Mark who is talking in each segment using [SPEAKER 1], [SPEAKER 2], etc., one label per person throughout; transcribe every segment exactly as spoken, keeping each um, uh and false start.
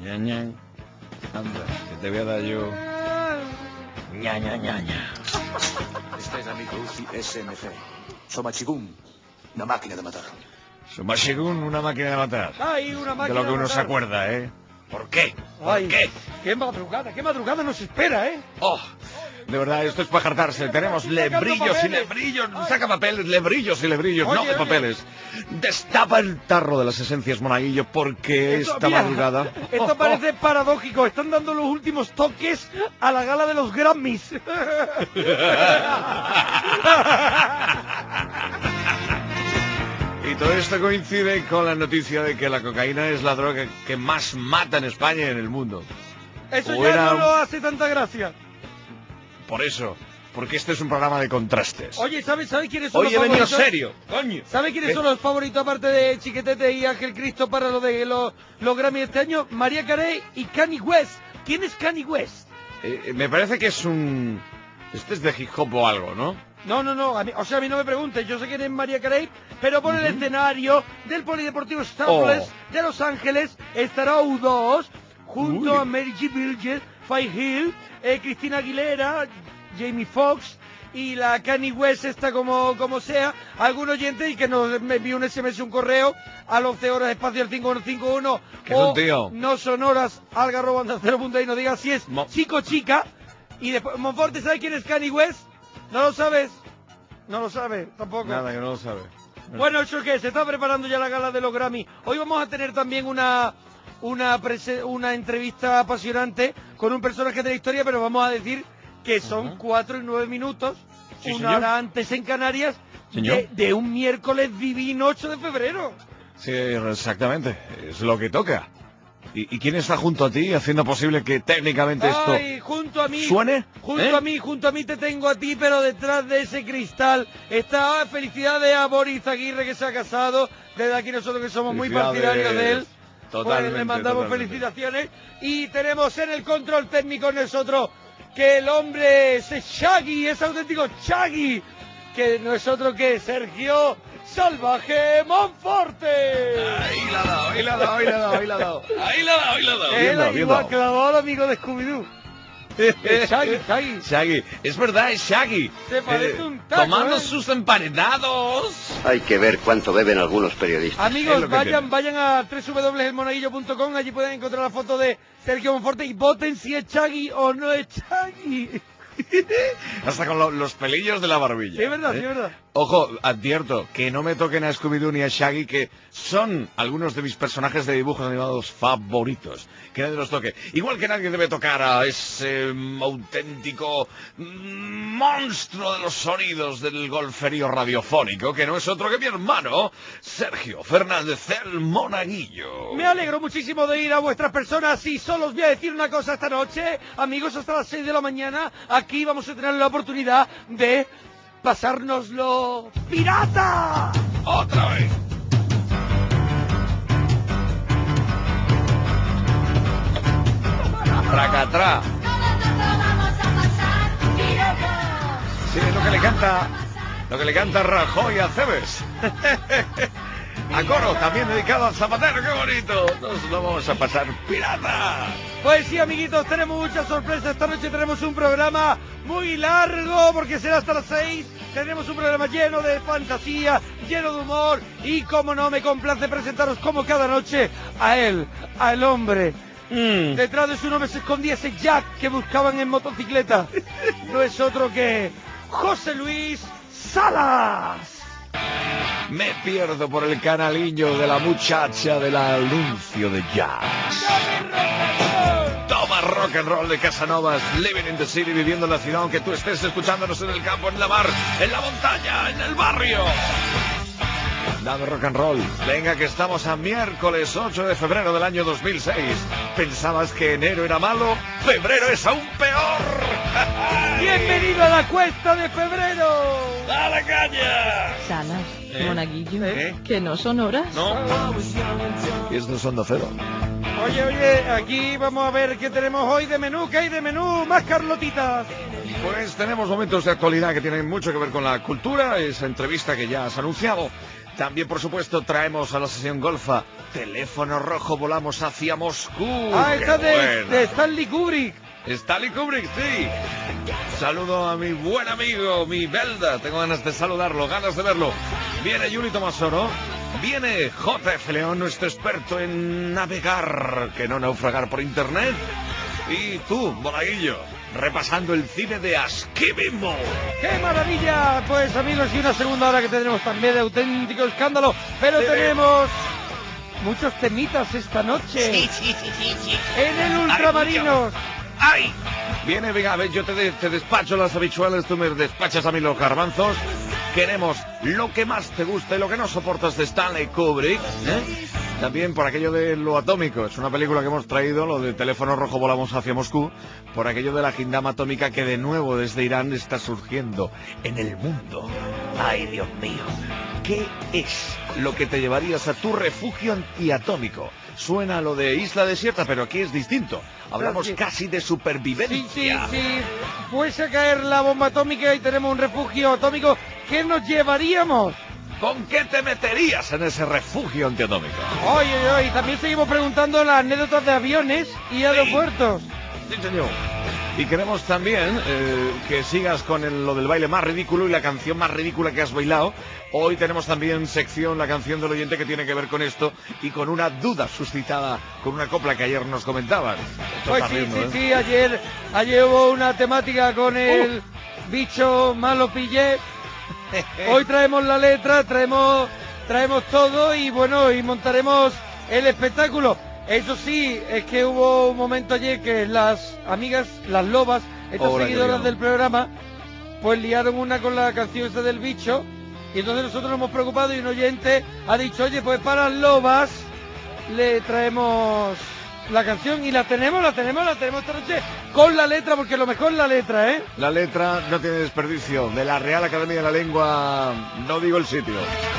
[SPEAKER 1] Ña, ña. Anda, que te voy a dar yo. Ña, ña, ña, ña.
[SPEAKER 2] Este es amigo U C I S M C. Somachigun, una máquina de matar.
[SPEAKER 1] Sumashigun, una máquina de matar.
[SPEAKER 3] Ay, una máquina
[SPEAKER 1] de lo que
[SPEAKER 3] de
[SPEAKER 1] uno
[SPEAKER 3] matar.
[SPEAKER 1] se acuerda, ¿eh? ¿Por qué? ¿Por
[SPEAKER 3] Ay,
[SPEAKER 1] qué?
[SPEAKER 3] qué madrugada, qué madrugada nos espera, ¿eh?
[SPEAKER 1] Oh, de verdad, esto es para jartarse. Tenemos
[SPEAKER 3] estoy sacando
[SPEAKER 1] lebrillos y
[SPEAKER 3] papeles.
[SPEAKER 1] lebrillos.
[SPEAKER 3] Ay.
[SPEAKER 1] Saca papeles, lebrillos y lebrillos,
[SPEAKER 3] Oye,
[SPEAKER 1] no de
[SPEAKER 3] oye.
[SPEAKER 1] papeles. Destapa el tarro de las esencias Monaguillo porque
[SPEAKER 3] Esto,
[SPEAKER 1] esta
[SPEAKER 3] mira,
[SPEAKER 1] madrugada...
[SPEAKER 3] Esto
[SPEAKER 1] Oh,
[SPEAKER 3] parece paradójico. Están dando los últimos toques a la gala de los Grammys.
[SPEAKER 1] Y todo esto coincide con la noticia de que la cocaína es la droga que más mata en España y en el mundo.
[SPEAKER 3] Eso
[SPEAKER 1] O
[SPEAKER 3] ya
[SPEAKER 1] era
[SPEAKER 3] no
[SPEAKER 1] un-
[SPEAKER 3] lo hace tanta gracia.
[SPEAKER 1] Por eso, porque este es un programa de contrastes.
[SPEAKER 3] Oye, ¿sabes sabe quiénes son
[SPEAKER 1] Hoy he
[SPEAKER 3] los
[SPEAKER 1] venido
[SPEAKER 3] favoritos?
[SPEAKER 1] serio, coño.
[SPEAKER 3] ¿Sabe quiénes
[SPEAKER 1] ¿Eh?
[SPEAKER 3] son los favoritos aparte de Chiquetete y Ángel Cristo para lo de los, los Grammy este año? María Carey y Kanye West. ¿Quién es Kanye West?
[SPEAKER 1] Eh, me parece que es un... Este es de hip hop o algo, ¿no?
[SPEAKER 3] No, no, no, a mí- o sea, a mí no me preguntes, yo sé quién es María Carey, pero por el
[SPEAKER 1] Ujú.
[SPEAKER 3] escenario del Polideportivo Staples
[SPEAKER 1] Oh.
[SPEAKER 3] de Los Ángeles estará U dos, junto
[SPEAKER 1] Uy.
[SPEAKER 3] a Mary J. Blige, Faye Hill, eh, Cristina Aguilera, Jamie Foxx y la Kanye West está como, como sea. Algún oyente y que nos me envíe un S M S, un correo al once horas espacio al cinco uno cinco uno
[SPEAKER 1] Que es
[SPEAKER 3] o
[SPEAKER 1] un tío.
[SPEAKER 3] no sonoras alga arroba onda cero punto y nos diga si es
[SPEAKER 1] Mo-
[SPEAKER 3] chico o chica. Y después, Monforte, ¿sabes quién es Kanye West? ¿No lo sabes? No lo sabe, tampoco.
[SPEAKER 1] Nada, que no lo sabe.
[SPEAKER 3] Bueno, ¿eso qué? Se está preparando ya la gala de los Grammy. Hoy vamos a tener también una una prese- una entrevista apasionante con un personaje de la historia, pero vamos a decir que son
[SPEAKER 1] Ajá.
[SPEAKER 3] cuatro y nueve minutos,
[SPEAKER 1] Sí,
[SPEAKER 3] una
[SPEAKER 1] señor.
[SPEAKER 3] hora antes en Canarias,
[SPEAKER 1] Señor.
[SPEAKER 3] de, de un miércoles divino ocho de febrero.
[SPEAKER 1] Sí, exactamente. Es lo que toca. ¿Y, y quién está junto a ti haciendo posible que técnicamente esto
[SPEAKER 3] Ay, junto a mí,
[SPEAKER 1] suene?
[SPEAKER 3] junto
[SPEAKER 1] ¿Eh?
[SPEAKER 3] a mí, junto a mí te tengo a ti, pero detrás de ese cristal está felicidades a Boris Aguirre que se ha casado. Desde aquí nosotros que somos muy
[SPEAKER 1] Felicidades.
[SPEAKER 3] partidarios de él,
[SPEAKER 1] Totalmente,
[SPEAKER 3] pues le mandamos
[SPEAKER 1] totalmente.
[SPEAKER 3] felicitaciones. Y tenemos en el control técnico nosotros que el hombre es Shaggy, es auténtico Shaggy, que no es otro que Sergio Salvaje Monforte.
[SPEAKER 1] Ahí la ha dado, ahí la ha dado, ahí la ha dado, ahí la ha dado. Ahí la ha dado, ahí la ha dado.
[SPEAKER 3] Es
[SPEAKER 1] Bien
[SPEAKER 3] el
[SPEAKER 1] dado, bien
[SPEAKER 3] igual
[SPEAKER 1] dado.
[SPEAKER 3] clavado al amigo de Scooby-Doo. Es Shaggy, Shaggy.
[SPEAKER 1] Shaggy, es verdad, es Shaggy.
[SPEAKER 3] Se parece un taco,
[SPEAKER 1] Tomando
[SPEAKER 3] ¿eh?
[SPEAKER 1] sus emparedados.
[SPEAKER 4] Hay que ver cuánto beben algunos periodistas.
[SPEAKER 1] Es
[SPEAKER 3] Amigos,
[SPEAKER 1] lo que
[SPEAKER 3] vayan,
[SPEAKER 1] tiene.
[SPEAKER 3] vayan a doble u doble u doble u punto el monaguillo punto com, allí pueden encontrar la foto de Sergio Monforte y voten si es Shaggy o no es Shaggy.
[SPEAKER 1] Hasta con lo- los pelillos de la barbilla.
[SPEAKER 3] Sí, es verdad,
[SPEAKER 1] ¿eh?
[SPEAKER 3] sí, es verdad.
[SPEAKER 1] Ojo, advierto que no me toquen a Scooby-Doo ni a Shaggy, que son algunos de mis personajes de dibujos animados favoritos. Que nadie los toque. Igual que nadie debe tocar a ese mm, auténtico mm, monstruo de los sonidos del golferío radiofónico, que no es otro que mi hermano, Sergio Fernández el Monaguillo.
[SPEAKER 3] Me alegro muchísimo de ir a vuestras personas y solo os voy a decir una cosa esta noche. Amigos, hasta las seis de la mañana aquí vamos a tener la oportunidad de pasárnoslo pirata.
[SPEAKER 1] ¡Otra vez! ¡Tracatrá! Sí, es lo que le canta, lo que le canta Rajoy a Cebes. A coro, también dedicado al Zapatero, qué bonito. Nos lo vamos a pasar pirata.
[SPEAKER 3] Pues sí, amiguitos, tenemos muchas sorpresas. Esta noche tenemos un programa muy largo porque será hasta las seis. Tenemos un programa lleno de fantasía, lleno de humor y, como no, me complace presentaros como cada noche a él, al hombre.
[SPEAKER 1] Mm.
[SPEAKER 3] Detrás de su nombre se escondía ese Jack que buscaban en motocicleta. No es otro que José Luis Salas.
[SPEAKER 1] Me pierdo por el canalillo de la muchacha del anuncio de jazz. Toma rock and roll de Casanovas, living in the city, viviendo en la ciudad, aunque tú estés escuchándonos en el campo, en la mar, en la montaña, en el barrio. Dame rock and roll. Venga, que estamos a miércoles ocho de febrero del año dos mil seis. ¿Pensabas que enero era malo? ¡Febrero es aún peor!
[SPEAKER 3] ¡Bienvenido a la cuesta de febrero!
[SPEAKER 1] ¡A la caña!
[SPEAKER 5] Salas,
[SPEAKER 1] ¿Eh?
[SPEAKER 5] monaguillo,
[SPEAKER 1] ¿Eh?
[SPEAKER 5] que no son horas.
[SPEAKER 1] No. Y esto son dos cero.
[SPEAKER 3] Oye, oye, aquí vamos a ver qué tenemos hoy de menú. ¿Qué hay de menú? Más Carlotitas.
[SPEAKER 1] Pues tenemos momentos de actualidad que tienen mucho que ver con la cultura, esa entrevista que ya has anunciado. También, por supuesto, traemos a la sesión golfa Teléfono Rojo, volamos hacia Moscú.
[SPEAKER 3] Ah,
[SPEAKER 1] ¡Qué
[SPEAKER 3] esta de,
[SPEAKER 1] buena!
[SPEAKER 3] de Stanley Kubrick.
[SPEAKER 1] Stanley Kubrick, sí. Saludo a mi buen amigo, mi Belda. Tengo ganas de saludarlo, ganas de verlo. Viene Yuli Tomasoro. Viene J F León, nuestro experto en navegar, que no naufragar por internet. Y tú, Monaguillo, repasando el cine de Aquí mismo.
[SPEAKER 3] ¡Qué maravilla! Pues amigos, y una segunda hora que tendremos también de auténtico escándalo. Pero
[SPEAKER 1] Sí.
[SPEAKER 3] tenemos muchos temitas esta noche.
[SPEAKER 1] Sí, sí, sí, sí, sí.
[SPEAKER 3] En el Ultramarinos.
[SPEAKER 1] ¡Ay! Viene, venga, a ver, yo te, de- te despacho las habichuelas, tú me despachas a mí los garbanzos. Queremos lo que más te gusta y lo que no soportas de Stanley Kubrick, ¿eh? También por aquello de lo atómico, es una película que hemos traído, lo de Teléfono Rojo, volamos hacia Moscú, por aquello de la gindama atómica que de nuevo desde Irán está surgiendo en el mundo. ¡Ay, Dios mío! ¿Qué es lo que te llevarías a tu refugio antiatómico? Suena a lo de isla desierta, pero aquí es distinto. Hablamos
[SPEAKER 3] Sí.
[SPEAKER 1] casi de supervivencia.
[SPEAKER 3] Sí, sí, sí. Fuese a caer la bomba atómica y tenemos un refugio atómico, ¿qué nos llevaríamos?
[SPEAKER 1] ¿Con qué te meterías en ese refugio antiatómico?
[SPEAKER 3] Oye, oye, y también seguimos preguntando las anécdotas de aviones y aeropuertos.
[SPEAKER 1] Sí, señor. Y queremos también eh, que sigas con el- lo del baile más ridículo y la canción más ridícula que has bailado. Hoy tenemos también sección, la canción del oyente, que tiene que ver con esto y con una duda suscitada con una copla que ayer nos comentaban. Te
[SPEAKER 3] Pues
[SPEAKER 1] estás
[SPEAKER 3] sí,
[SPEAKER 1] riendo,
[SPEAKER 3] sí,
[SPEAKER 1] ¿eh?
[SPEAKER 3] sí, ayer, ayer hubo una temática con el bicho malo pillé. Hoy traemos la letra, traemos, traemos todo y bueno, y montaremos el espectáculo. Eso sí, es que hubo un momento ayer que las amigas, las lobas, estas
[SPEAKER 1] Hola,
[SPEAKER 3] seguidoras
[SPEAKER 1] querido.
[SPEAKER 3] del programa, pues liaron una con la canción esa del bicho, y entonces nosotros nos hemos preocupado y un oyente ha dicho, oye, pues para las lobas le traemos la canción y la tenemos, la tenemos, la tenemos esta noche con la letra, porque lo mejor es la letra, ¿eh?
[SPEAKER 1] La letra no tiene desperdicio. De la Real Academia de la Lengua, no digo el sitio.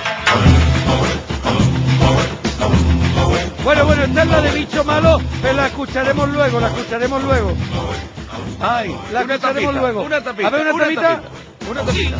[SPEAKER 3] Bueno, bueno, esta es la de bicho malo, pero la escucharemos luego, la escucharemos luego.
[SPEAKER 1] Ay,
[SPEAKER 3] La
[SPEAKER 1] una
[SPEAKER 3] escucharemos
[SPEAKER 1] tapita,
[SPEAKER 3] luego.
[SPEAKER 1] una tapita,
[SPEAKER 3] A ver, una tapita.
[SPEAKER 1] tapita, una tapita.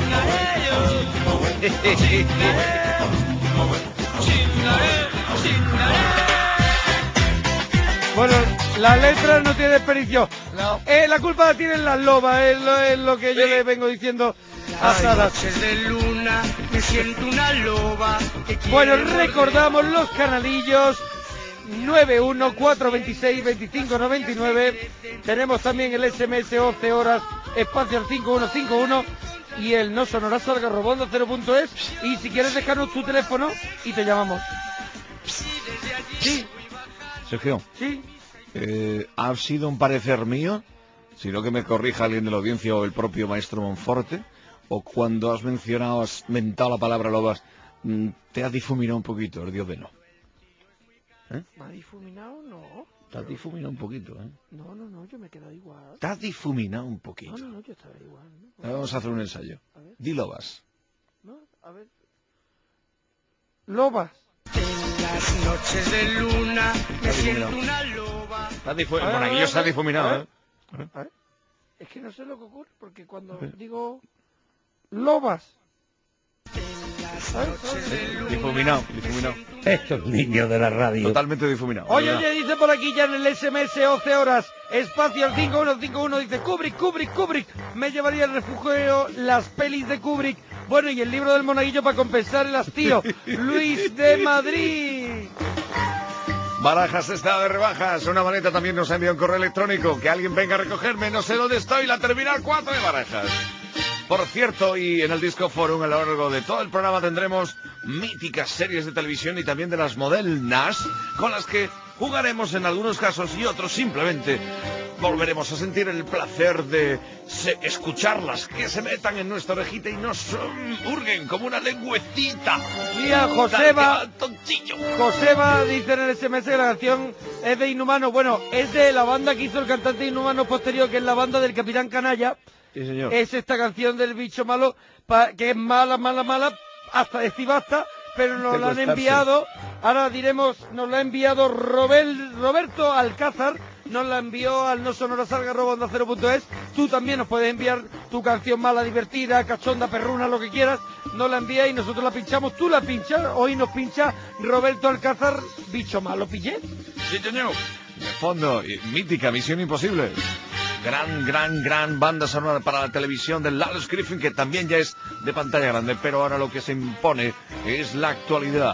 [SPEAKER 3] Bueno, la letra no tiene desperdicio.
[SPEAKER 1] No.
[SPEAKER 3] Eh, la culpa la tienen las lobas, es lo, es lo que yo
[SPEAKER 1] Sí.
[SPEAKER 3] le vengo diciendo a Sara.
[SPEAKER 6] Noches de luna, me siento una loba. que quiere
[SPEAKER 3] Bueno,
[SPEAKER 6] morder.
[SPEAKER 3] recordamos los canalillos. nueve uno cuatro dos seis dos cinco nueve nueve. Tenemos también el S M S once horas, espacio al cinco uno cinco uno. Y el no sonorazo al garrobondo cero punto es. Y si quieres dejarnos tu teléfono y te llamamos. Sí,
[SPEAKER 1] Sergio,
[SPEAKER 3] sí.
[SPEAKER 1] eh, ¿ha sido un parecer mío? Sino que me corrija alguien de la audiencia o el propio maestro Monforte. O cuando has mencionado, has mentado la palabra lobas, mm, te ha difuminado un poquito el dios de no.
[SPEAKER 3] ¿Me ha difuminado? No.
[SPEAKER 1] Te has difuminado un poquito, ¿eh?
[SPEAKER 3] No, no, no, yo me he quedado igual.
[SPEAKER 1] Te has difuminado un poquito.
[SPEAKER 3] No, no, no, yo estaba igual. ¿no?
[SPEAKER 1] Ahora vamos a hacer un ensayo.
[SPEAKER 3] A ver.
[SPEAKER 1] Di lobas.
[SPEAKER 3] No, a ver. Lobas.
[SPEAKER 6] En las noches de luna, me
[SPEAKER 1] Está
[SPEAKER 6] siento
[SPEAKER 1] difuminado.
[SPEAKER 6] una loba.
[SPEAKER 1] Está difu-
[SPEAKER 3] A
[SPEAKER 1] el
[SPEAKER 3] ver, a
[SPEAKER 1] monaguillo
[SPEAKER 3] ver,
[SPEAKER 1] está
[SPEAKER 3] a ver.
[SPEAKER 1] difuminado,
[SPEAKER 3] A
[SPEAKER 1] ¿eh?
[SPEAKER 3] ver. A ver. Es que no sé lo que ocurre, porque cuando
[SPEAKER 1] A ver.
[SPEAKER 3] digo lobas.
[SPEAKER 6] En las
[SPEAKER 3] A ver,
[SPEAKER 6] noches
[SPEAKER 3] a ver.
[SPEAKER 6] de luna,
[SPEAKER 1] Difuminado, difuminado.
[SPEAKER 7] Estos niños de la radio.
[SPEAKER 1] Totalmente difuminado.
[SPEAKER 3] Oye,
[SPEAKER 1] ¿verdad?
[SPEAKER 3] oye, dice por aquí ya en el S M S once horas, espacio al cinco uno cinco uno, dice Kubrick, Kubrick, Kubrick, me llevaría al refugio las pelis de Kubrick. Bueno, y el libro del monaguillo para compensar el hastío, Luis de Madrid.
[SPEAKER 1] Barajas está de rebajas. Una maneta también nos ha enviado un correo electrónico. Que alguien venga a recogerme. No sé dónde estoy. La terminal cuatro de Barajas. Por cierto, y en el Disco Forum a lo largo de todo el programa tendremos míticas series de televisión y también de las modernas con las que jugaremos en algunos casos y otros simplemente volveremos a sentir el placer de se- escucharlas, que se metan en nuestra orejita y nos um, hurguen como una lengüecita.
[SPEAKER 3] Mira, Joseba,
[SPEAKER 1] Tal que va, tontillo.
[SPEAKER 3] Joseba dice en el S M S que la canción es de Inhumano. Bueno, es de la banda que hizo el cantante Inhumano posterior, que es la banda del Capitán Canalla.
[SPEAKER 1] Sí, señor.
[SPEAKER 3] Es esta canción del bicho malo, pa, que es mala, mala, mala, hasta decir basta, pero nos
[SPEAKER 1] Tengo
[SPEAKER 3] la han
[SPEAKER 1] estarse.
[SPEAKER 3] enviado, ahora diremos, nos la ha enviado Robel, Roberto Alcázar, nos la envió al no sonoras arroba onda cero punto es. Tú también nos puedes enviar tu canción mala, divertida, cachonda, perruna, lo que quieras, nos la envías y nosotros la pinchamos, tú la pinchas, hoy nos pincha Roberto Alcázar, bicho malo, ¿pillé?
[SPEAKER 1] Sí, señor. De fondo, eh, mítica, Misión Imposible. Gran, gran, gran banda sonora para la televisión de Lars Griffin, que también ya es de pantalla grande, pero ahora lo que se impone es la actualidad.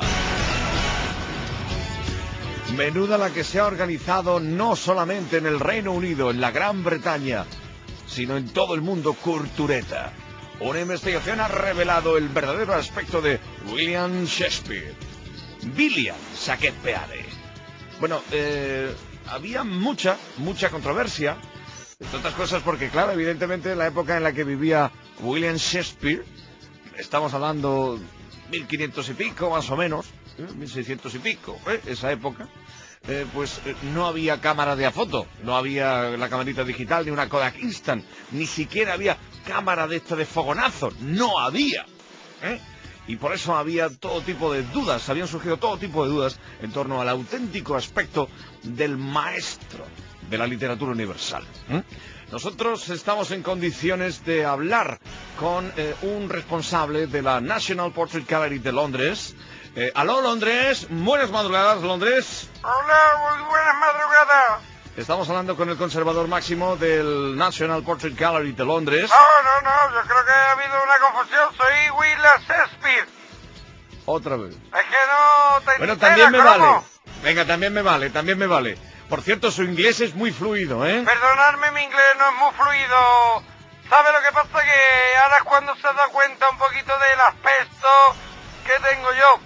[SPEAKER 1] Menuda la que se ha organizado no solamente en el Reino Unido, en la Gran Bretaña, sino en todo el mundo cultureta. Una investigación ha revelado el verdadero aspecto de William Shakespeare. William Shakespeare. Bueno, eh, había mucha, mucha controversia, entre otras cosas porque, claro, evidentemente en la época en la que vivía William Shakespeare, estamos hablando mil quinientos y pico más o menos, ¿eh? mil seiscientos y pico, ¿eh? esa época, eh, pues eh, no había cámara de a foto, no había la camarita digital ni una Kodak Instant, ni siquiera había cámara de esta de fogonazo, no había, ¿eh? Y por eso había todo tipo de dudas, habían surgido todo tipo de dudas en torno al auténtico aspecto del maestro de la literatura universal. ¿eh? Nosotros estamos en condiciones de hablar con eh, un responsable de la National Portrait Gallery de Londres. Eh, aló, Londres, buenas madrugadas, Londres.
[SPEAKER 6] Hola, muy buenas madrugadas.
[SPEAKER 1] Estamos hablando con el conservador máximo del National Portrait Gallery de Londres.
[SPEAKER 6] No, no, no, yo creo que ha habido una confusión. Soy William Shakespeare.
[SPEAKER 1] Otra vez.
[SPEAKER 6] Es que no te
[SPEAKER 1] Bueno,
[SPEAKER 6] enteras,
[SPEAKER 1] también me
[SPEAKER 6] ¿cómo?
[SPEAKER 1] vale. Venga, también me vale, también me vale. Por cierto, su inglés es muy fluido, ¿eh?
[SPEAKER 6] Perdonadme, mi inglés no es muy fluido. ¿Sabe lo que pasa? Que ahora es cuando se da cuenta un poquito del aspecto que tengo yo.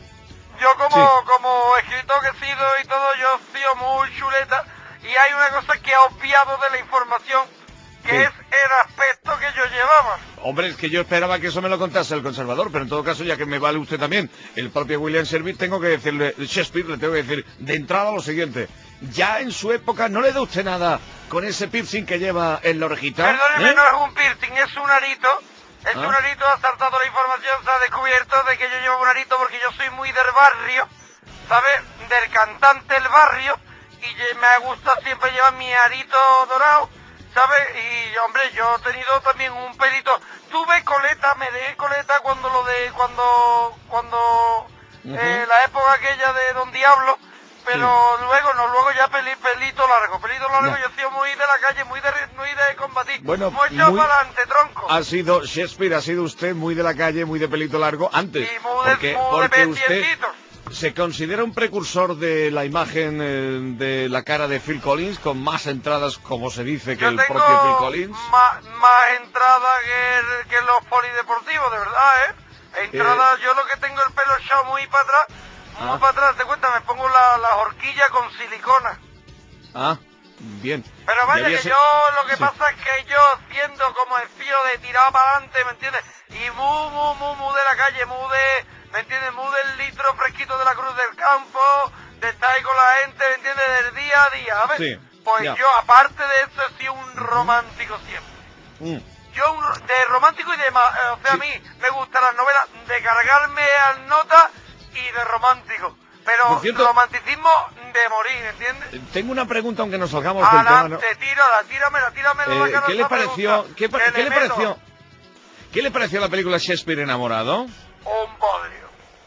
[SPEAKER 6] Yo como,
[SPEAKER 1] Sí.
[SPEAKER 6] como escritor que he sido y todo, yo he sido muy chuleta. Y hay una cosa que ha obviado de la información, que
[SPEAKER 1] Sí.
[SPEAKER 6] es el aspecto que yo llevaba.
[SPEAKER 1] Hombre, es que yo esperaba que eso me lo contase el conservador, pero en todo caso, ya que me vale usted también, el propio William Shakespeare, tengo que decirle, Shakespeare, le tengo que decir de entrada lo siguiente. Ya en su época no le da usted nada con ese piercing que lleva en la orejita.
[SPEAKER 6] Perdóneme,
[SPEAKER 1] ¿eh?
[SPEAKER 6] no es un piercing, es un arito. Es
[SPEAKER 1] ¿Ah?
[SPEAKER 6] un arito, ha saltado la información, se ha descubierto de que yo llevo un arito porque yo soy muy del barrio, ¿sabes? Del cantante El Barrio, y ye- me gusta siempre llevar mi arito dorado, ¿sabes? Y, hombre, yo he tenido también un pelito. Tuve coleta, me dejé coleta cuando lo de, cuando, cuando,
[SPEAKER 1] Ujú.
[SPEAKER 6] eh, la época aquella de Don Diablo, pero
[SPEAKER 1] Sí.
[SPEAKER 6] luego, no, luego ya peli, pelito largo, pelito largo,
[SPEAKER 1] Ya.
[SPEAKER 6] yo he sido muy de la calle, muy de, muy de combatir,
[SPEAKER 1] Bueno,
[SPEAKER 6] muy echado
[SPEAKER 1] muy-
[SPEAKER 6] para adelante, tronco.
[SPEAKER 1] Ha sido Shakespeare, ha sido usted muy de la calle, muy de pelito largo antes.
[SPEAKER 6] Y muy de,
[SPEAKER 1] porque
[SPEAKER 6] muy de
[SPEAKER 1] porque usted
[SPEAKER 6] pendientitos.
[SPEAKER 1] se considera un precursor de la imagen eh, de la cara de Phil Collins, con más entradas, como se dice, que
[SPEAKER 6] Yo
[SPEAKER 1] el
[SPEAKER 6] tengo
[SPEAKER 1] propio Phil Collins.
[SPEAKER 6] más, más entrada que, el- que los polideportivos, de verdad, ¿eh? Entrada, yo lo que tengo el pelo echado muy para atrás, muy
[SPEAKER 1] Ah.
[SPEAKER 6] para atrás, te cuenta, me pongo la, la horquilla con silicona.
[SPEAKER 1] Ah, bien.
[SPEAKER 6] Pero
[SPEAKER 1] Y
[SPEAKER 6] vaya,
[SPEAKER 1] había
[SPEAKER 6] que
[SPEAKER 1] se-
[SPEAKER 6] yo, lo que
[SPEAKER 1] Sí.
[SPEAKER 6] pasa es que yo siendo como el tío de tirado para adelante, ¿me entiendes? Y muy, muy, muy, muy de la calle, muy de, ¿me entiendes? Muy del litro fresquito de la Cruz del Campo, de estar ahí con la gente, ¿me entiendes? Del día a día, ¿sabes?
[SPEAKER 1] Sí,
[SPEAKER 6] Pues
[SPEAKER 1] ya.
[SPEAKER 6] yo, aparte de eso, he sido un romántico siempre.
[SPEAKER 1] Mm.
[SPEAKER 6] Yo, un- de romántico y de, ma- eh, o sea,
[SPEAKER 1] Sí.
[SPEAKER 6] a mí me gustan las novelas de cargarme al nota y de romántico. Pero
[SPEAKER 1] Por cierto-
[SPEAKER 6] romanticismo de morir, ¿entiendes?
[SPEAKER 1] Eh, Tengo una pregunta, aunque nos salgamos del tema. ¿no?
[SPEAKER 6] Adelante, tírala, tíramela, tíramela en la
[SPEAKER 1] Eh,
[SPEAKER 6] cara
[SPEAKER 1] ¿Qué le
[SPEAKER 6] esa
[SPEAKER 1] pareció?
[SPEAKER 6] pregunta,
[SPEAKER 1] ¿Qué, pa-
[SPEAKER 6] que
[SPEAKER 1] qué le
[SPEAKER 6] meto
[SPEAKER 1] pareció? ¿Qué le pareció la película Shakespeare enamorado?
[SPEAKER 6] Un bodrio.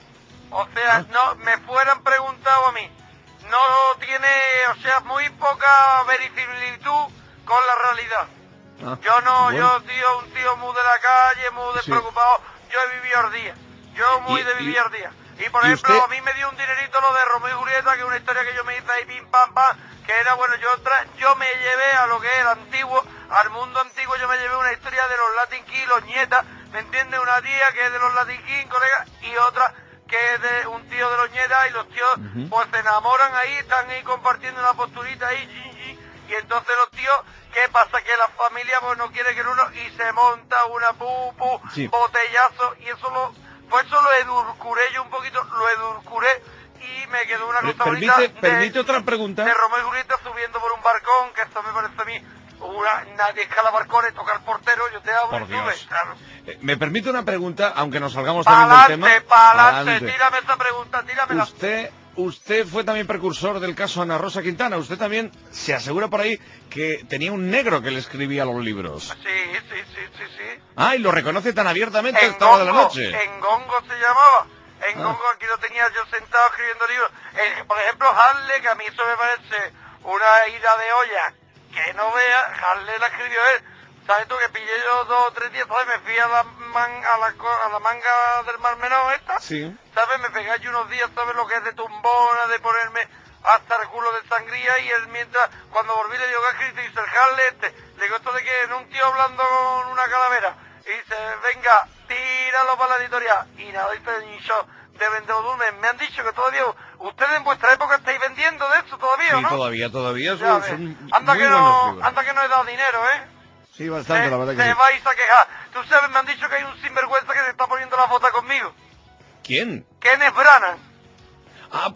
[SPEAKER 6] O sea,
[SPEAKER 1] Ah.
[SPEAKER 6] no me fueran preguntado a mí. No tiene, o sea, muy poca verisimilitud con la realidad.
[SPEAKER 1] Ah,
[SPEAKER 6] Yo no,
[SPEAKER 1] bueno.
[SPEAKER 6] yo tío, un tío muy de la calle, muy
[SPEAKER 1] Sí.
[SPEAKER 6] despreocupado. Yo he vivido el día. Yo muy
[SPEAKER 1] Y-
[SPEAKER 6] de
[SPEAKER 1] y-
[SPEAKER 6] vivir el día. Y por
[SPEAKER 1] ¿y
[SPEAKER 6] ejemplo,
[SPEAKER 1] usted?
[SPEAKER 6] a mí me dio un dinerito lo de Romeo y Julieta, que es una historia que yo me hice ahí pim pam pam, que era bueno, yo tra yo me llevé a lo que es el antiguo, al mundo antiguo, yo me llevé una historia de los Latin Kings, los nietas, ¿me entiendes? Una tía que es de los Latin Kings, colega, y otra que es de un tío de los nietas, y los tíos
[SPEAKER 1] Ujú.
[SPEAKER 6] pues se enamoran ahí, están ahí compartiendo una posturita ahí, chin, chin, y entonces los tíos, ¿qué pasa? Que la familia pues no quiere que el uno, y se monta una pupu,
[SPEAKER 1] Sí.
[SPEAKER 6] botellazo, y eso lo, pues eso lo edulcuré yo un poquito, lo edulcuré, y me quedó una
[SPEAKER 1] Eh,
[SPEAKER 6] cosa bonita
[SPEAKER 1] permite,
[SPEAKER 6] de,
[SPEAKER 1] permite otra pregunta.
[SPEAKER 6] de Romeo y Julieta subiendo por un balcón, que esto me parece a mí una, nadie escala balcones, toca el portero, yo te abro
[SPEAKER 1] Por
[SPEAKER 6] y sube,
[SPEAKER 1] Dios.
[SPEAKER 6] claro.
[SPEAKER 1] Eh, ¿Me permite una pregunta, aunque nos salgamos también del tema?
[SPEAKER 6] Pa'lante, pa'lante,
[SPEAKER 1] Pa'lante.
[SPEAKER 6] tírame esa pregunta, tíramela.
[SPEAKER 1] Usted, usted fue también precursor del caso Ana Rosa Quintana. Usted también se asegura por ahí que tenía un negro que le escribía los libros.
[SPEAKER 6] Sí, sí, sí, sí, sí.
[SPEAKER 1] Ah, y lo reconoce tan abiertamente a esta hora de la noche.
[SPEAKER 6] Engongo se llamaba. Engongo,
[SPEAKER 1] Ah.
[SPEAKER 6] aquí lo tenía yo sentado escribiendo libros. Eh, por ejemplo, Harley, que a mí eso me parece una ida de olla que no vea, Harley la escribió él. ¿Sabes tú que pillé yo dos o tres días? ¿Sabes? Me fui a la, man, a la, a la manga del Mar Menor esta.
[SPEAKER 1] Sí.
[SPEAKER 6] ¿Sabes? Me pegué allí unos días, ¿sabes lo que es de tumbona, de ponerme hasta el culo de sangría? Y él mientras, cuando volví le digo, ¿qué ha escrito? Y dice, el Harley este. Le digo, ¿esto de qué? ¿No un tío hablando con una calavera? Y dice, venga, tíralo para la editorial. Y nada, dice, yo de Vendedor. Me han dicho que todavía, ustedes en vuestra época estáis vendiendo de eso todavía,
[SPEAKER 1] Sí,
[SPEAKER 6] ¿no?
[SPEAKER 1] todavía, todavía
[SPEAKER 6] Ya
[SPEAKER 1] son,
[SPEAKER 6] ves.
[SPEAKER 1] son
[SPEAKER 6] anda
[SPEAKER 1] muy
[SPEAKER 6] que
[SPEAKER 1] buenos
[SPEAKER 6] no,
[SPEAKER 1] libros.
[SPEAKER 6] anda que no he dado dinero, ¿eh?
[SPEAKER 1] Sí, bastante,
[SPEAKER 6] Te,
[SPEAKER 1] la verdad que
[SPEAKER 6] te
[SPEAKER 1] sí.
[SPEAKER 6] vais a quejar. Tú sabes, me han dicho que hay un sinvergüenza que se está poniendo la foto conmigo.
[SPEAKER 1] ¿Quién?
[SPEAKER 6] Kenneth Branagh.
[SPEAKER 1] Ah,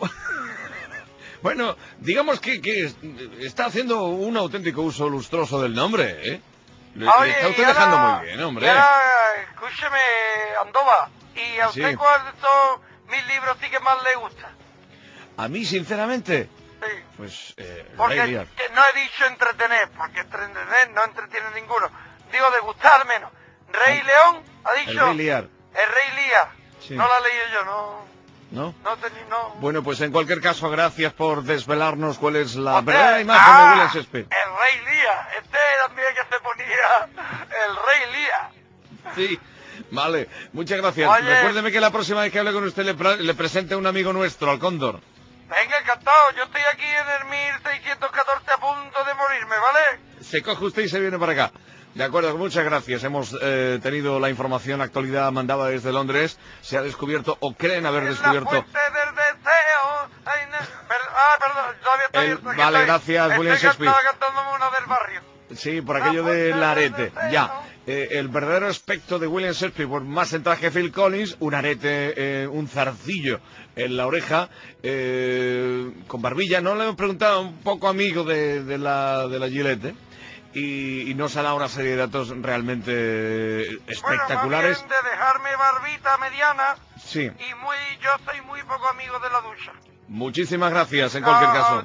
[SPEAKER 1] bueno, digamos que, que está haciendo un auténtico uso lustroso del nombre, ¿eh? Le, le
[SPEAKER 6] Oye,
[SPEAKER 1] está usted
[SPEAKER 6] y
[SPEAKER 1] dejando
[SPEAKER 6] ahora-
[SPEAKER 1] muy bien, hombre.
[SPEAKER 6] Y ahora, escúcheme, Andova. ¿Y a usted
[SPEAKER 1] Sí.
[SPEAKER 6] cuál de estos mis libros sí que más le gusta?
[SPEAKER 1] A mí, sinceramente,
[SPEAKER 6] Sí.
[SPEAKER 1] pues, eh,
[SPEAKER 6] Porque
[SPEAKER 1] Rey Lear.
[SPEAKER 6] que no he dicho entretener, porque entretener no entretiene ninguno. Digo de gustar menos. Rey
[SPEAKER 1] El-
[SPEAKER 6] León ha dicho...
[SPEAKER 1] El Rey Lear,
[SPEAKER 6] El Rey Lear.
[SPEAKER 1] Sí.
[SPEAKER 6] No la he leído yo, no...
[SPEAKER 1] ¿no?
[SPEAKER 6] No tení, no...
[SPEAKER 1] Bueno, pues en cualquier caso, gracias por desvelarnos cuál es la
[SPEAKER 6] O sea,
[SPEAKER 1] verdadera imagen
[SPEAKER 6] ah,
[SPEAKER 1] de William Shakespeare.
[SPEAKER 6] El Rey Lear. Este también que se ponía... El Rey Lear.
[SPEAKER 1] Sí, vale, muchas gracias.
[SPEAKER 6] Oye.
[SPEAKER 1] Recuérdeme que la próxima vez que hable con usted le, pra- le presente a un amigo nuestro, al Cóndor.
[SPEAKER 6] Venga, encantado. Yo estoy aquí en el mil seiscientos catorce a punto de morirme, ¿vale?
[SPEAKER 1] Se coge usted y se viene para acá. De acuerdo, muchas gracias. Hemos eh, tenido la información, actualidad mandada desde Londres. Se ha descubierto, o creen haber
[SPEAKER 6] En la
[SPEAKER 1] descubierto...
[SPEAKER 6] fuente del deseo. Ay, no, per- ah, perdón, todavía está
[SPEAKER 1] El-
[SPEAKER 6] abierto, que
[SPEAKER 1] vale,
[SPEAKER 6] estoy-
[SPEAKER 1] gracias,
[SPEAKER 6] estoy
[SPEAKER 1] William Shakespeare.
[SPEAKER 6] Estaba cantándome una del barrio.
[SPEAKER 1] Sí, por aquello del arete. Ya. Eh, el verdadero aspecto de William Shakespeare, por más en traje Phil Collins, un arete, eh, un zarcillo en la oreja, eh, con barbilla. No le hemos preguntado, un poco amigo de, de la, de la Gillette, ¿eh? y, y nos ha dado una serie de datos realmente espectaculares.
[SPEAKER 6] Bueno, más bien de dejarme barbita mediana
[SPEAKER 1] Sí,
[SPEAKER 6] y muy, yo soy muy poco amigo de la ducha.
[SPEAKER 1] muchísimas gracias en cualquier
[SPEAKER 6] Ah,
[SPEAKER 1] caso.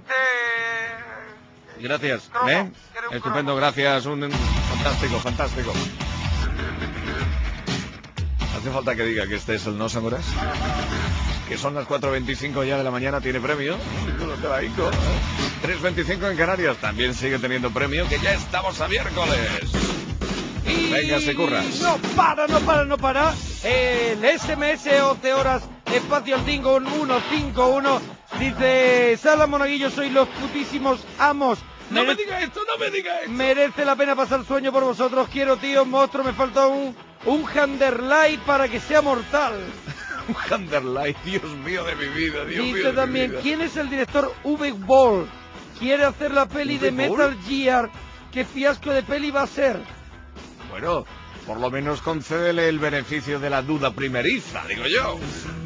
[SPEAKER 6] usted-
[SPEAKER 1] Gracias.
[SPEAKER 6] Cromo,
[SPEAKER 1] ¿eh?
[SPEAKER 6] quiere un
[SPEAKER 1] Estupendo,
[SPEAKER 6] cromo.
[SPEAKER 1] gracias. Un, un- fantástico, fantástico. Hace falta que diga que este es el No Samuras. Que son las cuatro veinticinco ya de la mañana, tiene premio. No te la hinco, ¿eh? tres veinticinco en Canarias, también sigue teniendo premio, que ya estamos a miércoles.
[SPEAKER 3] Y
[SPEAKER 1] Venga, se curras.
[SPEAKER 3] no para, no para, no para. El S M S once horas, espacio el Dingo uno cinco uno. Dice, Sala Monaguillo, sois los putísimos amos.
[SPEAKER 1] No me
[SPEAKER 3] Merece-
[SPEAKER 1] diga esto, no me diga esto.
[SPEAKER 3] Merece la pena pasar sueño por vosotros. Quiero, tío, monstruo. Me falta un, un Handerlight para que sea mortal.
[SPEAKER 1] Un Handerlight, Dios mío de mi vida, Dios mío
[SPEAKER 3] Dice
[SPEAKER 1] de
[SPEAKER 3] también,
[SPEAKER 1] mi vida.
[SPEAKER 3] ¿quién es el director Uwe Boll? Quiere hacer la peli de
[SPEAKER 1] ¿Uwe Boll?
[SPEAKER 3] Metal Gear. ¿Qué fiasco de peli va a ser?
[SPEAKER 1] Bueno, por lo menos concédele el beneficio de la duda primeriza, digo yo.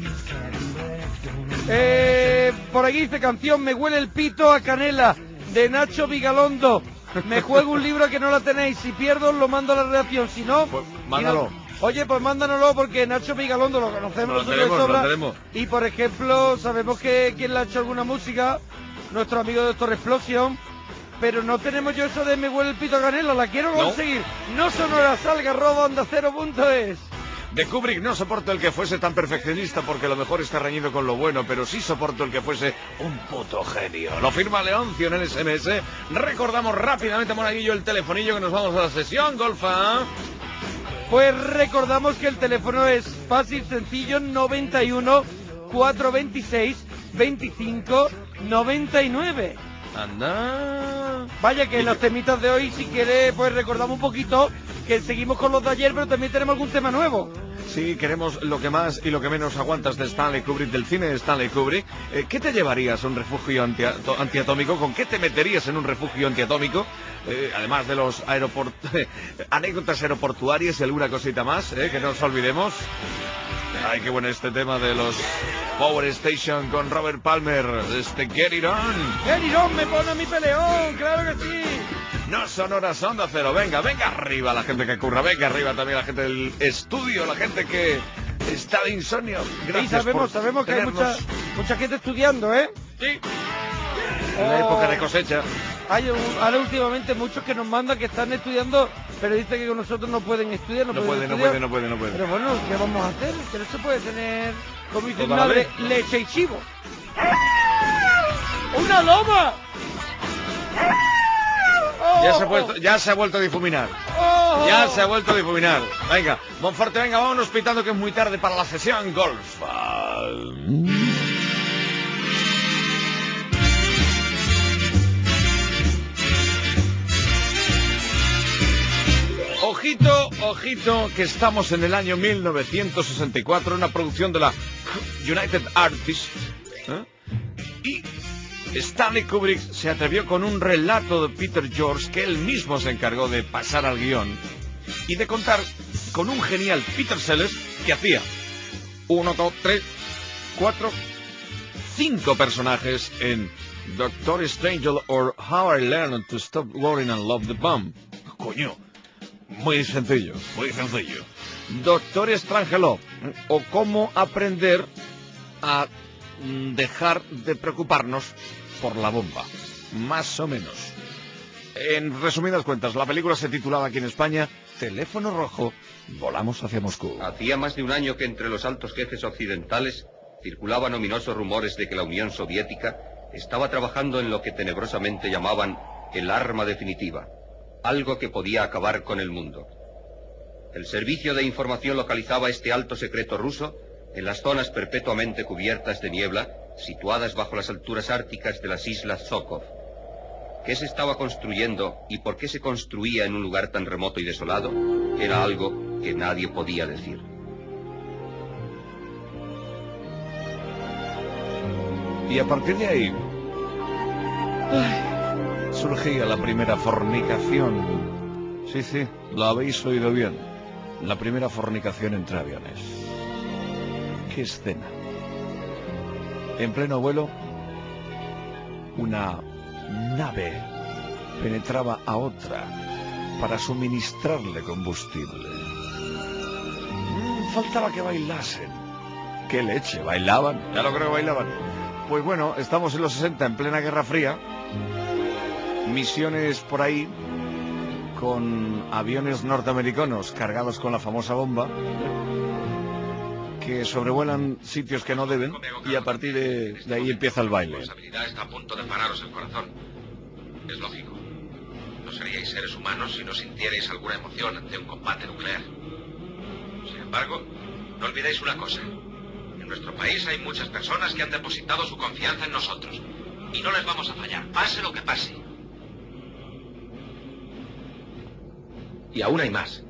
[SPEAKER 3] Eh, por aquí dice canción Me huele el pito a canela, de Nacho Vigalondo. Me juego un libro que no la tenéis. Si pierdo, lo mando a la redacción. Si no,
[SPEAKER 1] Pues
[SPEAKER 3] y
[SPEAKER 1] mándalo.
[SPEAKER 3] no- Oye, pues mándanoslo porque Nacho Vigalondo lo conocemos
[SPEAKER 1] Lo
[SPEAKER 3] nosotros de
[SPEAKER 1] tenemos, lo
[SPEAKER 3] sobra.
[SPEAKER 1] tenemos.
[SPEAKER 3] Y por ejemplo, sabemos que quien le ha hecho alguna música, nuestro amigo Doctor Explosion. Pero no tenemos yo eso de Me huele el pito a canela. La quiero
[SPEAKER 1] No.
[SPEAKER 3] conseguir. No sonora salga arroba onda cero punto es.
[SPEAKER 1] De Kubrick no soporto el que fuese tan perfeccionista porque lo mejor está reñido con lo bueno, pero sí soporto el que fuese un puto genio. Lo firma Leoncio en el S M S. Recordamos rápidamente, Monaguillo, el telefonillo que nos vamos a la sesión, Golfa.
[SPEAKER 3] Pues recordamos que el teléfono es fácil, sencillo, noventa y uno, cuatrocientos veintiséis, veinticinco, noventa y nueve.
[SPEAKER 1] Anda.
[SPEAKER 3] Vaya que los temitas de hoy, si quiere, pues recordamos un poquito que seguimos con los de ayer, pero también tenemos algún tema nuevo.
[SPEAKER 1] Sí, queremos lo que más y lo que menos aguantas de Stanley Kubrick, del cine de Stanley Kubrick. Eh, ¿Qué te llevarías a un refugio antiato- antiatómico? ¿Con qué te meterías en un refugio antiatómico? Eh, además de los aeroport anécdotas aeroportuarias y alguna cosita más, eh, que no nos olvidemos. Ay, qué bueno este tema de los Power Station con Robert Palmer, este Get It On.
[SPEAKER 3] ¡Qué tirón me pone a mi peleón! ¡Claro que sí!
[SPEAKER 1] No son horas Onda Cero. Venga, venga arriba la gente que curra. Venga arriba también la gente del estudio, la gente que está de insomnio. Gracias.
[SPEAKER 3] Sí, sabemos,
[SPEAKER 1] por
[SPEAKER 3] sabemos que hay
[SPEAKER 1] tenernos.
[SPEAKER 3] mucha, mucha gente estudiando, ¿eh?
[SPEAKER 1] Sí. En la época de cosecha.
[SPEAKER 3] Hay un- ahora últimamente muchos que nos mandan que están estudiando, pero dicen que con nosotros no pueden estudiar, no,
[SPEAKER 1] No
[SPEAKER 3] pueden
[SPEAKER 1] puede, no
[SPEAKER 3] estudiar.
[SPEAKER 1] puede, no puede, no puede.
[SPEAKER 3] Pero bueno, ¿qué vamos a hacer? Que no se puede tener, como dice mi
[SPEAKER 1] Toda la
[SPEAKER 3] madre,
[SPEAKER 1] vez.
[SPEAKER 3] leche y chivo. ¡Una loma!
[SPEAKER 1] Ya se, ha puesto, ya se ha vuelto a difuminar.
[SPEAKER 3] ¡Oh!
[SPEAKER 1] Ya se ha vuelto a difuminar. Venga, Monforte, venga, vámonos pitando que es muy tarde para la sesión golf. Ojito, ojito, que estamos en el año mil novecientos sesenta y cuatro, una producción de la United Artists, ¿eh? Y Stanley Kubrick se atrevió con un relato de Peter George que él mismo se encargó de pasar al guión y de contar con un genial Peter Sellers que hacía uno, dos, tres, cuatro, cinco personajes en Doctor Strange or How I Learned to Stop Worrying and Love the Bomb. Coño, muy sencillo, muy sencillo. Doctor Strangelove o cómo aprender a mm, dejar de preocuparnos por la bomba, más o menos. En resumidas cuentas, la película se titulaba aquí en España Teléfono Rojo, volamos hacia Moscú.
[SPEAKER 5] Hacía más de un año que entre los altos jefes occidentales circulaban ominosos rumores de que la Unión Soviética estaba trabajando en lo que tenebrosamente llamaban el arma definitiva, algo que podía acabar con el mundo. El servicio de información localizaba este alto secreto ruso en las zonas perpetuamente cubiertas de niebla, situadas bajo las alturas árticas de las islas Zhukov. ¿Qué se estaba construyendo y por qué se construía en un lugar tan remoto y desolado? Era algo que nadie podía decir.
[SPEAKER 1] Y a partir de ahí ay, surgía la primera fornicación. Sí, sí, lo habéis oído bien. La primera fornicación entre aviones. ¡Qué escena! En pleno vuelo, una nave penetraba a otra para suministrarle combustible. Mm, faltaba que bailasen. ¡Qué leche! ¿Bailaban? Ya lo creo que bailaban. Pues bueno, estamos en los sesenta, en plena Guerra Fría. Misiones por ahí con aviones norteamericanos cargados con la famosa bomba, que sobrevuelan sitios que no deben, y a partir de, de ahí empieza el baile.
[SPEAKER 8] La responsabilidad está a punto de pararos el corazón. Es lógico. No seríais seres humanos si no sintierais alguna emoción ante un combate nuclear. Sin embargo, no olvidéis una cosa. En nuestro país hay muchas personas que han depositado su confianza en nosotros. Y no les vamos a fallar, pase lo que pase. Y aún hay más.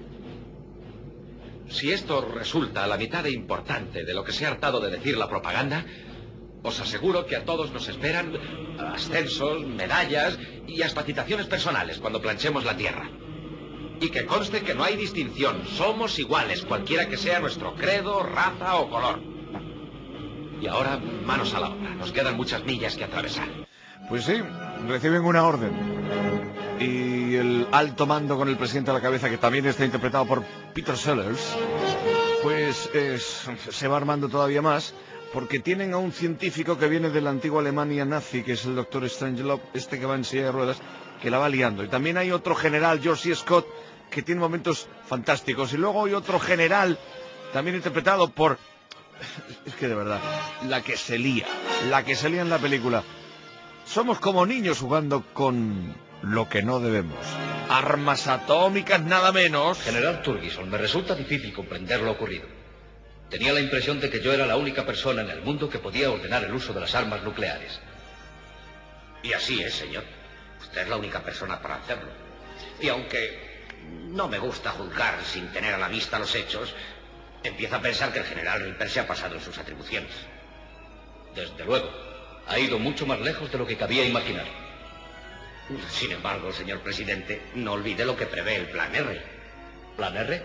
[SPEAKER 8] Si esto resulta la mitad de importante de lo que se ha hartado de decir la propaganda, os aseguro que a todos nos esperan ascensos, medallas y hasta citaciones personales cuando planchemos la tierra. Y que conste que no hay distinción, somos iguales, cualquiera que sea nuestro credo, raza o color. Y ahora, manos a la obra, nos quedan muchas millas que atravesar.
[SPEAKER 1] Pues sí, reciben una orden. Y el alto mando con el presidente a la cabeza, que también está interpretado por Peter Sellers, pues es, se va armando todavía más, porque tienen a un científico que viene de la antigua Alemania nazi, que es el doctor Strangelove, este que va en silla de ruedas, que la va liando. Y también hay otro general, George C. Scott, que tiene momentos fantásticos. Y luego hay otro general, también interpretado por... Es que de verdad, la que se lía, la que se lía en la película. Somos como niños jugando con lo que no debemos. Armas atómicas, nada menos.
[SPEAKER 9] General Turgison, me resulta difícil comprender lo ocurrido. Tenía la impresión de que yo era la única persona en el mundo que podía ordenar el uso de las armas nucleares.
[SPEAKER 8] Y así es, señor. Usted es la única persona para hacerlo. Y aunque no me gusta juzgar sin tener a la vista los hechos, empiezo a pensar que el general Ripper se ha pasado en sus atribuciones.
[SPEAKER 9] Desde luego, ha ido mucho más lejos de lo que cabía imaginar.
[SPEAKER 8] Sin embargo, señor presidente, no olvide lo que prevé el Plan R.
[SPEAKER 9] ¿Plan R?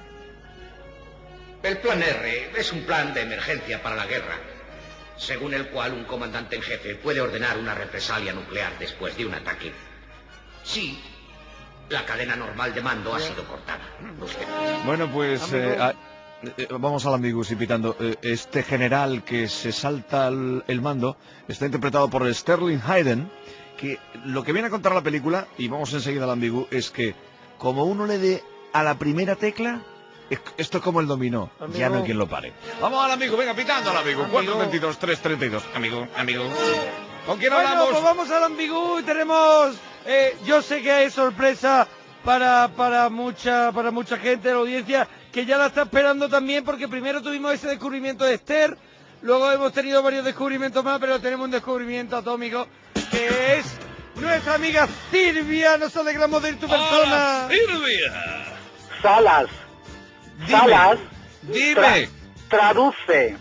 [SPEAKER 8] El Plan R es un plan de emergencia para la guerra, según el cual un comandante en jefe puede ordenar una represalia nuclear después de un ataque. Sí, la cadena normal de mando ha sido cortada.
[SPEAKER 1] Bueno, pues eh, a, eh, vamos al Ambigus y pitando. Eh, este general que se salta el, el mando está interpretado por Sterling Hayden, que lo que viene a contar la película, y vamos enseguida al Ambigu, es que como uno le dé a la primera tecla, es- esto es como el dominó,
[SPEAKER 3] Amigo.
[SPEAKER 1] ya no hay quien lo pare. Vamos al Ambigu, venga, pitando al Ambigu. cuatro veintidós, tres treinta y dos. Amigo, amigo. ¿Con quién
[SPEAKER 3] Bueno,
[SPEAKER 1] hablamos?
[SPEAKER 3] pues vamos al Ambigu y tenemos... eh, yo sé que hay sorpresa para, para, mucha, para mucha gente de la audiencia que ya la está esperando también, porque primero tuvimos ese descubrimiento de Esther, luego hemos tenido varios descubrimientos más, pero tenemos un descubrimiento atómico que es nuestra amiga Silvia. Nos alegramos de ir tu persona.
[SPEAKER 1] ¡Hola, Silvia!
[SPEAKER 10] Salas.
[SPEAKER 1] Dime,
[SPEAKER 10] Salas.
[SPEAKER 1] dime.
[SPEAKER 10] Tra- traduce.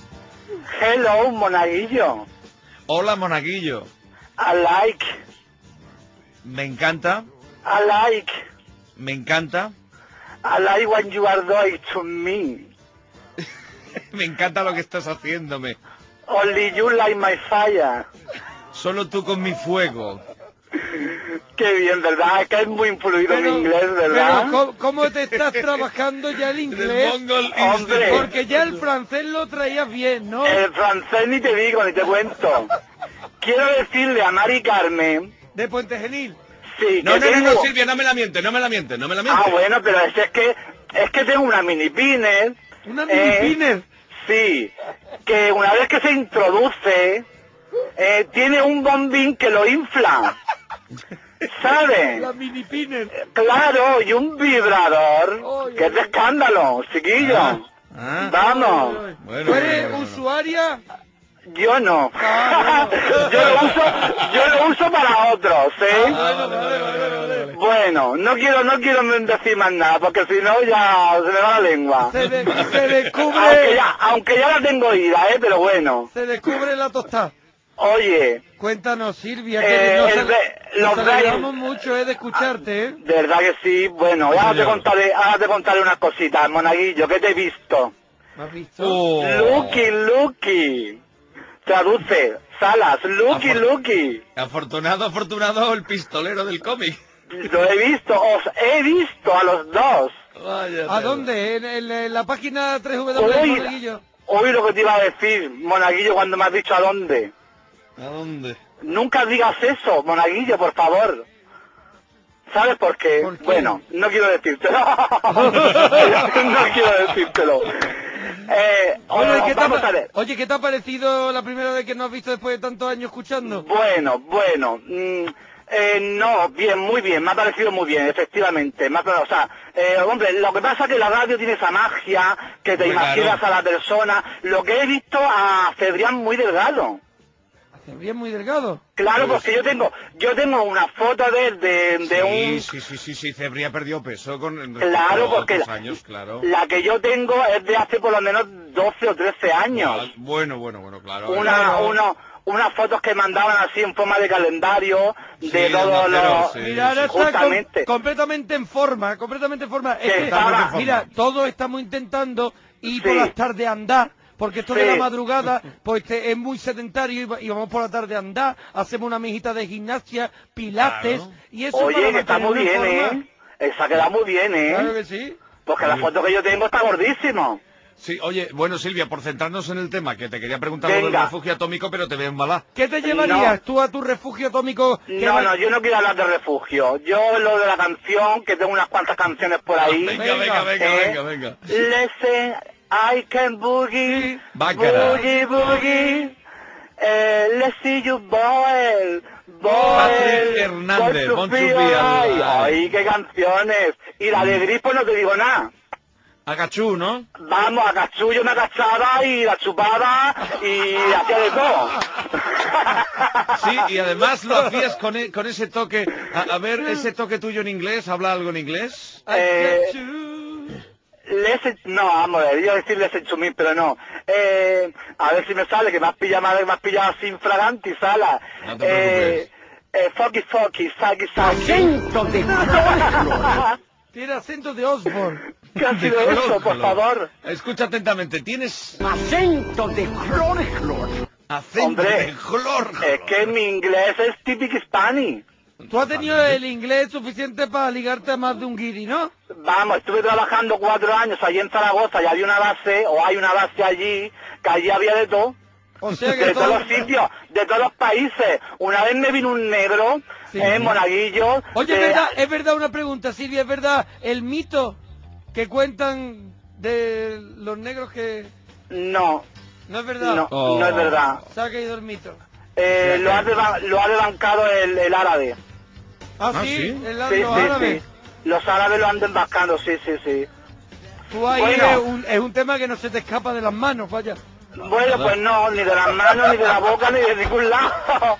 [SPEAKER 10] Hello, monaguillo.
[SPEAKER 1] Hola, monaguillo.
[SPEAKER 10] I like.
[SPEAKER 1] Me encanta,
[SPEAKER 10] I like.
[SPEAKER 1] me encanta,
[SPEAKER 10] I like what you are doing to me.
[SPEAKER 1] me encanta lo que estás haciéndome.
[SPEAKER 10] Only you like my fire.
[SPEAKER 1] Solo tú con mi fuego.
[SPEAKER 10] Qué bien, ¿verdad? Es que es muy influido mi inglés, ¿verdad?
[SPEAKER 3] Pero ¿cómo, cómo te estás trabajando ya el inglés?
[SPEAKER 10] Hombre.
[SPEAKER 3] Porque ya el francés lo traías bien, ¿no?
[SPEAKER 10] El francés ni te digo, ni te cuento. Quiero decirle a Mari Carmen...
[SPEAKER 3] De Puente Genil.
[SPEAKER 10] Sí,
[SPEAKER 1] No,
[SPEAKER 10] que
[SPEAKER 1] no, no,
[SPEAKER 10] tengo-
[SPEAKER 1] no, Silvia, no me la mientes, no me la mientes, no me la mientes.
[SPEAKER 10] Ah, bueno, pero es, es que es que tengo una mini piner.
[SPEAKER 3] ¿Una mini piner?
[SPEAKER 10] Sí, que una vez que se introduce, eh, tiene un bombín que lo infla. ¿Sabes?
[SPEAKER 3] La mini piner.
[SPEAKER 10] Claro, y un vibrador, que es de escándalo, chiquillo.
[SPEAKER 1] Ah.
[SPEAKER 10] Vamos.
[SPEAKER 1] Bueno,
[SPEAKER 3] ¿Tú eres
[SPEAKER 1] bueno, bueno,
[SPEAKER 3] usuaria?
[SPEAKER 10] Yo no.
[SPEAKER 3] Ah,
[SPEAKER 10] yo lo uso, yo lo uso para otros, ¿eh?
[SPEAKER 3] Ah, vale, vale, vale, vale, vale.
[SPEAKER 10] Bueno, no quiero, no quiero decir más nada, porque si no ya se me va la lengua.
[SPEAKER 3] Se, de- se descubre...
[SPEAKER 10] Aunque ya, aunque ya la tengo ida, ¿eh? Pero bueno.
[SPEAKER 3] Se descubre la tostada.
[SPEAKER 10] Oye,
[SPEAKER 3] Cuéntanos, Silvia,
[SPEAKER 10] Eh,
[SPEAKER 3] que nos,
[SPEAKER 10] el
[SPEAKER 3] ale-
[SPEAKER 10] de-
[SPEAKER 3] nos
[SPEAKER 10] los
[SPEAKER 3] alegramos
[SPEAKER 10] Brain-
[SPEAKER 3] mucho eh, de escucharte, ¿eh?
[SPEAKER 10] de verdad que sí. Bueno, ahora te contaré, ahora te contaré unas cositas, monaguillo, que te he visto.
[SPEAKER 3] ¿Me has visto?
[SPEAKER 1] Oh.
[SPEAKER 10] Lucky, Lucky. Traduce, Salas, Lucky,
[SPEAKER 1] Afor-
[SPEAKER 10] Lucky.
[SPEAKER 1] Afortunado, afortunado el pistolero del cómic.
[SPEAKER 10] Lo he visto, os he visto a los dos.
[SPEAKER 1] Vaya
[SPEAKER 3] ¿A
[SPEAKER 1] tela.
[SPEAKER 3] dónde? ¿En, en- en la página tres w del
[SPEAKER 10] Oí,
[SPEAKER 3] Monaguillo?
[SPEAKER 10] oí lo que te iba a decir, monaguillo, cuando me has dicho a dónde.
[SPEAKER 1] ¿A dónde?
[SPEAKER 10] Nunca digas eso, monaguillo, por favor. ¿Sabes por qué?
[SPEAKER 3] ¿Por qué?
[SPEAKER 10] Bueno, no quiero decírtelo. no quiero decírtelo. Eh,
[SPEAKER 3] Oye,
[SPEAKER 10] os
[SPEAKER 3] ¿qué te ha,
[SPEAKER 10] vamos
[SPEAKER 3] pa-
[SPEAKER 10] a ver.
[SPEAKER 3] oye, ¿qué te ha parecido la primera vez que nos has visto después de tantos años escuchando?
[SPEAKER 10] Bueno, bueno. mm, eh, no, bien, muy bien. Me ha parecido muy bien, efectivamente. Me ha pa- o sea, eh, hombre, lo que pasa es que la radio tiene esa magia que te
[SPEAKER 1] Hombre,
[SPEAKER 10] imaginas
[SPEAKER 1] claro.
[SPEAKER 10] a la persona. Lo que he visto a Cebrián muy delgado.
[SPEAKER 3] Hace bien muy delgado.
[SPEAKER 10] Claro,
[SPEAKER 1] Pues-
[SPEAKER 10] porque yo tengo yo tengo una foto de él de, de
[SPEAKER 1] sí,
[SPEAKER 10] un...
[SPEAKER 1] sí, sí, sí, sí, Cebría perdió peso con en respecto
[SPEAKER 10] Claro,
[SPEAKER 1] a
[SPEAKER 10] porque
[SPEAKER 1] otros
[SPEAKER 10] la,
[SPEAKER 1] años, claro.
[SPEAKER 10] la que yo tengo es de hace por lo menos doce o trece años.
[SPEAKER 1] Ah, Bueno, bueno, bueno, claro. a ver.
[SPEAKER 10] Una,
[SPEAKER 3] Claro.
[SPEAKER 10] uno- unas fotos que mandaban así en forma de calendario
[SPEAKER 1] Sí,
[SPEAKER 10] de
[SPEAKER 1] de
[SPEAKER 10] todos
[SPEAKER 1] Onda Cero,
[SPEAKER 10] los...
[SPEAKER 1] sí.
[SPEAKER 3] Mira, ahora está com-
[SPEAKER 10] justamente.
[SPEAKER 3] completamente en forma, completamente en forma. Es
[SPEAKER 10] Sí,
[SPEAKER 3] que,
[SPEAKER 10] estaba-
[SPEAKER 1] Totalmente en
[SPEAKER 3] mira,
[SPEAKER 1] forma.
[SPEAKER 3] todos estamos intentando ir por
[SPEAKER 10] Sí.
[SPEAKER 3] las tardes a andar, porque esto de
[SPEAKER 10] Sí.
[SPEAKER 3] la madrugada, pues este, es muy sedentario y, va- y vamos por la tarde a andar, hacemos una mijita de gimnasia, pilates,
[SPEAKER 1] Claro.
[SPEAKER 3] y eso para
[SPEAKER 10] Oye, que está muy
[SPEAKER 3] mantenernos
[SPEAKER 10] bien,
[SPEAKER 3] en forma.
[SPEAKER 10] ¿eh? Esa queda muy bien, ¿eh?
[SPEAKER 3] Claro que sí.
[SPEAKER 10] Porque la foto que yo tengo está gordísimo.
[SPEAKER 1] Sí, oye, bueno, Silvia, por centrarnos en el tema, que te quería preguntar lo del
[SPEAKER 10] Venga.
[SPEAKER 1] refugio atómico, pero te veo embalada.
[SPEAKER 3] ¿Qué te llevarías
[SPEAKER 10] No.
[SPEAKER 3] tú a tu refugio atómico? que
[SPEAKER 10] No,
[SPEAKER 3] va-
[SPEAKER 10] no, yo no quiero hablar de refugio. Yo lo de la canción, que tengo unas cuantas canciones por ahí.
[SPEAKER 1] Venga, venga, venga,
[SPEAKER 10] ¿eh?
[SPEAKER 1] venga, venga.
[SPEAKER 10] Listen, I can boogie,
[SPEAKER 1] Bácara.
[SPEAKER 10] boogie, boogie. Eh, let's see you boil, boil.
[SPEAKER 1] Patrick Hernández,
[SPEAKER 10] Born to
[SPEAKER 1] Born to
[SPEAKER 10] be
[SPEAKER 1] be
[SPEAKER 10] alive.
[SPEAKER 1] alive.
[SPEAKER 10] Ay, qué canciones. Y la de Gripo no te digo nada.
[SPEAKER 1] Agachú, ¿no?
[SPEAKER 10] Vamos, a Cachú yo me agachaba y la chupaba y hacía de todo.
[SPEAKER 1] Sí, y además lo hacías con, e- con ese toque. A, a ver, ese toque tuyo en inglés, ¿habla algo en inglés?
[SPEAKER 10] Eh, Listen, no, vamos a ver, iba a decir listen to me, pero no. Eh, a ver si me sale, que me has pillado, me has pillado sin fraganti, sala.
[SPEAKER 1] No te preocupes.
[SPEAKER 10] Eh, eh, fucky, fucky, saki, saki.
[SPEAKER 7] Acento de
[SPEAKER 3] Tiene acento de Osborne.
[SPEAKER 10] ¿Qué ha sido eso, por
[SPEAKER 1] Cloro.
[SPEAKER 10] favor?
[SPEAKER 1] Escucha atentamente, tienes
[SPEAKER 7] acento de clor, clor.
[SPEAKER 1] acento
[SPEAKER 10] Hombre,
[SPEAKER 1] de clor.
[SPEAKER 10] Es que mi inglés es típico hispani.
[SPEAKER 3] Tú has tenido el inglés suficiente para ligarte a más de un guiri, ¿no?
[SPEAKER 10] Vamos, estuve trabajando cuatro años allí en Zaragoza y había una base, o hay una base allí, que allí había de todo.
[SPEAKER 3] O sea que
[SPEAKER 10] de
[SPEAKER 3] todo...
[SPEAKER 10] todos los sitios, de todos los países. Una vez me vino un negro,
[SPEAKER 3] Sí.
[SPEAKER 10] eh, monaguillo.
[SPEAKER 3] Oye,
[SPEAKER 10] de-
[SPEAKER 3] es verdad, es verdad una pregunta, Silvia, es verdad el mito que cuentan de los negros que...
[SPEAKER 10] No,
[SPEAKER 3] No es verdad.
[SPEAKER 10] no,
[SPEAKER 1] Oh.
[SPEAKER 10] no es verdad.
[SPEAKER 3] Se ha caído el mito.
[SPEAKER 10] Eh,
[SPEAKER 1] Sí,
[SPEAKER 10] lo, ha
[SPEAKER 1] sí.
[SPEAKER 10] deba- lo ha desbancado el, el árabe.
[SPEAKER 3] Ah,
[SPEAKER 1] Ah,
[SPEAKER 3] sí,
[SPEAKER 1] ¿sí?
[SPEAKER 3] el-
[SPEAKER 10] Sí,
[SPEAKER 3] los
[SPEAKER 10] sí,
[SPEAKER 3] árabes.
[SPEAKER 10] sí. Los árabes lo han desbancado, sí, sí, sí.
[SPEAKER 3] Tú ahí
[SPEAKER 10] Bueno.
[SPEAKER 3] es, un, es un tema que no se te escapa de las manos, vaya.
[SPEAKER 10] Bueno, pues no, ni de las manos, ni de la boca, ni de ningún lado.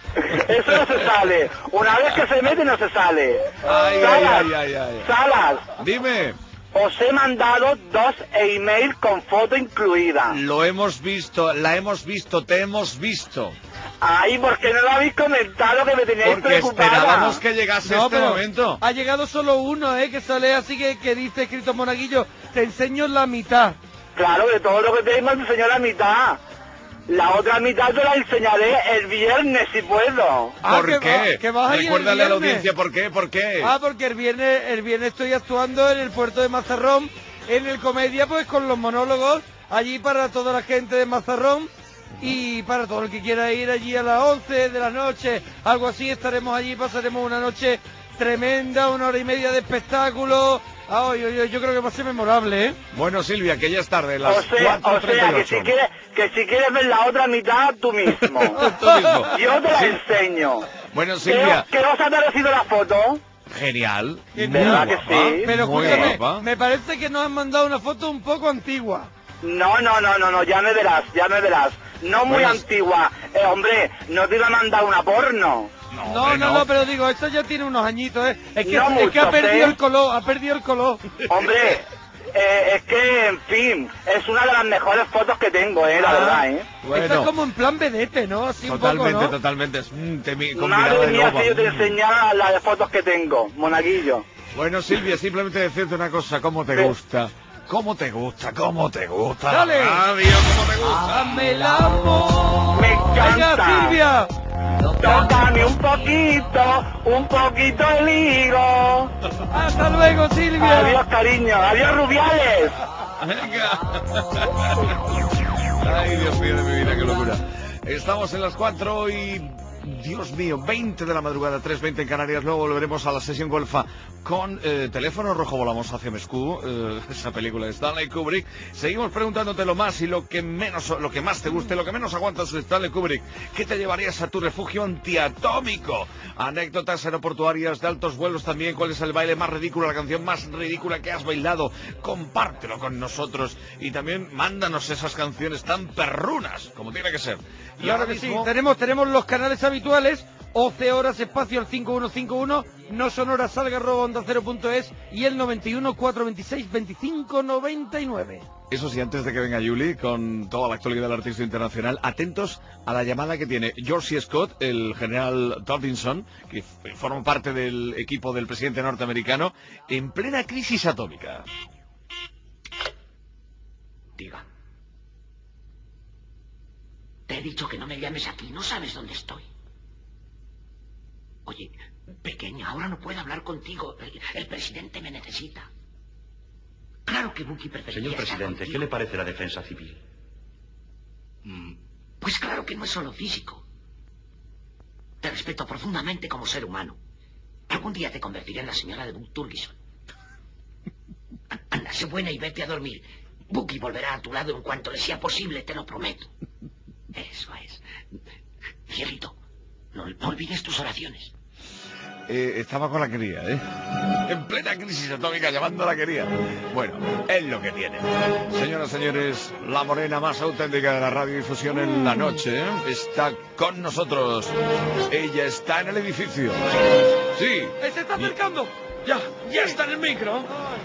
[SPEAKER 10] Eso no se sale. Una vez que se mete, no se sale.
[SPEAKER 1] Ay, ay,
[SPEAKER 10] Salas,
[SPEAKER 1] ay, ay, ay.
[SPEAKER 10] Salas,
[SPEAKER 1] Dime,
[SPEAKER 10] os he mandado dos emails con foto incluida.
[SPEAKER 1] lo hemos visto, la hemos visto, te hemos visto.
[SPEAKER 10] Ay, ¿por qué no lo habéis comentado que me teníais
[SPEAKER 1] Porque
[SPEAKER 10] preocupada?
[SPEAKER 1] esperábamos que llegase
[SPEAKER 3] No,
[SPEAKER 1] este
[SPEAKER 3] pero
[SPEAKER 1] momento.
[SPEAKER 3] ha llegado solo uno, ¿eh? Que sale así que, que dice escrito Monaguillo, te enseño la mitad.
[SPEAKER 10] Claro, de todo lo que tengo te enseño la mitad. La otra mitad te la enseñaré el viernes si puedo.
[SPEAKER 3] Ah,
[SPEAKER 1] ¿Por
[SPEAKER 3] que
[SPEAKER 1] qué?
[SPEAKER 3] va- que vas a ir el
[SPEAKER 1] Recuérdale a la
[SPEAKER 3] viernes.
[SPEAKER 1] audiencia por qué, por qué.
[SPEAKER 3] Ah, porque el viernes, el viernes estoy actuando en el puerto de Mazarrón, en el Comedia, pues con los monólogos, allí para toda la gente de Mazarrón y para todo el que quiera ir allí a las once de la noche, algo así, estaremos allí, pasaremos una noche tremenda, una hora y media de espectáculo. Ay, ay, ay, yo creo que va a ser memorable, ¿eh?
[SPEAKER 1] Bueno, Silvia, que ya es tarde,
[SPEAKER 10] O
[SPEAKER 1] las
[SPEAKER 10] sea,
[SPEAKER 1] cuatro
[SPEAKER 10] o
[SPEAKER 1] treinta
[SPEAKER 10] sea
[SPEAKER 1] y
[SPEAKER 10] que
[SPEAKER 1] ocho.
[SPEAKER 10] si quieres que si quieres ver la otra mitad tú mismo.
[SPEAKER 1] Tú mismo.
[SPEAKER 10] Yo te la
[SPEAKER 1] Sí.
[SPEAKER 10] enseño.
[SPEAKER 1] Bueno,
[SPEAKER 10] ¿Qué,
[SPEAKER 1] Silvia,
[SPEAKER 10] os- ¿Qué os ha parecido la foto?
[SPEAKER 1] genial. Muy
[SPEAKER 10] ¿Verdad que
[SPEAKER 1] guapa,
[SPEAKER 10] sí?
[SPEAKER 3] Pero
[SPEAKER 1] muy
[SPEAKER 3] escúchame,
[SPEAKER 1] guapa.
[SPEAKER 3] me parece que nos han mandado una foto un poco antigua.
[SPEAKER 10] No, no, no, no, no, ya me verás, ya me verás. No muy
[SPEAKER 1] Bueno,
[SPEAKER 10] antigua. Eh, hombre, no te iba a mandar una porno.
[SPEAKER 3] No,
[SPEAKER 1] hombre,
[SPEAKER 3] no, no, pero digo, esto ya tiene unos añitos, ¿eh? Es que,
[SPEAKER 10] No
[SPEAKER 3] es que ha
[SPEAKER 10] muchos,
[SPEAKER 3] perdido
[SPEAKER 10] ¿eh?
[SPEAKER 3] el color, ha perdido el color.
[SPEAKER 10] Hombre, eh, es que, en fin, es una de las mejores fotos que tengo, eh, la
[SPEAKER 3] Ah.
[SPEAKER 10] verdad, eh.
[SPEAKER 1] Bueno.
[SPEAKER 3] Esto es como en plan vedete, ¿no? Así
[SPEAKER 1] Totalmente,
[SPEAKER 3] un poco, ¿no?
[SPEAKER 1] totalmente. Es un temi- con mirada
[SPEAKER 10] Madre
[SPEAKER 1] de
[SPEAKER 10] mía,
[SPEAKER 1] loba.
[SPEAKER 10] si yo te
[SPEAKER 1] Mm.
[SPEAKER 10] enseñara las de fotos que tengo, monaguillo.
[SPEAKER 1] Bueno, Silvia, simplemente decirte una cosa, ¿cómo te
[SPEAKER 10] Sí.
[SPEAKER 1] gusta? ¿Cómo te gusta? ¿Cómo te gusta?
[SPEAKER 3] Dale.
[SPEAKER 1] Adiós, ¿cómo te gusta?
[SPEAKER 3] ¡Dame el amor!
[SPEAKER 10] Me encanta.
[SPEAKER 3] ¡Venga, Silvia!
[SPEAKER 10] Tócame un poquito, un poquito el hilo.
[SPEAKER 3] ¡Hasta luego, Silvia!
[SPEAKER 10] Adiós, cariño. Adiós, Rubiales.
[SPEAKER 1] Venga. Ay, Dios mío de mi vida, qué locura. Estamos en las cuatro y... Dios mío, veinte de la madrugada, tres veinte en Canarias. Luego volveremos a la sesión golfa con eh, Teléfono Rojo. Volamos hacia Moscú, eh, esa película de Stanley Kubrick. Seguimos preguntándote lo más y lo que menos, lo que más te guste, lo que menos aguantas de Stanley Kubrick. ¿Qué te llevarías a tu refugio antiatómico? Anécdotas aeroportuarias de altos vuelos también. ¿Cuál es el baile más ridículo, la canción más ridícula que has bailado? Compártelo con nosotros y también mándanos esas canciones tan perrunas como tiene que ser. Y
[SPEAKER 3] Claro
[SPEAKER 1] ahora
[SPEAKER 3] que sí,
[SPEAKER 1] mismo-
[SPEAKER 3] tenemos, tenemos los canales habituales, once horas espacio al cinco uno cinco uno, no son horas salga arroba onda cero punto es y el noventa y uno, cuatrocientos veintiséis, veinticinco noventa y nueve.
[SPEAKER 1] Eso sí, antes de que venga Julie con toda la actualidad del artista internacional, atentos a la llamada que tiene George Scott, el general Tolkinson, que f- forma parte del equipo del presidente norteamericano, en plena crisis atómica.
[SPEAKER 11] Diga. Te he dicho que no me llames aquí, no sabes dónde estoy. Oye, pequeña, ahora no puedo hablar contigo. El, el presidente me necesita. Claro que Bucky preferiría
[SPEAKER 9] Señor
[SPEAKER 11] estar
[SPEAKER 9] presidente,
[SPEAKER 11] contigo.
[SPEAKER 9] ¿qué le parece la defensa civil?
[SPEAKER 11] Pues claro que no es solo físico. Te respeto profundamente como ser humano. Algún día te convertiré en la señora de Buck Turgison. Anda, sé buena y vete a dormir. Bucky volverá a tu lado en cuanto le sea posible, te lo prometo. Eso es. Cielito, no, no olvides tus oraciones.
[SPEAKER 1] Eh, estaba con la cría, ¿eh? En plena crisis atómica, llamando a la cría. Bueno, es lo que tiene. Señoras y señores, la morena más auténtica de la radiodifusión en la noche, ¿eh? Está con nosotros. Ella está en el edificio. Sí.
[SPEAKER 3] ¡Se está acercando!
[SPEAKER 1] Ya, ya está en el micro.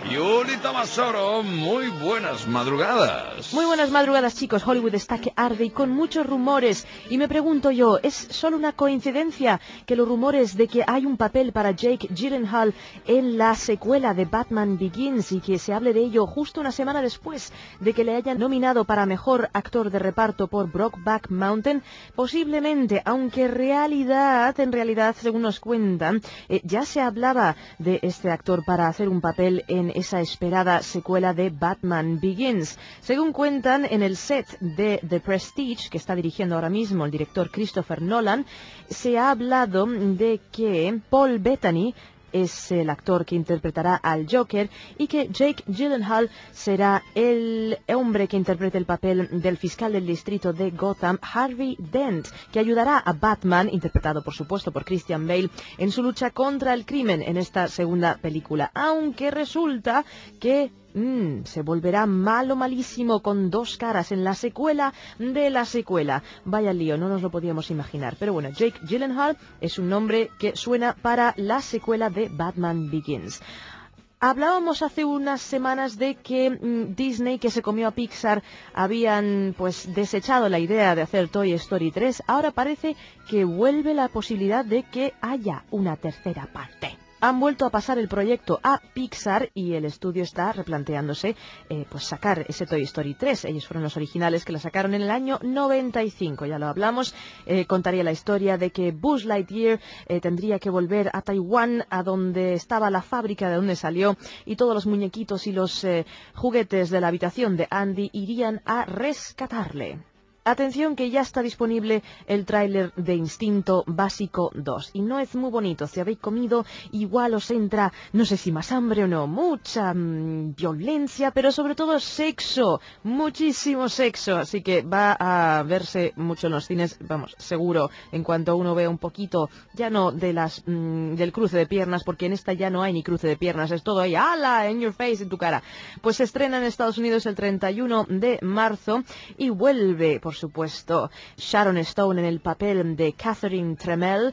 [SPEAKER 1] Yuli Tomasoro, muy buenas madrugadas.
[SPEAKER 12] Muy buenas madrugadas, chicos. Hollywood está que arde y con muchos rumores. Y me pregunto yo, ¿es solo una coincidencia que los rumores de que hay un papel para Jake Gyllenhaal en la secuela de Batman Begins y que se hable de ello justo una semana después de que le hayan nominado para mejor actor de reparto por Brokeback Mountain? Posiblemente, aunque en realidad, en realidad, según nos cuentan, eh, ya se hablaba de este actor para hacer un papel en esa esperada secuela de Batman Begins. Según cuentan, en el set de The Prestige, que está dirigiendo ahora mismo el director Christopher Nolan, se ha hablado de que Paul Bettany es el actor que interpretará al Joker y que Jake Gyllenhaal será el hombre que interprete el papel del fiscal del distrito de Gotham, Harvey Dent, que ayudará a Batman, interpretado por supuesto por Christian Bale, en su lucha contra el crimen en esta segunda película. Aunque resulta que Mm, se volverá malo malísimo con dos caras en la secuela de la secuela. Vaya lío, no nos lo podíamos imaginar. Pero bueno, Jake Gyllenhaal es un nombre que suena para la secuela de Batman Begins. Hablábamos hace unas semanas de que mmm, Disney, que se comió a Pixar, habían pues desechado la idea de hacer Toy Story tres. Ahora parece que vuelve la posibilidad de que haya una tercera parte. Han vuelto a pasar el proyecto a Pixar y el estudio está replanteándose eh, pues sacar ese Toy Story tres. Ellos fueron los originales que la sacaron en el año noventa y cinco, ya lo hablamos. Eh, contaría la historia de que Buzz Lightyear eh, tendría que volver a Taiwán, a donde estaba la fábrica de donde salió, y todos los muñequitos y los eh, juguetes de la habitación de Andy irían a rescatarle. Atención, que ya está disponible el tráiler de Instinto Básico dos. Y no es muy bonito. Si habéis comido, igual os entra, no sé si más hambre o no, mucha mmm, violencia, pero sobre todo sexo. Muchísimo sexo. Así que va a verse mucho en los cines, vamos, seguro, en cuanto uno vea un poquito, ya no de las mmm, del cruce de piernas, porque en esta ya no hay ni cruce de piernas, es todo ahí, ¡ala! En your face, en tu cara. Pues se estrena en Estados Unidos el treinta y uno de marzo y vuelve, por supuesto, Sharon Stone en el papel de Catherine Tremell,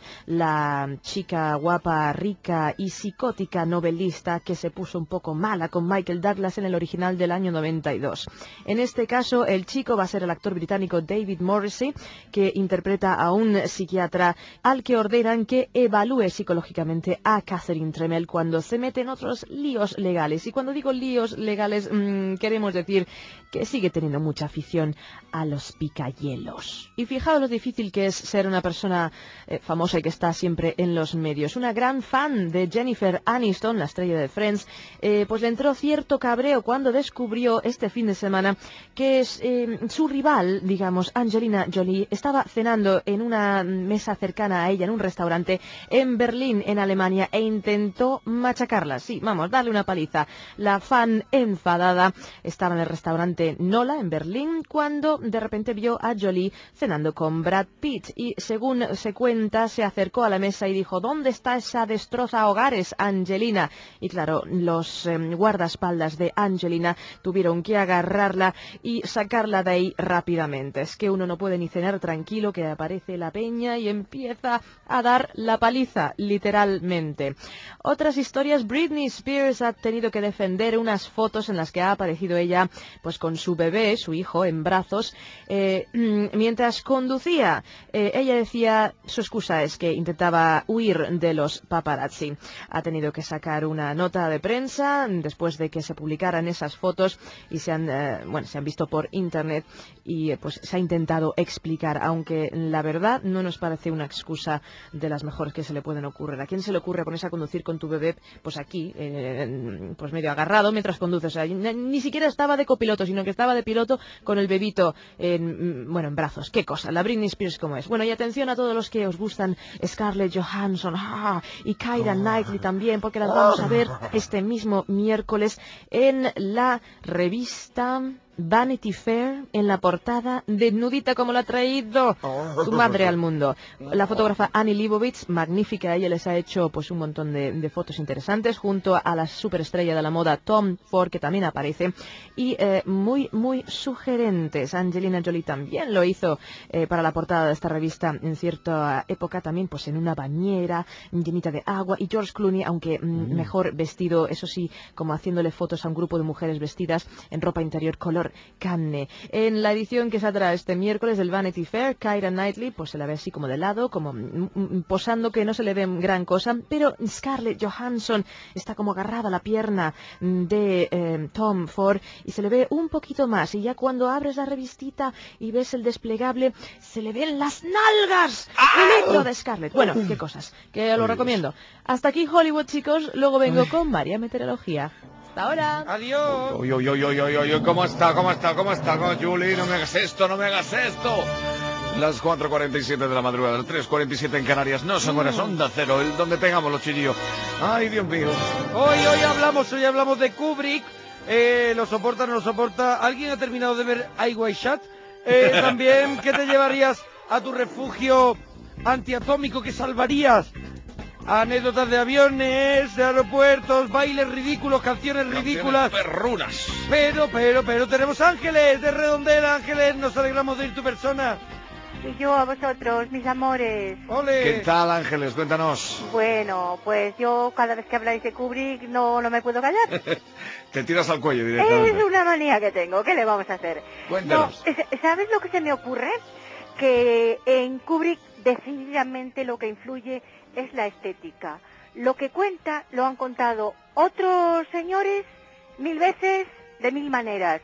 [SPEAKER 12] la chica guapa, rica y psicótica novelista que se puso un poco mala con Michael Douglas en el original del año noventa y dos. En este caso, el chico va a ser el actor británico David Morrissey, que interpreta a un psiquiatra al que ordenan que evalúe psicológicamente a Catherine Tremell cuando se mete en otros líos legales. Y cuando digo líos legales, mmm, queremos decir que sigue teniendo mucha afición a los picahielos. Y fijaos lo difícil que es ser una persona eh, famosa y que está siempre en los medios. Una gran fan de Jennifer Aniston, la estrella de Friends, eh, pues le entró cierto cabreo cuando descubrió este fin de semana que es, eh, su rival, digamos, Angelina Jolie, estaba cenando en una mesa cercana a ella en un restaurante en Berlín, en Alemania, e intentó machacarla. Sí, vamos, darle una paliza. La fan enfadada estaba en el restaurante Nola, en Berlín, cuando de repente vio a Jolie cenando con Brad Pitt y, según se cuenta, se acercó a la mesa y dijo: ¿dónde está esa destroza hogares, Angelina? Y claro, los eh, guardaespaldas de Angelina tuvieron que agarrarla y sacarla de ahí rápidamente. Es que uno no puede ni cenar tranquilo, que aparece la peña y empieza a dar la paliza, literalmente. Otras historias: Britney Spears ha tenido que defender unas fotos en las que ha aparecido ella pues con su bebé, su hijo, en brazos, eh, mientras conducía. Eh, ella decía, su excusa es que intentaba huir de los paparazzi. Ha tenido que sacar una nota de prensa después de que se publicaran esas fotos y se han, eh, bueno, se han visto por internet y eh, pues se ha intentado explicar, aunque la verdad no nos parece una excusa de las mejores que se le pueden ocurrir. ¿A quién se le ocurre ponerse a conducir con tu bebé, pues aquí, eh, pues medio agarrado mientras conduces? O sea, ni, ni siquiera estaba de copiloto, sino que estaba de piloto con el bebito en, bueno, en brazos. Qué cosa, la Britney Spears como es. Bueno, y atención a todos los que os gustan Scarlett Johansson ah, y Keira Knightley también, porque las vamos a ver este mismo miércoles en la revista Vanity Fair en la portada, desnudita como la ha traído su madre al mundo. La fotógrafa Annie Leibovitz, magnífica, ella les ha hecho pues un montón de, de fotos interesantes junto a la superestrella de la moda Tom Ford, que también aparece, y eh, muy, muy sugerentes. Angelina Jolie también lo hizo eh, para la portada de esta revista en cierta época, también pues en una bañera llenita de agua, y George Clooney, aunque mm, mm. mejor vestido, eso sí, como haciéndole fotos a un grupo de mujeres vestidas en ropa interior color carne. En la edición que saldrá este miércoles del Vanity Fair, Keira Knightley pues se la ve así como de lado, como mm, posando, que no se le ve gran cosa, pero Scarlett Johansson está como agarrada a la pierna de eh, Tom Ford y se le ve un poquito más, y ya cuando abres la revistita y ves el desplegable se le ven las nalgas ¡Ah! de Scarlett. Bueno, qué cosas, que lo recomiendo. Hasta aquí Hollywood, chicos, luego vengo Ay. con María Meteorología. Hasta ahora.
[SPEAKER 3] Adiós.
[SPEAKER 1] Oy, oy, oy, oy, oy, oy, ¿cómo está? ¿Cómo está? ¿Cómo está? ¿Cómo, Julie? No me hagas esto, no me hagas esto. Las cuatro cuarenta y siete de la madrugada, las tres cuarenta y siete en Canarias, no son horas, Onda Cero, el donde pegamos los chillillos. Ay, Dios mío.
[SPEAKER 3] Hoy, hoy hablamos, hoy hablamos de Kubrick. Eh, lo soporta, no lo soporta. ¿Alguien ha terminado de ver Eye Wide Shut? Eh, también, ¿qué te llevarías a tu refugio antiatómico que salvarías? Anécdotas de aviones, de aeropuertos, bailes ridículos, canciones, canciones ridículas.
[SPEAKER 1] Perrunas.
[SPEAKER 3] Pero, pero, pero tenemos Ángeles de Redondela. Ángeles, nos alegramos de ir tu persona.
[SPEAKER 13] Y yo a vosotros, mis amores.
[SPEAKER 3] ¡Ole!
[SPEAKER 1] ¿Qué tal, Ángeles? Cuéntanos.
[SPEAKER 13] Bueno, pues yo cada vez que habláis de Kubrick no, no me puedo callar.
[SPEAKER 1] Te tiras al cuello directamente.
[SPEAKER 13] Es una manía que tengo, ¿qué le vamos a hacer?
[SPEAKER 1] Cuéntanos.
[SPEAKER 13] No, ¿sabes lo que se me ocurre? Que en Kubrick decididamente lo que influye es la estética. Lo que cuenta lo han contado otros señores mil veces, de mil maneras.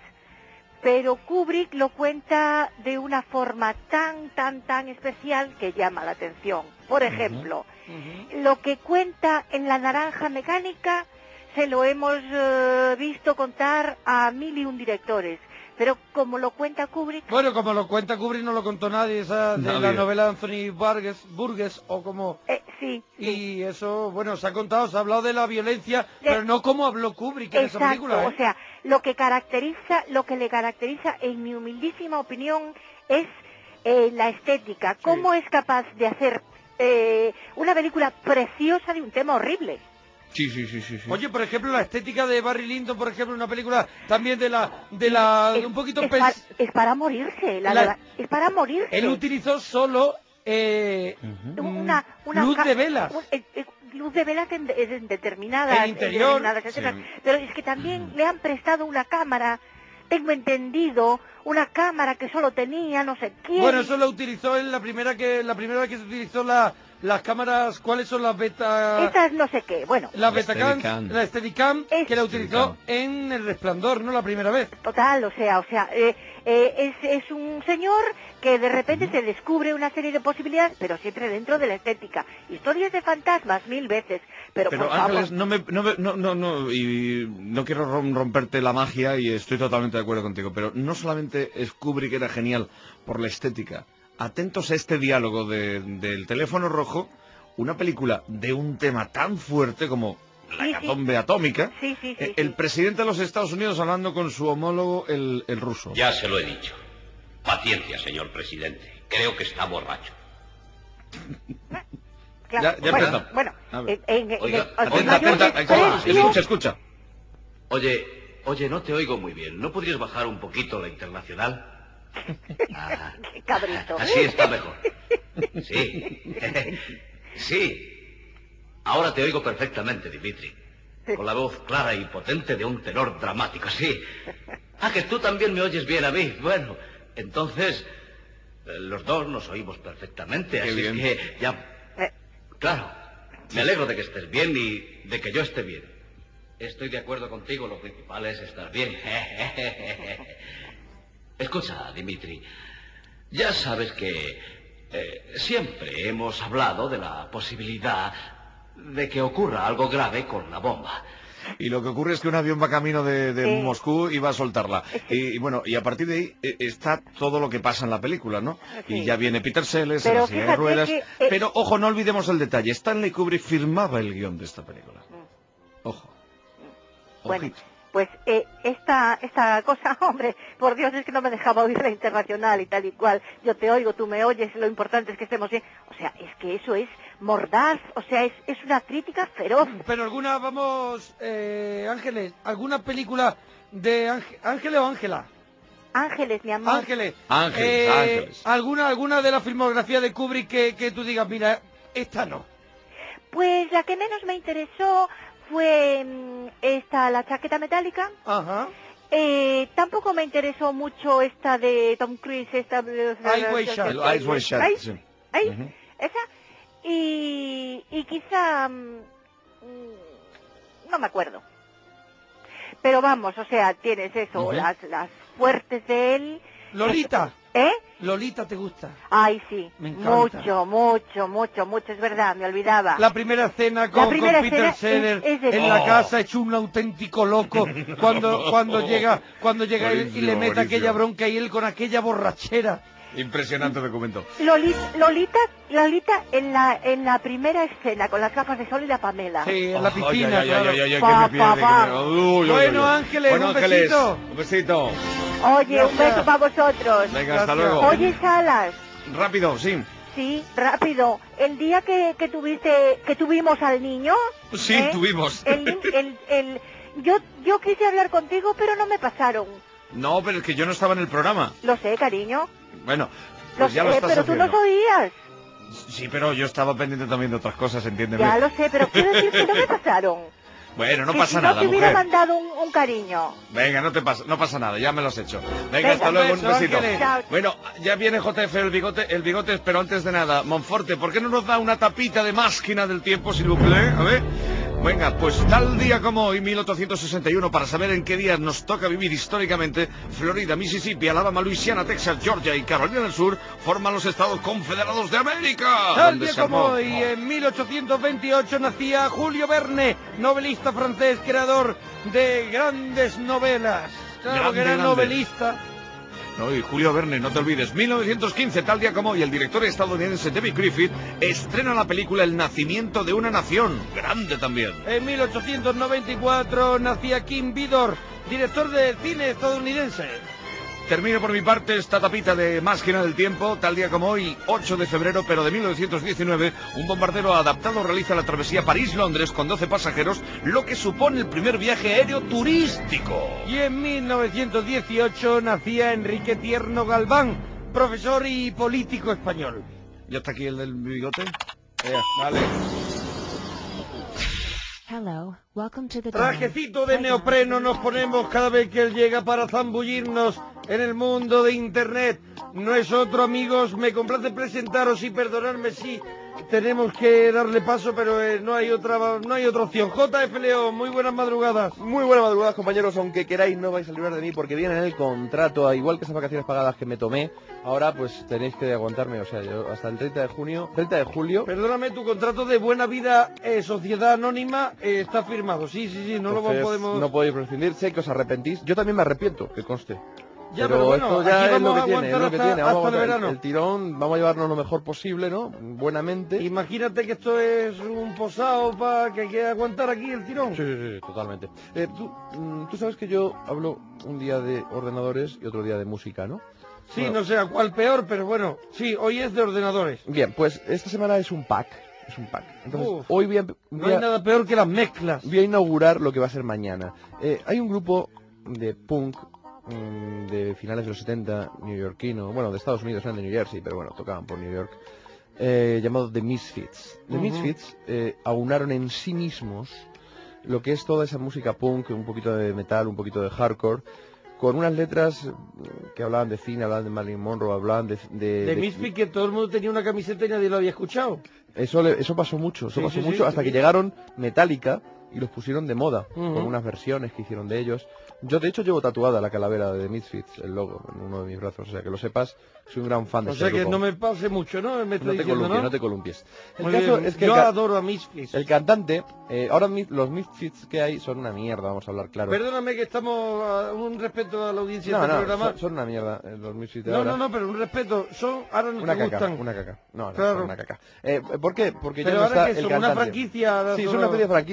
[SPEAKER 13] Pero Kubrick lo cuenta de una forma tan, tan, tan especial que llama la atención. Por ejemplo, uh-huh. Uh-huh. lo que cuenta en La Naranja Mecánica se lo hemos uh, visto contar a mil y un directores. Pero como lo cuenta Kubrick...
[SPEAKER 3] Bueno, como lo cuenta Kubrick no lo contó nadie, esa de nadie. La novela de Anthony Burgess, Burgess o como...
[SPEAKER 13] Eh, sí,
[SPEAKER 3] Y
[SPEAKER 13] sí.
[SPEAKER 3] eso, bueno, se ha contado, se ha hablado de la violencia, de... pero no como habló Kubrick en
[SPEAKER 13] Exacto,
[SPEAKER 3] esa película, ¿eh?
[SPEAKER 13] O sea, lo que caracteriza, lo que le caracteriza, en mi humildísima opinión, es eh, la estética. Sí. Cómo es capaz de hacer eh, una película preciosa de un tema horrible.
[SPEAKER 1] Sí, sí, sí, sí, sí.
[SPEAKER 3] Oye, por ejemplo, la estética de Barry Lyndon, por ejemplo, una película también de la, de la,
[SPEAKER 13] es,
[SPEAKER 3] un poquito...
[SPEAKER 13] Es, para, es para morirse, la, la verdad, es para morirse.
[SPEAKER 3] Él utilizó solo eh,
[SPEAKER 13] uh-huh. una, una
[SPEAKER 3] luz de velas.
[SPEAKER 13] Un, eh, eh, luz de velas en, en determinadas...
[SPEAKER 3] El interior.
[SPEAKER 13] En determinadas sí. Pero es que también uh-huh. le han prestado una cámara, tengo entendido, una cámara que solo tenía no sé quién.
[SPEAKER 3] Bueno, eso lo utilizó en la primera que la primera vez que se utilizó la... Las cámaras, ¿cuáles son las beta...?
[SPEAKER 13] Estas no sé qué, bueno.
[SPEAKER 3] La Betacam, la Steadicam, es... que la utilizó en El Resplandor, ¿no? La primera vez.
[SPEAKER 13] Total, o sea, o sea, eh, eh, es, es un señor que de repente uh-huh. se descubre una serie de posibilidades, pero siempre dentro de la estética. Historias de fantasmas mil veces, pero,
[SPEAKER 1] pero
[SPEAKER 13] por
[SPEAKER 1] Ángeles,
[SPEAKER 13] favor...
[SPEAKER 1] no me, no me, no, no, no, y no quiero romperte la magia y estoy totalmente de acuerdo contigo, pero no solamente es Kubrick era genial por la estética. Atentos a este diálogo de, del teléfono rojo, una película de un tema tan fuerte como la
[SPEAKER 13] sí,
[SPEAKER 1] hecatombe
[SPEAKER 13] sí.
[SPEAKER 1] atómica,
[SPEAKER 13] sí, sí, sí,
[SPEAKER 1] el
[SPEAKER 13] sí.
[SPEAKER 1] presidente de los Estados Unidos hablando con su homólogo, el, el ruso.
[SPEAKER 8] Ya se lo he dicho. Paciencia, señor presidente. Creo que está borracho.
[SPEAKER 13] Claro.
[SPEAKER 1] Ya, ya
[SPEAKER 13] bueno, bueno en, en, en,
[SPEAKER 8] Oiga,
[SPEAKER 13] en,
[SPEAKER 8] atenta,
[SPEAKER 1] atenta, atenta, escucha, escucha.
[SPEAKER 8] Oye, oye, no te oigo muy bien. ¿No podrías bajar un poquito la internacional?
[SPEAKER 13] Ah, qué cabrito.
[SPEAKER 8] Así está mejor. Sí. Sí. Ahora te oigo perfectamente, Dimitri. Con la voz clara y potente de un tenor dramático, sí. Ah, que tú también me oyes bien a mí. Bueno, entonces, eh, los dos nos oímos perfectamente,
[SPEAKER 1] Qué
[SPEAKER 8] así
[SPEAKER 1] bien.
[SPEAKER 8] que ya... Claro, me alegro de que estés bien y de que yo esté bien. Estoy de acuerdo contigo, lo principal es estar bien. Escucha, Dimitri, ya sabes que eh, siempre hemos hablado de la posibilidad de que ocurra algo grave con la bomba.
[SPEAKER 1] Y lo que ocurre es que un avión va camino de, de sí. Moscú y va a soltarla. Y, y bueno, y a partir de ahí eh, está todo lo que pasa en la película, ¿no? Sí. Y ya viene Peter Sellers en la silla de ruedas. Que, eh... Pero, ojo, no olvidemos el detalle. Stanley Kubrick firmaba el guión de esta película. Ojo.
[SPEAKER 13] Bueno,
[SPEAKER 1] Ojito.
[SPEAKER 13] Pues eh, esta esta cosa, hombre, por Dios, es que no me dejaba oír la internacional y tal y cual. Yo te oigo, tú me oyes, lo importante es que estemos bien. O sea, es que eso es mordaz, o sea, es, es una crítica feroz.
[SPEAKER 3] Pero alguna, vamos, eh, Ángeles, ¿alguna película de Ángel, Ángeles o Ángela?
[SPEAKER 13] Ángeles, mi amor.
[SPEAKER 3] Ángeles.
[SPEAKER 1] Ángeles,
[SPEAKER 3] Eh,
[SPEAKER 1] Ángeles.
[SPEAKER 3] ¿Alguna, alguna de la filmografía de Kubrick que, que tú digas, mira, esta no?
[SPEAKER 13] Pues la que menos me interesó fue mm, esta, la chaqueta metálica.
[SPEAKER 3] Ajá.
[SPEAKER 13] Eh, tampoco me interesó mucho esta de Tom Cruise, esta...
[SPEAKER 3] Ice White Shot.
[SPEAKER 1] El Ice White Shot,
[SPEAKER 13] Ahí,
[SPEAKER 1] sí.
[SPEAKER 13] ahí,
[SPEAKER 1] Ujú.
[SPEAKER 13] esa. Y, y quizá... mm, mm, no me acuerdo. Pero vamos, o sea, tienes eso,
[SPEAKER 3] Ujú.
[SPEAKER 13] las, las fuertes de él.
[SPEAKER 3] Lolita.
[SPEAKER 13] ¿Eh?
[SPEAKER 3] Lolita, ¿te gusta?
[SPEAKER 13] Ay, sí.
[SPEAKER 3] Me encanta.
[SPEAKER 13] Mucho, mucho, mucho, mucho, es verdad, me olvidaba.
[SPEAKER 3] La primera escena con,
[SPEAKER 13] La primera
[SPEAKER 3] con Peter
[SPEAKER 13] escena
[SPEAKER 3] Sellers
[SPEAKER 13] es- es de-
[SPEAKER 3] en la
[SPEAKER 13] Oh.
[SPEAKER 3] casa hecho un auténtico loco cuando cuando llega cuando llega él y le
[SPEAKER 1] Buenísimo,
[SPEAKER 3] mete
[SPEAKER 1] buenísimo.
[SPEAKER 3] aquella bronca y él con aquella borrachera.
[SPEAKER 1] Impresionante documento.
[SPEAKER 13] Lolita, Lolita, Lolita en la en la primera escena con las gafas de sol y la Pamela.
[SPEAKER 3] Sí, en la
[SPEAKER 1] Ay,
[SPEAKER 3] piscina,
[SPEAKER 1] ay, ay,
[SPEAKER 3] claro.
[SPEAKER 1] ay, ay, ay,
[SPEAKER 13] Pa,
[SPEAKER 1] que me
[SPEAKER 13] pa,
[SPEAKER 1] pierde, que
[SPEAKER 13] pa.
[SPEAKER 1] me- Uy, uy, uy,
[SPEAKER 3] Bueno,
[SPEAKER 1] uy.
[SPEAKER 3] Ángeles,
[SPEAKER 1] Bueno,
[SPEAKER 3] un
[SPEAKER 1] Ángeles,
[SPEAKER 3] besito.
[SPEAKER 1] un besito.
[SPEAKER 13] Oye, un
[SPEAKER 3] Gracias.
[SPEAKER 13] beso para vosotros.
[SPEAKER 1] Venga, hasta
[SPEAKER 3] Gracias.
[SPEAKER 1] luego.
[SPEAKER 13] Oye, Salas,
[SPEAKER 1] Rápido, sí.
[SPEAKER 13] sí, rápido. El día que, que tuviste, que tuvimos al niño.
[SPEAKER 1] Sí,
[SPEAKER 13] ¿eh?
[SPEAKER 1] tuvimos.
[SPEAKER 13] El, ni- el, el, yo, yo quise hablar contigo, pero no me pasaron.
[SPEAKER 1] No, pero es que yo no estaba en el programa.
[SPEAKER 13] Lo sé, cariño.
[SPEAKER 1] Bueno,
[SPEAKER 13] Lo
[SPEAKER 1] pues ya
[SPEAKER 13] sé,
[SPEAKER 1] lo estás
[SPEAKER 13] pero tú
[SPEAKER 1] haciendo.
[SPEAKER 13] nos oías.
[SPEAKER 1] Sí, pero yo estaba pendiente también de otras cosas, entiéndeme.
[SPEAKER 13] Ya lo sé, pero quiero decir que no me pasaron.
[SPEAKER 1] Bueno, no
[SPEAKER 13] que
[SPEAKER 1] pasa
[SPEAKER 13] si
[SPEAKER 1] nada,
[SPEAKER 13] no te hubiera
[SPEAKER 1] mujer.
[SPEAKER 13] mandado un, un cariño.
[SPEAKER 1] Venga, no te pasa, no pasa nada, ya me lo has hecho. Venga,
[SPEAKER 13] Venga,
[SPEAKER 1] hasta luego, un
[SPEAKER 3] beso,
[SPEAKER 1] besito.
[SPEAKER 3] Ángeles.
[SPEAKER 13] Chao.
[SPEAKER 1] Bueno, ya viene J F el bigote, el bigotes, pero antes de nada, Monforte, ¿por qué no nos da una tapita de máquina del tiempo, s'il vous plaît? A ver. Venga, pues tal día como hoy, mil ochocientos sesenta y uno, para saber en qué días nos toca vivir históricamente, Florida, Mississippi, Alabama, Luisiana, Texas, Georgia y Carolina del Sur forman los Estados Confederados de América.
[SPEAKER 3] Tal
[SPEAKER 1] donde
[SPEAKER 3] día
[SPEAKER 1] se
[SPEAKER 3] como
[SPEAKER 1] armó-
[SPEAKER 3] hoy, en mil ochocientos veintiocho, nacía Julio Verne, novelista francés, creador de grandes novelas. Claro,
[SPEAKER 1] Grande,
[SPEAKER 3] que era
[SPEAKER 1] grande.
[SPEAKER 3] novelista.
[SPEAKER 1] No, y Julio Verne, no te olvides, mil novecientos quince, tal día como hoy, el director estadounidense David Griffith estrena la película El nacimiento de una nación. Grande también.
[SPEAKER 3] En mil ochocientos noventa y cuatro nacía Kim Vidor, director de cine estadounidense.
[SPEAKER 1] Termino por mi parte esta tapita de Máquina del Tiempo, tal día como hoy, ocho de febrero, pero de mil novecientos diecinueve, un bombardero adaptado realiza la travesía París-Londres con doce pasajeros, lo que supone el primer viaje aéreo turístico.
[SPEAKER 3] Y en mil novecientos dieciocho nacía Enrique Tierno Galván, profesor y político español.
[SPEAKER 1] ¿Ya está aquí el del bigote? Ea, vale.
[SPEAKER 12] Hello, welcome to the
[SPEAKER 3] Trajecito de neopreno nos ponemos cada vez que él llega para zambullirnos en el mundo de Internet. No es otro, amigos, me complace presentaros y perdonadme si tenemos que darle paso, pero eh, no hay otra no hay otra opción. J F León, muy buenas madrugadas.
[SPEAKER 14] Muy buenas madrugadas, compañeros, aunque queráis no vais a librar de mí porque viene en el contrato, igual que esas vacaciones pagadas que me tomé, ahora pues tenéis que aguantarme, o sea, yo hasta el treinta de junio, treinta de julio...
[SPEAKER 3] Perdóname, tu contrato de Buena Vida eh, Sociedad Anónima eh, está firmado. Sí, sí, sí, no
[SPEAKER 14] entonces,
[SPEAKER 3] lo podemos...
[SPEAKER 14] no podéis prescindir, sé que os arrepentís, yo también me arrepiento, que conste.
[SPEAKER 3] Ya, pero bueno,
[SPEAKER 14] esto ya
[SPEAKER 3] aquí
[SPEAKER 14] es lo
[SPEAKER 3] vamos
[SPEAKER 14] que
[SPEAKER 3] a
[SPEAKER 14] tiene, es lo
[SPEAKER 3] aguantar
[SPEAKER 14] que
[SPEAKER 3] hasta-
[SPEAKER 14] tiene, vamos a
[SPEAKER 3] hasta el
[SPEAKER 14] aguantar
[SPEAKER 3] verano.
[SPEAKER 14] el tirón, vamos a llevarnos lo mejor posible, ¿no? Buenamente.
[SPEAKER 3] Imagínate que esto es un posado para que hay que aguantar aquí el tirón.
[SPEAKER 14] Sí, sí, sí, totalmente. Eh, tú, mm, tú sabes que yo hablo un día de ordenadores y otro día de música, ¿no?
[SPEAKER 3] Sí,
[SPEAKER 14] Bueno,
[SPEAKER 3] no sé a cuál peor, pero bueno, sí, hoy es de ordenadores.
[SPEAKER 14] Bien, pues esta semana es un pack, es un pack. Entonces,
[SPEAKER 3] Uf,
[SPEAKER 14] hoy voy a,
[SPEAKER 3] No
[SPEAKER 14] voy
[SPEAKER 3] hay
[SPEAKER 14] a-
[SPEAKER 3] nada peor que las mezclas.
[SPEAKER 14] voy a inaugurar lo que va a ser mañana. Eh, hay un grupo de punk mm, de finales de los setenta, neoyorquino, bueno, de Estados Unidos, eran de New Jersey, pero bueno, tocaban por New York, eh, llamado The Misfits. The
[SPEAKER 3] Ujú.
[SPEAKER 14] Misfits eh, aunaron en sí mismos lo que es toda esa música punk, un poquito de metal, un poquito de hardcore, con unas letras mm, que hablaban de cine, hablaban de Marilyn Monroe, hablaban de... De,
[SPEAKER 3] De
[SPEAKER 14] de-
[SPEAKER 3] Misfit, que todo el mundo tenía una camiseta y nadie lo había escuchado.
[SPEAKER 14] Eso, le- eso pasó mucho, eso
[SPEAKER 3] Sí,
[SPEAKER 14] pasó
[SPEAKER 3] sí,
[SPEAKER 14] mucho
[SPEAKER 3] sí,
[SPEAKER 14] hasta
[SPEAKER 3] sí.
[SPEAKER 14] que llegaron Metallica y los pusieron de moda,
[SPEAKER 3] Ujú.
[SPEAKER 14] con unas versiones que hicieron de ellos. Yo de hecho llevo tatuada la calavera de The Misfits, el logo, en uno de mis brazos, o sea que lo sepas, soy un gran fan de
[SPEAKER 3] O
[SPEAKER 14] este
[SPEAKER 3] sea que
[SPEAKER 14] grupo.
[SPEAKER 3] no me pase mucho, ¿no? Me estoy
[SPEAKER 14] No te
[SPEAKER 3] diciendo,
[SPEAKER 14] columpies,
[SPEAKER 3] ¿no?
[SPEAKER 14] no te columpies. El
[SPEAKER 3] Muy
[SPEAKER 14] caso
[SPEAKER 3] bien,
[SPEAKER 14] es que
[SPEAKER 3] yo
[SPEAKER 14] el, ca-
[SPEAKER 3] adoro a Misfits.
[SPEAKER 14] el cantante, eh, ahora mi- los Misfits que hay son una mierda, vamos a hablar claro.
[SPEAKER 3] Perdóname que estamos a un respeto a la audiencia
[SPEAKER 14] No,
[SPEAKER 3] de este
[SPEAKER 14] no,
[SPEAKER 3] programa.
[SPEAKER 14] son, son una mierda eh, los Misfits de
[SPEAKER 3] No,
[SPEAKER 14] ahora.
[SPEAKER 3] no, no, pero un respeto. Son, ahora no
[SPEAKER 14] Una
[SPEAKER 3] te
[SPEAKER 14] caca,
[SPEAKER 3] gustan.
[SPEAKER 14] una caca. No, no,
[SPEAKER 3] Claro.
[SPEAKER 14] son una caca. Eh, ¿Por qué? Porque
[SPEAKER 3] Pero
[SPEAKER 14] ya no
[SPEAKER 3] ahora
[SPEAKER 14] está
[SPEAKER 3] que
[SPEAKER 14] el
[SPEAKER 3] son una
[SPEAKER 14] cantante.
[SPEAKER 3] franquicia. ahora
[SPEAKER 14] Sí,
[SPEAKER 3] solo-
[SPEAKER 14] son una especie de franquicia, el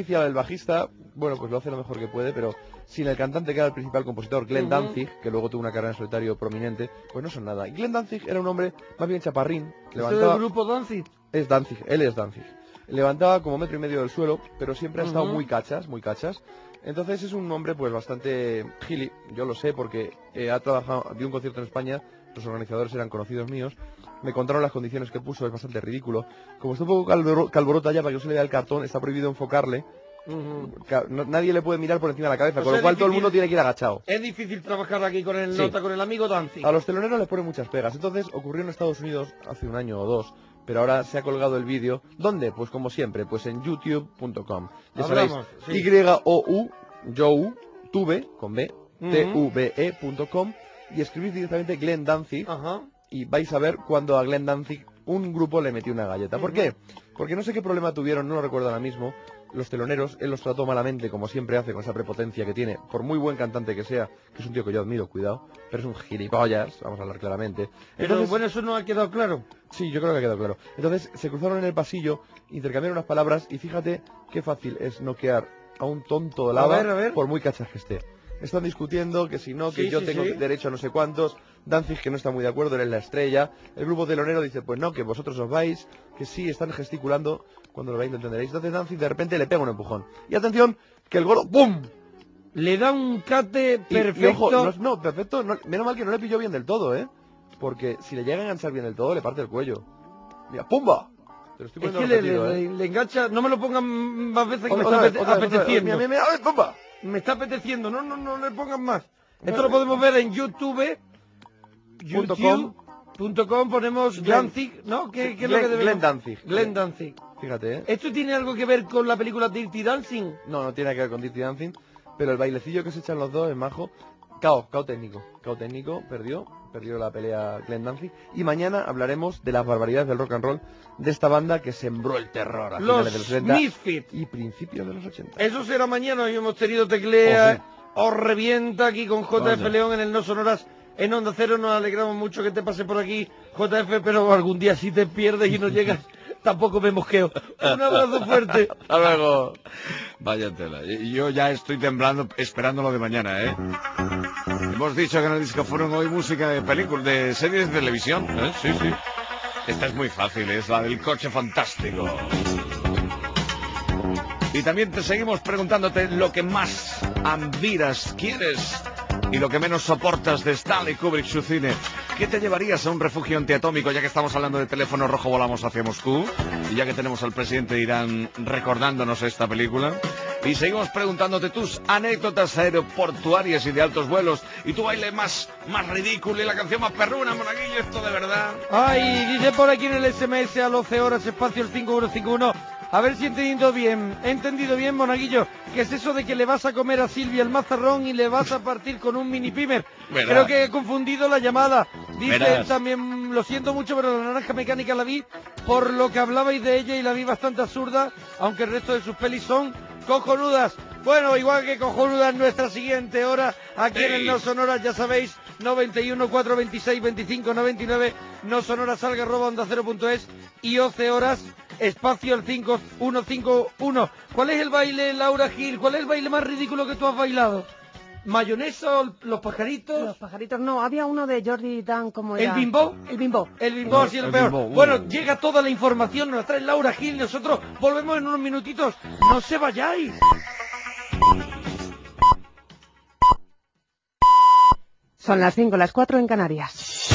[SPEAKER 14] bajista, bueno, pues lo hace lo mejor que puede, pero sin el cantante que era el principal compositor, Glenn
[SPEAKER 3] Ujú.
[SPEAKER 14] Danzig, que luego tuvo una carrera en solitario prominente, pues no son nada. Y Glenn Danzig era un hombre más bien chaparrín.
[SPEAKER 3] ¿Es
[SPEAKER 14] Levantaba...
[SPEAKER 3] del grupo Danzig?
[SPEAKER 14] Es Danzig, él es Danzig. Levantaba como metro y medio del suelo, pero siempre ha estado
[SPEAKER 3] Ujú.
[SPEAKER 14] muy cachas, muy cachas. Entonces es un hombre pues bastante gili, yo lo sé porque eh, ha trabajado, vi un concierto en España, los organizadores eran conocidos míos, me contaron las condiciones que puso, es bastante ridículo. Como está un poco calvoro- calborota ya para que no se le vea el cartón, está prohibido enfocarle.
[SPEAKER 3] Ujú.
[SPEAKER 14] Ca- no- nadie le puede mirar por encima de la cabeza,
[SPEAKER 3] O
[SPEAKER 14] con
[SPEAKER 3] sea,
[SPEAKER 14] lo cual
[SPEAKER 3] es
[SPEAKER 14] todo el
[SPEAKER 3] difícil-
[SPEAKER 14] mundo tiene que ir agachado.
[SPEAKER 3] Es difícil trabajar aquí con el
[SPEAKER 14] Sí.
[SPEAKER 3] nota, con el amigo Danzig.
[SPEAKER 14] A los teloneros les ponen muchas pegas. Entonces ocurrió en Estados Unidos hace un año o dos, pero ahora se ha colgado el vídeo. ¿Dónde? Pues como siempre, pues en youtube punto com. Ya sabéis,
[SPEAKER 3] Hablamos, sí.
[SPEAKER 14] Y O U, Joe, tuve, con B, T U V E punto com, y escribís directamente Glenn Danzig, y vais a ver cuando a Glenn Danzig un grupo le metió una galleta. ¿Por
[SPEAKER 3] Ujú.
[SPEAKER 14] qué? Porque no sé qué problema tuvieron, no lo recuerdo ahora mismo, los teloneros, él los trató malamente, como siempre hace, con esa prepotencia que tiene, por muy buen cantante que sea, que es un tío que yo admiro, cuidado, pero es un gilipollas, vamos a hablar claramente.
[SPEAKER 3] Pero
[SPEAKER 14] Entonces,
[SPEAKER 3] bueno, eso no ha quedado claro.
[SPEAKER 14] sí, yo creo que ha quedado claro. Entonces se cruzaron en el pasillo, intercambiaron unas palabras, y fíjate qué fácil es noquear a un tonto de
[SPEAKER 3] A
[SPEAKER 14] lava,
[SPEAKER 3] ver, a ver.
[SPEAKER 14] por muy cachas que esté. Están discutiendo que si no, que
[SPEAKER 3] Sí,
[SPEAKER 14] yo
[SPEAKER 3] sí,
[SPEAKER 14] tengo
[SPEAKER 3] sí.
[SPEAKER 14] derecho a no sé cuántos. Danzig, que no está muy de acuerdo, eres la estrella. El grupo telonero dice, pues no, que vosotros os vais, que sí, están gesticulando. Cuando lo veáis lo entenderéis. Entonces Danzig de repente le pega un empujón. Y atención, que el gordo, ¡pum!
[SPEAKER 3] Le da un cate
[SPEAKER 14] Y-
[SPEAKER 3] perfecto.
[SPEAKER 14] Y, ojo, no, no, perfecto, no, menos mal que no le pilló bien del todo, ¿eh? Porque si le llega a enganchar bien del todo, le parte el cuello. Mira, ¡pumba! Te lo estoy
[SPEAKER 3] Es
[SPEAKER 14] poniendo
[SPEAKER 3] que le,
[SPEAKER 14] repetido,
[SPEAKER 3] le-
[SPEAKER 14] ¿eh?
[SPEAKER 3] le- le engancha, no me lo pongan más veces que
[SPEAKER 14] Otra-
[SPEAKER 3] me
[SPEAKER 14] otra
[SPEAKER 3] está
[SPEAKER 14] vez,
[SPEAKER 3] apete-
[SPEAKER 14] otra vez, otra vez.
[SPEAKER 3] apeteciendo.
[SPEAKER 14] Mira, mira, mira, a ver, ¡pumba!
[SPEAKER 3] Me está apeteciendo, no, no, no le pongan más. Esto lo podemos ver en YouTube.
[SPEAKER 14] Punto com.
[SPEAKER 3] YouTube punto com ponemos
[SPEAKER 14] Glenn-
[SPEAKER 3] Danzig, ¿no? ¿Qué,
[SPEAKER 14] Sí,
[SPEAKER 3] qué es lo que
[SPEAKER 14] Glenn-
[SPEAKER 3] debemos?
[SPEAKER 14] Glenn Danzig.
[SPEAKER 3] Glenn Danzig.
[SPEAKER 14] Fíjate, ¿eh?
[SPEAKER 3] ¿Esto tiene algo que ver con la película Dirty Dancing?
[SPEAKER 14] No, no tiene que ver con Dirty Dancing, pero el bailecillo que se echan los dos es majo. Cao, cao técnico. Cao técnico, perdió, perdió la pelea Glenn Danzig. Y mañana hablaremos de las barbaridades del rock and roll de esta banda que sembró el terror a
[SPEAKER 3] Los
[SPEAKER 14] finales de los setenta
[SPEAKER 3] Misfits.
[SPEAKER 14] y principios de los ochenta.
[SPEAKER 3] Eso será mañana. Hoy hemos tenido teclea. Os revienta aquí con J F
[SPEAKER 14] Vaya.
[SPEAKER 3] León en el No Sonoras en Onda Cero. Nos alegramos mucho que te pase por aquí, J F, pero algún día si te pierdes y no llegas, tampoco me mosqueo. Un abrazo fuerte.
[SPEAKER 1] Hasta luego. Vaya tela. Y- Yo ya estoy temblando esperando lo de mañana, ¿eh? Hemos dicho que en el disco fueron hoy música de películas, de series de televisión, ¿eh? Sí, sí. Esta es muy fácil, es la del coche fantástico. Y también te seguimos preguntándote lo que más admiras, quieres y lo que menos soportas de Stanley Kubrick, su cine. ¿Qué te llevarías a un refugio antiatómico? Ya que estamos hablando de teléfono rojo, volamos hacia Moscú. Y ya que tenemos al presidente de Irán recordándonos esta película. Y seguimos preguntándote tus anécdotas aeroportuarias y de altos vuelos. Y tu baile más, más ridículo y la canción más perruna, monaguillo, esto de verdad.
[SPEAKER 3] Ay, dice por aquí en el S M S a doce horas, espacio el cinco uno cinco uno. A ver si he entendido bien, he entendido bien, monaguillo, que es eso de que le vas a comer a Silvia el mazarrón y le vas a partir con un mini pimer.
[SPEAKER 1] Verás.
[SPEAKER 3] Creo que he confundido la llamada. Dice
[SPEAKER 1] Verás.
[SPEAKER 3] también, lo siento mucho, pero la naranja mecánica la vi por lo que hablabais de ella y la vi bastante absurda, aunque el resto de sus pelis son cojonudas. Bueno, igual que cojonuda en nuestra siguiente hora, aquí en el No Sonoras, ya sabéis, noventa y uno, cuatro veintiséis, veinticinco, noventa y nueve, no sonoras alga arroba onda cero punto es y doce horas, espacio el cinco uno cinco uno. ¿Cuál es el baile, Laura Gil? ¿Cuál es el baile más ridículo que tú has bailado? ¿Mayonesa o los pajaritos?
[SPEAKER 15] Los pajaritos no, había uno de Jordi Dan como era.
[SPEAKER 3] ¿El bimbo?
[SPEAKER 15] El bimbo.
[SPEAKER 3] El bimbo ha sido el
[SPEAKER 15] El
[SPEAKER 3] peor.
[SPEAKER 15] bimbo, uh.
[SPEAKER 3] Bueno, llega toda la información, nos la trae Laura Gil, nosotros volvemos en unos minutitos. ¡No se vayáis!
[SPEAKER 15] Son las cinco, las cuatro en Canarias.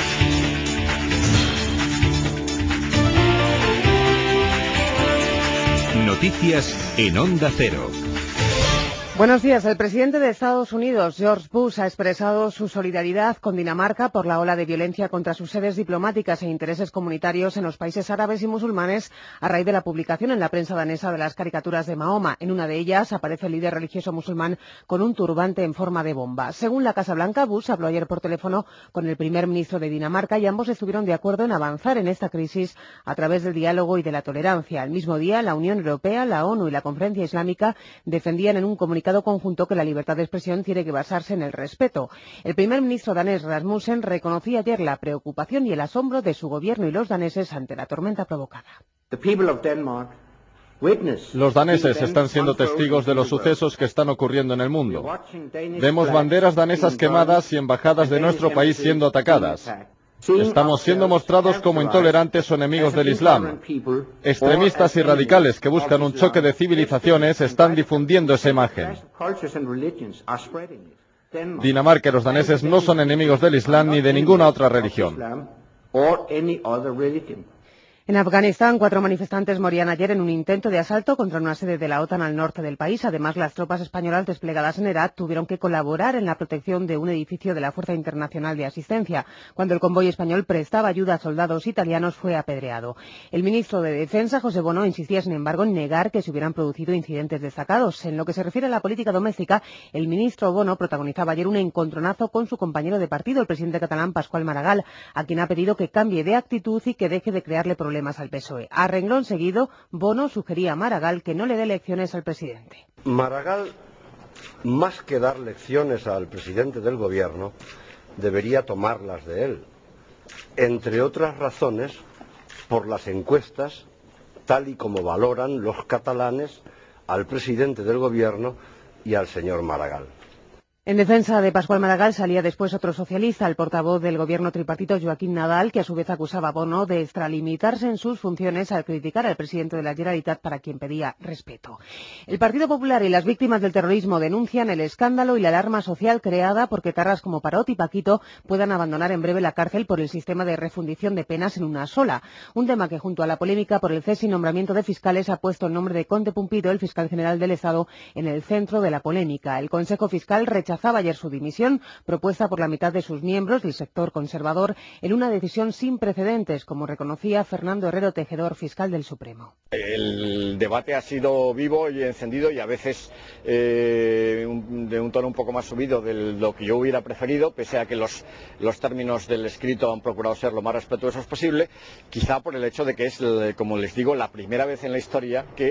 [SPEAKER 16] Noticias en Onda Cero.
[SPEAKER 15] Buenos días. El presidente de Estados Unidos, George Bush, ha expresado su solidaridad con Dinamarca por la ola de violencia contra sus sedes diplomáticas e intereses comunitarios en los países árabes y musulmanes a raíz de la publicación en la prensa danesa de las caricaturas de Mahoma. En una de ellas aparece el líder religioso musulmán con un turbante en forma de bomba. Según la Casa Blanca, Bush habló ayer por teléfono con el primer ministro de Dinamarca y ambos estuvieron de acuerdo en avanzar en esta crisis a través del diálogo y de la tolerancia. Al mismo día, la Unión Europea, la ONU y la Conferencia Islámica defendían en un comunicado conjunto que la libertad de expresión tiene que basarse en el respeto. El primer ministro danés Rasmussen reconocía ayer la preocupación y el asombro de su gobierno y los daneses ante la tormenta provocada.
[SPEAKER 17] The people of Denmark Los daneses están siendo testigos de los sucesos que están ocurriendo en el mundo. Vemos banderas danesas quemadas y embajadas de nuestro país siendo atacadas. Estamos siendo mostrados como intolerantes o enemigos del Islam. Extremistas y radicales que buscan un choque de civilizaciones están difundiendo esa imagen. Dinamarca y los daneses no son enemigos del Islam ni de ninguna otra religión.
[SPEAKER 15] En Afganistán, cuatro manifestantes morían ayer en un intento de asalto contra una sede de la OTAN al norte del país. Además, las tropas españolas desplegadas en Herat tuvieron que colaborar en la protección de un edificio de la Fuerza Internacional de Asistencia. Cuando el convoy español prestaba ayuda a soldados italianos, fue apedreado. El ministro de Defensa, José Bono, insistía, sin embargo, en negar que se hubieran producido incidentes destacados. En lo que se refiere a la política doméstica, el ministro Bono protagonizaba ayer un encontronazo con su compañero de partido, el presidente catalán Pasqual Maragall, a quien ha pedido que cambie de actitud y que deje de crearle problemas al P S O E. A renglón seguido, Bono sugería a Maragall que no le dé lecciones al presidente.
[SPEAKER 18] Maragall, más que dar lecciones al presidente del gobierno, debería tomarlas de él. Entre otras razones, por las encuestas, tal y como valoran los catalanes al presidente del gobierno y al señor Maragall.
[SPEAKER 15] En defensa de Pasqual Maragall salía después otro socialista, el portavoz del gobierno tripartito Joaquín Nadal, que a su vez acusaba a Bono de extralimitarse en sus funciones al criticar al presidente de la Generalitat, para quien pedía respeto. El Partido Popular y las víctimas del terrorismo denuncian el escándalo y la alarma social creada porque etarras como Parot y Paquito puedan abandonar en breve la cárcel por el sistema de refundición de penas en una sola. Un tema que, junto a la polémica por el cese y nombramiento de fiscales, ha puesto el nombre de Conte Pumpido, el fiscal general del Estado, en el centro de la polémica. El Consejo Fiscal rechazó ayer su dimisión, propuesta por la mitad de sus miembros del sector conservador, en una decisión sin precedentes, como reconocía Fernando Herrero Tejedor, fiscal del Supremo.
[SPEAKER 19] El debate ha sido vivo y encendido y a veces eh, un, de un tono un poco más subido de lo que yo hubiera preferido, pese a que los, los términos del escrito han procurado ser lo más respetuosos posible, quizá por el hecho de que es, como les digo, la primera vez en la historia que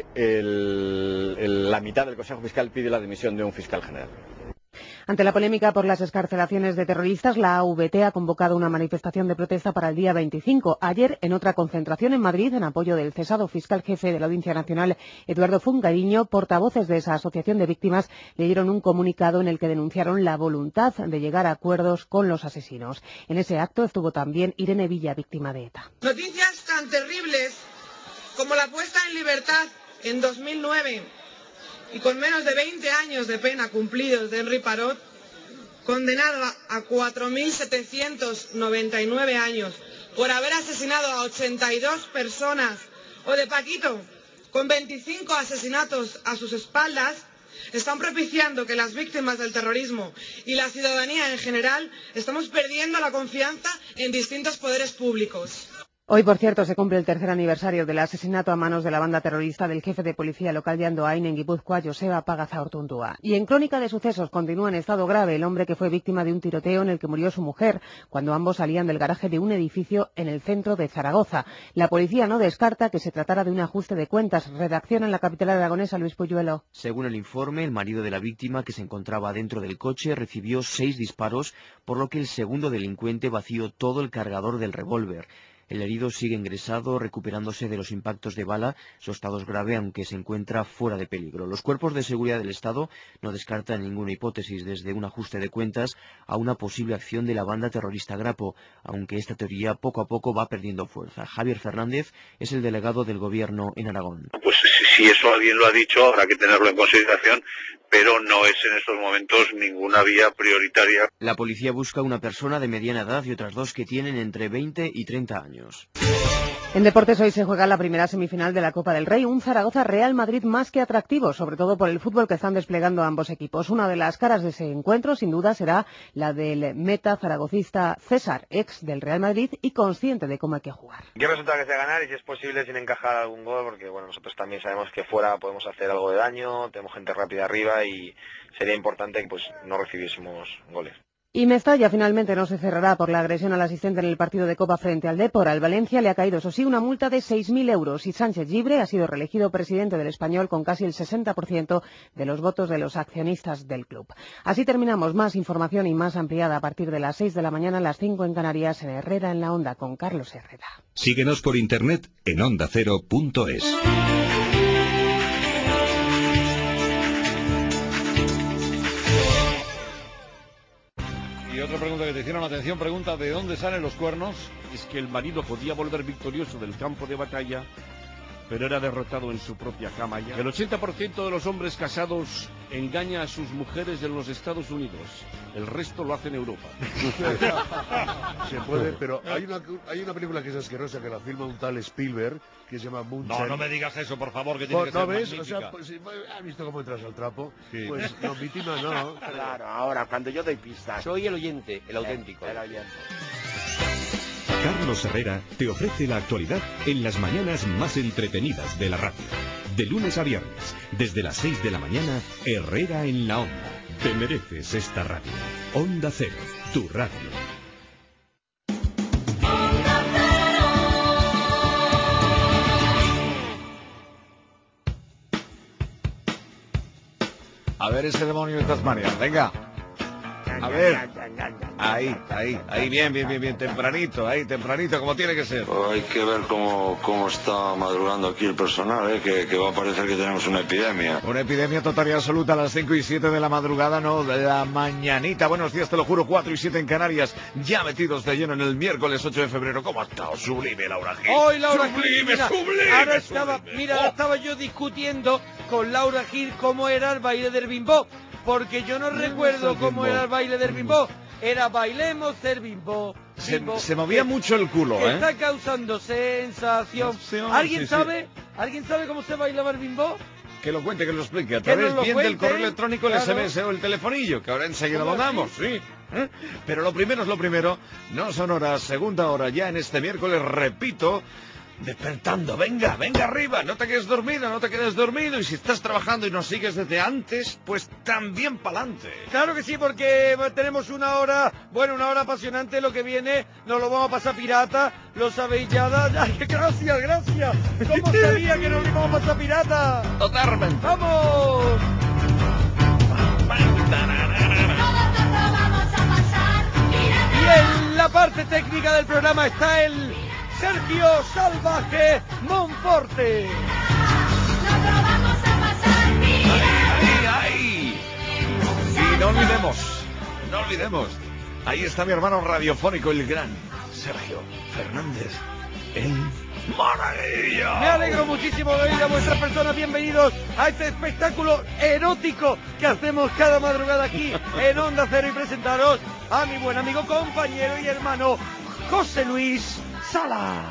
[SPEAKER 19] el, el, la mitad del Consejo Fiscal pide la dimisión de un fiscal general.
[SPEAKER 15] Ante la polémica por las excarcelaciones de terroristas, la A V T ha convocado una manifestación de protesta para el día veinticinco. Ayer, en otra concentración en Madrid, en apoyo del cesado fiscal jefe de la Audiencia Nacional, Eduardo Fungariño, portavoces de esa asociación de víctimas leyeron un comunicado en el que denunciaron la voluntad de llegar a acuerdos con los asesinos. En ese acto estuvo también Irene Villa, víctima de ETA.
[SPEAKER 20] Noticias tan terribles como la puesta en libertad en dos mil nueve y con menos de veinte años de pena cumplidos de Henry Parot, condenado a cuatro mil setecientos noventa y nueve años por haber asesinado a ochenta y dos personas, o de Paquito, con veinticinco asesinatos a sus espaldas, están propiciando que las víctimas del terrorismo y la ciudadanía en general estamos perdiendo la confianza en distintos poderes públicos.
[SPEAKER 15] Hoy, por cierto, se cumple el tercer aniversario del asesinato a manos de la banda terrorista del jefe de policía local de Andoain, en Guipúzcoa, Joseba Pagazaurtundúa. Y en crónica de sucesos continúa en estado grave el hombre que fue víctima de un tiroteo en el que murió su mujer cuando ambos salían del garaje de un edificio en el centro de Zaragoza. La policía no descarta que se tratara de un ajuste de cuentas. Redacción en la capital aragonesa, Luis Puyuelo.
[SPEAKER 21] Según el informe, el marido de la víctima, que se encontraba dentro del coche, recibió seis disparos, por lo que el segundo delincuente vació todo el cargador del revólver. El herido sigue ingresado, recuperándose de los impactos de bala. Su estado es grave, aunque se encuentra fuera de peligro. Los cuerpos de seguridad del Estado no descartan ninguna hipótesis, desde un ajuste de cuentas a una posible acción de la banda terrorista Grapo, aunque esta teoría poco a poco va perdiendo fuerza. Javier Fernández es el delegado del Gobierno en Aragón.
[SPEAKER 22] Pues si eso alguien lo ha dicho, habrá que tenerlo en consideración, pero no es en estos momentos ninguna vía prioritaria.
[SPEAKER 21] La policía busca una persona de mediana edad y otras dos que tienen entre veinte y treinta años.
[SPEAKER 15] En deportes, hoy se juega la primera semifinal de la Copa del Rey, un Zaragoza-Real Madrid más que atractivo, sobre todo por el fútbol que están desplegando ambos equipos. Una de las caras de ese encuentro, sin duda, será la del meta zaragocista César, ex del Real Madrid y consciente de cómo hay que jugar.
[SPEAKER 23] ¿Qué resulta que sea ganar y si es posible sin encajar algún gol? Porque bueno, nosotros también sabemos que fuera podemos hacer algo de daño, tenemos gente rápida arriba y sería importante que pues no recibiésemos goles.
[SPEAKER 15] Y Mestalla finalmente no se cerrará por la agresión al asistente en el partido de Copa frente al Depor. Al Valencia le ha caído, eso sí, una multa de seis mil euros y Sánchez Llibre ha sido reelegido presidente del Español con casi el sesenta por ciento de los votos de los accionistas del club. Así terminamos. Más información y más ampliada a partir de las seis de la mañana, a las cinco en Canarias, en Herrera en la Onda, con Carlos Herrera.
[SPEAKER 16] Síguenos por internet en onda cero punto es.
[SPEAKER 1] otra pregunta que te hicieron. Atención, pregunta, ¿de dónde salen los cuernos? Es que el marido podía volver victorioso del campo de batalla, pero era derrotado en su propia cama ya. El ochenta por ciento de los hombres casados engaña a sus mujeres en los Estados Unidos. El resto lo hace en Europa.
[SPEAKER 2] Se puede, pero hay una, hay una película que es asquerosa, que la filma un tal Spielberg, que se llama Moonshine.
[SPEAKER 1] No, no me digas eso, por favor, que tiene que
[SPEAKER 2] ¿No
[SPEAKER 1] ser
[SPEAKER 2] ves?
[SPEAKER 1] magnífica.
[SPEAKER 2] O sea, pues, ¿has visto cómo entras al trapo?
[SPEAKER 1] Sí.
[SPEAKER 2] Pues no, víctima no.
[SPEAKER 4] Claro, ahora, cuando yo doy pistas.
[SPEAKER 6] Soy el oyente, el auténtico.
[SPEAKER 4] El oyente.
[SPEAKER 16] Carlos Herrera te ofrece la actualidad en las mañanas más entretenidas de la radio. De lunes a viernes, desde las seis de la mañana, Herrera en la Onda. Te mereces esta radio. Onda Cero, tu radio.
[SPEAKER 1] A ver ese demonio de Tasmania, venga. A ver. Ahí, ahí, ahí, bien, bien, bien, bien, tempranito, ahí, tempranito, como tiene que ser.
[SPEAKER 24] Hay que ver cómo, cómo está madrugando aquí el personal, ¿eh? que, que va a parecer que tenemos una epidemia.
[SPEAKER 1] Una epidemia total y absoluta a las cinco y siete de la madrugada, no, de la mañanita. Buenos días, te lo juro, cuatro y siete en Canarias, ya metidos de lleno en el miércoles ocho de febrero. ¿Cómo ha estado? Sublime, Laura Gil.
[SPEAKER 3] Hoy Laura Gil,
[SPEAKER 1] sublime,
[SPEAKER 3] mira,
[SPEAKER 1] sublime,
[SPEAKER 3] ahora
[SPEAKER 1] sublime.
[SPEAKER 3] estaba, mira,
[SPEAKER 1] Oh.
[SPEAKER 3] estaba yo discutiendo con Laura Gil cómo era el baile del bimbo, porque yo no recuerdo
[SPEAKER 1] el
[SPEAKER 3] cómo
[SPEAKER 1] bimbo.
[SPEAKER 3] era el baile del bimbo. Era bailemos el bimbo.
[SPEAKER 1] Se,
[SPEAKER 3] bimbo,
[SPEAKER 1] se movía
[SPEAKER 3] que-
[SPEAKER 1] mucho el culo,
[SPEAKER 3] que
[SPEAKER 1] ¿eh?
[SPEAKER 3] Está causando sensación.
[SPEAKER 1] Sensación,
[SPEAKER 3] ¿Alguien
[SPEAKER 1] sí, sí.
[SPEAKER 3] sabe? ¿Alguien sabe cómo se bailaba el bimbo?
[SPEAKER 1] Que lo cuente, que lo explique. A
[SPEAKER 3] Que nos
[SPEAKER 1] través
[SPEAKER 3] lo
[SPEAKER 1] bien del
[SPEAKER 3] cuenten,
[SPEAKER 1] correo electrónico, el
[SPEAKER 3] claro.
[SPEAKER 1] S M S o el telefonillo, que ahora enseguida lo
[SPEAKER 3] ¿Cómo así?
[SPEAKER 1] damos, sí. ¿eh? Pero lo primero es lo primero. No son horas, segunda hora ya en este miércoles, repito, despertando. Venga, venga arriba, no te quedes dormido, no te quedes dormido. Y si estás trabajando y nos sigues desde antes, pues también pa'lante.
[SPEAKER 3] Claro que sí, porque tenemos una hora, bueno, una hora apasionante. Lo que viene, nos lo vamos a pasar pirata, lo sabéis ya. da- ¡Ay, qué gracias, gracias! ¿Cómo sabía que nos lo íbamos a pasar pirata?
[SPEAKER 1] Totalmente.
[SPEAKER 3] ¡Vamos! Y en la parte técnica del programa está el Sergio Salvaje Monforte.
[SPEAKER 1] ¡Ay, ay! Y no olvidemos, no olvidemos, ahí está mi hermano radiofónico, el gran Sergio Fernández, el Monaguillo.
[SPEAKER 3] Me alegro muchísimo de oír a vuestras personas. Bienvenidos a este espectáculo erótico que hacemos cada madrugada aquí en Onda Cero, y presentaros a mi buen amigo, compañero y hermano José Luis Salas.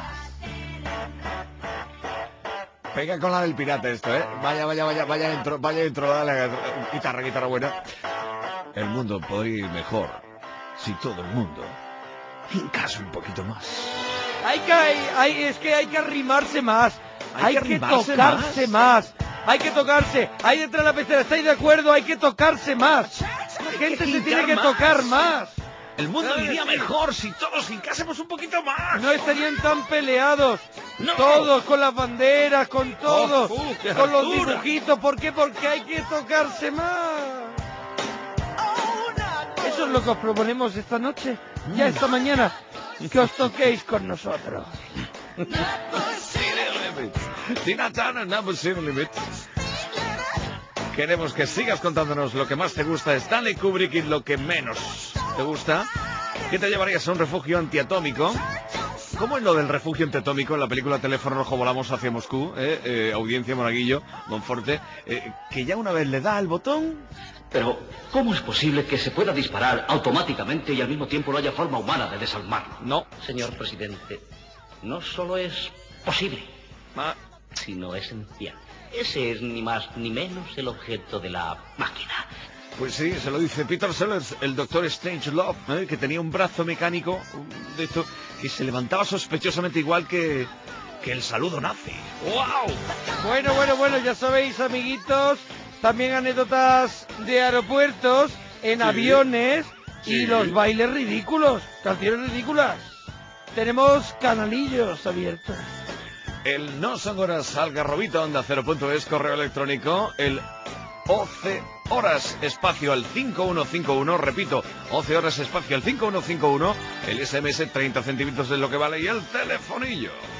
[SPEAKER 1] Pega con la del pirata esto, ¿eh? Vaya, vaya, vaya, vaya dentro, vaya dentro, dale, guitarra, guitarra buena. El mundo podría ir mejor si todo el mundo hincase un poquito más.
[SPEAKER 3] Hay que, hay, hay- es que hay que arrimarse más,
[SPEAKER 1] Hay
[SPEAKER 3] hay,
[SPEAKER 1] que
[SPEAKER 3] que,
[SPEAKER 1] arrimarse
[SPEAKER 3] tocarse más. hay que tocarse, ahí detrás de la pecera, ¿estáis de acuerdo? Hay que tocarse más, la gente se tiene que
[SPEAKER 1] más.
[SPEAKER 3] tocar más.
[SPEAKER 1] El mundo
[SPEAKER 3] ¿Sabes?
[SPEAKER 1] iría mejor si todos hincásemos un poquito más.
[SPEAKER 3] No estarían tan peleados,
[SPEAKER 1] No.
[SPEAKER 3] todos con las banderas, con todo,
[SPEAKER 1] Oh, uh, qué
[SPEAKER 3] con los
[SPEAKER 1] altura.
[SPEAKER 3] dibujitos. ¿Por qué? Porque hay que tocarse más. Eso es lo que os proponemos esta noche, ya esta mañana, que os toquéis con nosotros.
[SPEAKER 1] Tinatana, number city limits. Queremos que sigas contándonos lo que más te gusta de Stanley Kubrick y lo que menos te gusta. ¿Qué te llevarías a un refugio antiatómico? ¿Cómo es lo del refugio antiatómico en la película Teléfono Rojo Volamos hacia Moscú? Eh, eh, audiencia Monaguillo, Monforte, eh, que ya una vez le da al botón...
[SPEAKER 9] Pero, ¿cómo es posible que se pueda disparar automáticamente y al mismo tiempo no haya forma humana de desarmarlo?
[SPEAKER 1] No.
[SPEAKER 9] Señor presidente, no solo es posible, sino esencial. Ese es ni más ni menos el objeto de la máquina.
[SPEAKER 1] Pues sí, se lo dice Peter Sellers, el doctor Strangelove, ¿eh? Que tenía un brazo mecánico de esto que se levantaba sospechosamente igual que, que el saludo nazi. ¡Wow!
[SPEAKER 3] Bueno, bueno, bueno, ya sabéis, amiguitos, también anécdotas de aeropuertos, en
[SPEAKER 1] Sí.
[SPEAKER 3] aviones, y
[SPEAKER 1] Sí.
[SPEAKER 3] los bailes ridículos, canciones ridículas. Tenemos canalillos abiertos.
[SPEAKER 1] El no son horas algarrobito onda cero punto es, correo electrónico, el once horas espacio al cinco uno cinco uno, repito, once horas espacio al cinco uno cinco uno, el S M S treinta centímetros es lo que vale y el telefonillo.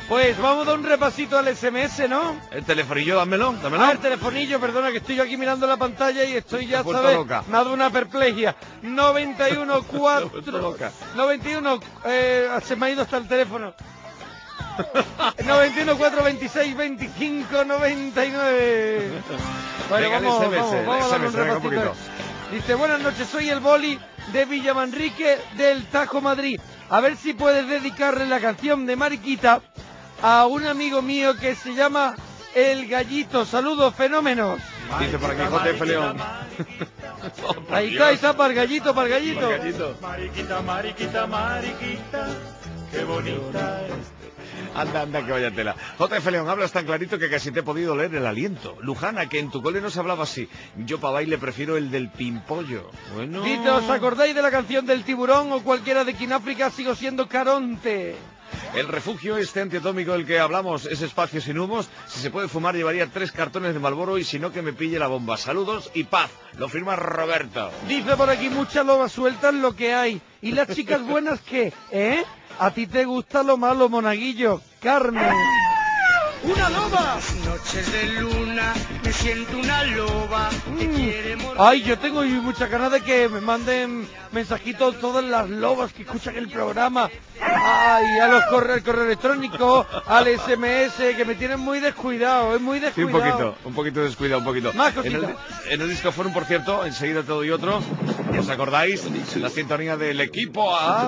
[SPEAKER 3] Pues vamos a dar un repasito al S M S, ¿no?
[SPEAKER 1] El telefonillo, dámelo, dámelo.
[SPEAKER 3] Ah, el telefonillo, perdona, que estoy yo aquí mirando la pantalla y estoy ya,
[SPEAKER 1] vuelto
[SPEAKER 3] ¿sabes?
[SPEAKER 1] loca.
[SPEAKER 3] Me ha dado una perplejia. noventa y uno cuatro... noventa y uno... Eh, se me ha ido hasta el teléfono. noventa y uno cuatro veintiséis veinticinco noventa y nueve. Bueno,
[SPEAKER 1] Venga,
[SPEAKER 3] vamos,
[SPEAKER 1] el S M S,
[SPEAKER 3] vamos, vamos a darle un
[SPEAKER 1] el S M S, venga, un
[SPEAKER 3] repasito.
[SPEAKER 1] poquito.
[SPEAKER 3] Dice, buenas noches, soy el Boli de Villamanrique del Tajo, Madrid. A ver si puedes dedicarle la canción de Mariquita a un amigo mío que se llama El Gallito. Saludos, fenómenos.
[SPEAKER 1] Dice por aquí J F León.
[SPEAKER 3] Oh, ahí está, ahí está, para el gallito, para el gallito.
[SPEAKER 1] Para el gallito.
[SPEAKER 5] Mariquita, mariquita, mariquita, qué bonita es.
[SPEAKER 1] Anda, anda, que vaya tela. J F León, hablas tan clarito que casi te he podido leer el aliento. Lujana, que en tu cole no se hablaba así. Yo para baile prefiero el del pimpollo. Bueno.
[SPEAKER 3] Dice, ¿os acordáis de la canción del tiburón o cualquiera de Kináfrica? Sigo siendo Caronte.
[SPEAKER 1] El refugio este antiatómico del que hablamos es espacio sin humos. Si se puede fumar llevaría tres cartones de Marlboro y si no que me pille la bomba. Saludos y paz. Lo firma Roberto.
[SPEAKER 3] Dice por aquí, muchas lobas sueltas lo que hay. ¿Y las chicas buenas qué? ¿Eh? ¿A ti te gusta lo malo, monaguillo? Carmen. ¡Una loba!
[SPEAKER 5] Noches de luna, me siento una loba. Te quiere morder.
[SPEAKER 3] Ay, yo tengo muchas ganas de que me manden mensajitos todas las lobas que escuchan el programa. Ay, a los correos, correo electrónico, al S M S, que me tienen muy descuidado, es muy
[SPEAKER 1] Sí, un
[SPEAKER 3] descuidado.
[SPEAKER 1] poquito, un poquito descuidado, un poquito.
[SPEAKER 3] Más
[SPEAKER 1] en, el,
[SPEAKER 3] cositas.
[SPEAKER 1] en el disco Forum, por cierto, enseguida todo y otro. ¿Os acordáis? La sintonía del equipo A.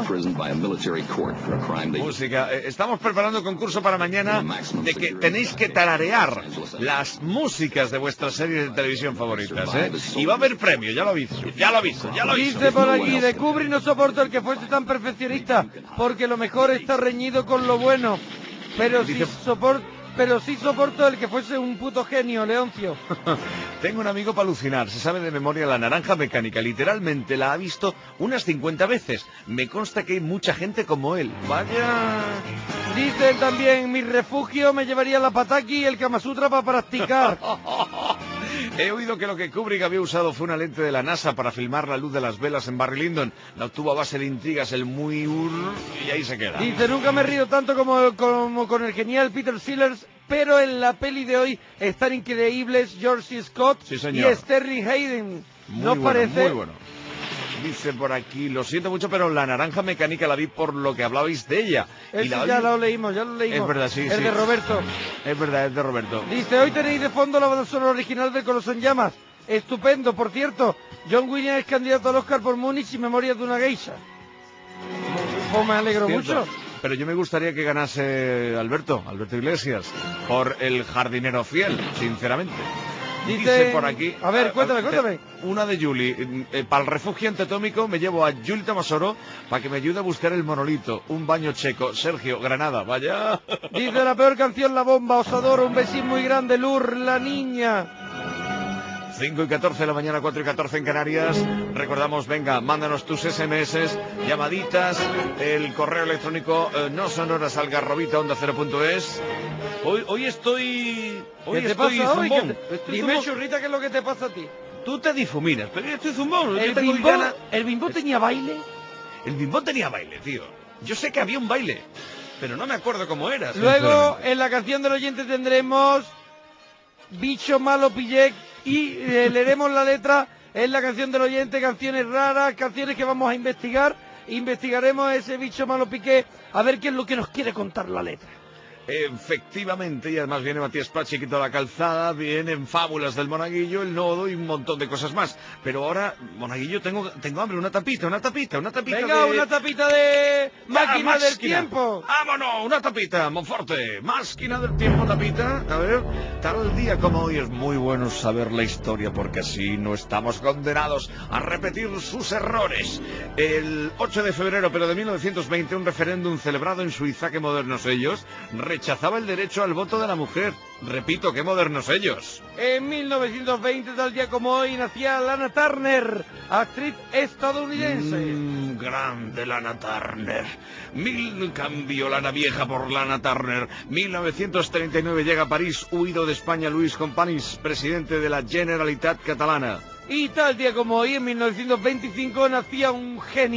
[SPEAKER 1] Música. Eh, Estamos preparando un concurso para mañana de que tenéis que tararear las músicas de vuestras series de televisión favoritas, ¿eh? Y va a haber premio, ya lo aviso, ya lo aviso, ya lo aviso.
[SPEAKER 3] Dice por aquí, de Kubrick no soporto el que fuese tan perfeccionista, porque lo mejor está reñido con lo bueno. Pero sí soporto, pero sí soporto el que fuese un puto genio, Leoncio.
[SPEAKER 1] Tengo un amigo para alucinar, se sabe de memoria La Naranja Mecánica, literalmente la ha visto unas cincuenta veces. Me consta que hay mucha gente como él. Vaya.
[SPEAKER 3] Dice también, mi refugio me llevaría la pataki y el Kama Sutra para practicar.
[SPEAKER 1] He oído que lo que Kubrick había usado fue una lente de la NASA para filmar la luz de las velas en Barry Lyndon. La obtuvo a base de intrigas el muy ur y ahí se queda.
[SPEAKER 3] Dice, nunca me río tanto como, como con el genial Peter Sellers, pero en la peli de hoy están increíbles George C. Scott
[SPEAKER 1] Sí,
[SPEAKER 3] y
[SPEAKER 1] señor.
[SPEAKER 3] Sterling Hayden.
[SPEAKER 1] Muy
[SPEAKER 3] ¿No
[SPEAKER 1] bueno,
[SPEAKER 3] parece?
[SPEAKER 1] muy bueno. Dice por aquí, lo siento mucho, pero La Naranja Mecánica la vi por lo que hablabais de ella.
[SPEAKER 3] Eso
[SPEAKER 1] y la
[SPEAKER 3] ya
[SPEAKER 1] vi-
[SPEAKER 3] lo leímos, ya lo leímos.
[SPEAKER 1] Es verdad, sí,
[SPEAKER 3] El
[SPEAKER 1] sí.
[SPEAKER 3] de Roberto.
[SPEAKER 1] Es verdad, es de Roberto.
[SPEAKER 3] Dice, hoy tenéis de fondo la banda sonora original de Corazón en Llamas. Estupendo, por cierto. John Williams es candidato al Oscar por Múnich y Memorias de una geisha. Pues me alegro
[SPEAKER 1] Cierto.
[SPEAKER 3] mucho.
[SPEAKER 1] Pero yo me gustaría que ganase Alberto, Alberto Iglesias, por El jardinero fiel, sinceramente.
[SPEAKER 3] Dice-
[SPEAKER 1] Dice por aquí...
[SPEAKER 3] a ver,
[SPEAKER 1] ah,
[SPEAKER 3] cuéntame,
[SPEAKER 1] ah,
[SPEAKER 3] cuéntame.
[SPEAKER 1] Una de Julie. Eh, para el refugio antiatómico me llevo a Julie Tamasoro para que me ayude a buscar el monolito. Un baño checo. Sergio, Granada, vaya.
[SPEAKER 3] Dice la peor canción, La Bomba, os adoro, un besín muy grande, Lur, la niña.
[SPEAKER 1] cinco y catorce de la mañana, cuatro y catorce en Canarias. Recordamos, venga, mándanos tus S M S, llamaditas, el correo electrónico eh, no sonoras algarrobita onda cero punto es. Hoy, hoy estoy... Hoy
[SPEAKER 3] ¿Qué te
[SPEAKER 1] estoy
[SPEAKER 3] pasa hoy?
[SPEAKER 1] zumbón.
[SPEAKER 3] ¿Qué te-
[SPEAKER 1] Estoy
[SPEAKER 3] Dime,
[SPEAKER 1] zumbón.
[SPEAKER 3] churrita, ¿qué es lo que te pasa a ti?
[SPEAKER 1] Tú te difuminas, pero yo estoy zumbón. yo
[SPEAKER 3] ¿El
[SPEAKER 1] tengo
[SPEAKER 3] bimbo,
[SPEAKER 1] ganas-
[SPEAKER 3] ¿El bimbo tenía baile?
[SPEAKER 1] El bimbón tenía baile, tío. Yo sé que había un baile, pero no me acuerdo cómo era.
[SPEAKER 3] Luego,
[SPEAKER 1] sinceramente.
[SPEAKER 3] en la canción del oyente tendremos Bicho Malo Pillec y eh, leeremos la letra en la canción del oyente, canciones raras, canciones que vamos a investigar. Investigaremos ese Bicho Malo Piqué a ver qué es lo que nos quiere contar la letra.
[SPEAKER 1] Efectivamente, y además viene Matías Prats, Chiquito a la calzada, vienen Fábulas del Monaguillo, El Nodo y un montón de cosas más. Pero ahora, Monaguillo, tengo, tengo hambre, una tapita, una tapita, una tapita
[SPEAKER 3] Venga,
[SPEAKER 1] de...
[SPEAKER 3] una tapita de máquina
[SPEAKER 1] Ah,
[SPEAKER 3] del tiempo.
[SPEAKER 1] ¡Vámonos! Una tapita, Monforte. Máquina del tiempo, tapita. A ver, tal día como hoy es muy bueno saber la historia porque así no estamos condenados a repetir sus errores. El ocho de febrero, pero de mil novecientos veinte, un referéndum celebrado en Suiza, que modernos ellos, rechazaba el derecho al voto de la mujer. Repito, qué modernos ellos.
[SPEAKER 3] En mil novecientos veinte, tal día como hoy, nacía Lana Turner, actriz estadounidense.
[SPEAKER 1] Mm, grande Lana Turner. Mil cambió Lana vieja por Lana Turner. mil novecientos treinta y nueve llega a París, huido de España Luis Companys, presidente de la Generalitat Catalana.
[SPEAKER 3] Y tal día como hoy, en mil novecientos veinticinco, nacía un genio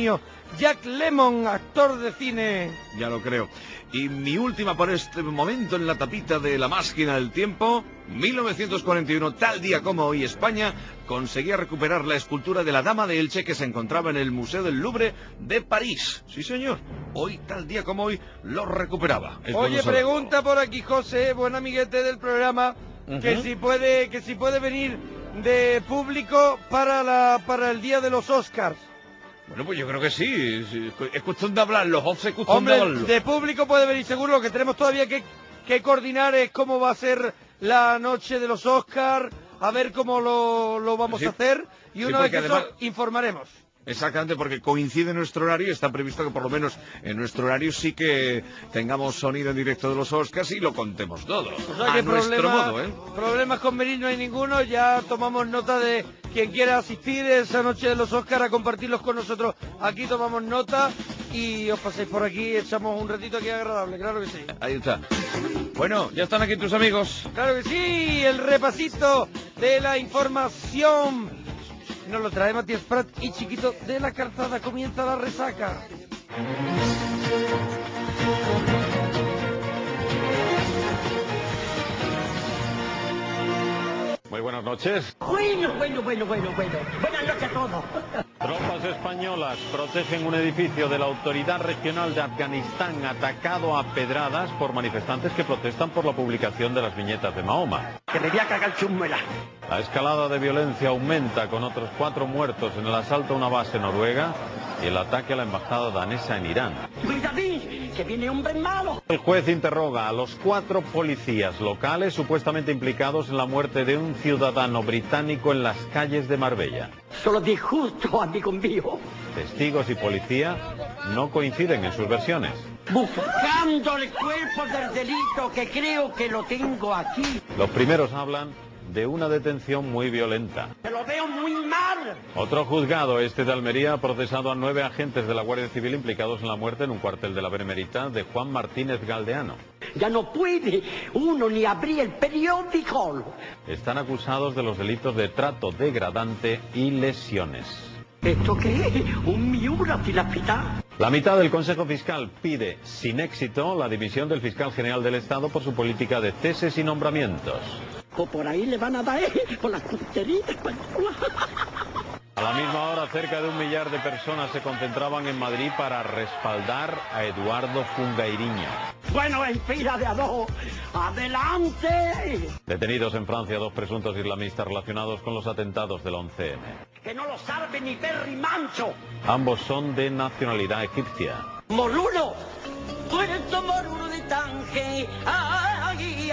[SPEAKER 3] Jack Lemmon, actor de cine.
[SPEAKER 1] Ya lo creo. Y mi última por este momento en la tapita de La máquina del tiempo, mil novecientos cuarenta y uno, tal día como hoy, España conseguía recuperar la escultura de la Dama de Elche que se encontraba en el Museo del Louvre de París. Sí, señor. Hoy, tal día como hoy, lo recuperaba. Es
[SPEAKER 3] Oye,
[SPEAKER 1] bueno
[SPEAKER 3] pregunta por aquí José, buen amiguete del programa, uh-huh. que si puede que si puede venir de público para la para el día de los Oscars.
[SPEAKER 1] Bueno, pues yo creo que sí, es cuestión de hablar, los Oscars es cuestión
[SPEAKER 3] Hombre,
[SPEAKER 1] de hablarlo.
[SPEAKER 3] De público puede venir seguro, lo que tenemos todavía que, que coordinar es cómo va a ser la noche de los Oscars, a ver cómo lo, lo vamos sí, a hacer, y una sí, vez que además, eso informaremos.
[SPEAKER 1] Exactamente, porque coincide nuestro horario, está previsto que por lo menos en nuestro horario sí que tengamos sonido en directo de los Oscars y lo contemos todo,
[SPEAKER 3] o sea,
[SPEAKER 1] a
[SPEAKER 3] que
[SPEAKER 1] nuestro
[SPEAKER 3] problema,
[SPEAKER 1] modo, ¿eh?
[SPEAKER 3] Problemas con venir no hay ninguno, ya tomamos nota de quien quiera asistir esa noche de los Oscars a compartirlos con nosotros, aquí tomamos nota y os paséis por aquí, echamos un ratito aquí agradable, claro que sí.
[SPEAKER 1] Ahí está. Bueno, ya están aquí tus amigos.
[SPEAKER 3] Claro que sí, el repasito de la información. Nos lo trae Matías Prat y Chiquito de la Calzada. Comienza la resaca.
[SPEAKER 17] Muy buenas noches.
[SPEAKER 7] Bueno, bueno, bueno, bueno, bueno. Buenas noches a todos.
[SPEAKER 17] Tropas españolas protegen un edificio de la Autoridad Regional de Afganistán atacado a pedradas por manifestantes que protestan por la publicación de las viñetas de Mahoma.
[SPEAKER 7] Que me voy a cagar chumela.
[SPEAKER 17] La escalada de violencia aumenta con otros cuatro muertos en el asalto a una base noruega y el ataque a la embajada danesa en Irán.
[SPEAKER 7] ¡Cuidadín, que viene hombre malo!
[SPEAKER 17] El juez interroga a los cuatro policías locales supuestamente implicados en la muerte de un ciudadano británico en las calles de Marbella.
[SPEAKER 7] Solo di justo, amigo mío.
[SPEAKER 17] Testigos y policía no coinciden en sus versiones.
[SPEAKER 7] Buscando el cuerpo del delito, que creo que lo tengo aquí.
[SPEAKER 17] Los primeros hablan de una detención muy violenta.
[SPEAKER 7] ¡Te lo veo muy mal!
[SPEAKER 17] Otro juzgado, este de Almería, ha procesado a nueve agentes de la Guardia Civil implicados en la muerte en un cuartel de la Benemérita de Juan Martínez Galdeano.
[SPEAKER 7] Ya no puede uno ni abrir el periódico.
[SPEAKER 17] Están acusados de los delitos de trato degradante y lesiones.
[SPEAKER 7] ¿Esto qué es? ¿Un miura filapita?
[SPEAKER 17] La mitad del Consejo Fiscal pide, sin éxito, la dimisión del fiscal general del Estado por su política de ceses y nombramientos.
[SPEAKER 7] O por ahí le van a dar eh, por las punteritas.
[SPEAKER 17] A la misma hora, cerca de un millar de personas se concentraban en Madrid para respaldar a Eduardo Fungairiño.
[SPEAKER 7] Bueno, en fila de a dos. ¡Adelante!
[SPEAKER 17] Detenidos en Francia dos presuntos islamistas relacionados con los atentados del once eme.
[SPEAKER 7] Que no lo salve ni Perry Mancho.
[SPEAKER 17] Ambos son de nacionalidad egipcia.
[SPEAKER 7] ¡Moruno! Puerto Moruno de Tánger. ¡Ay,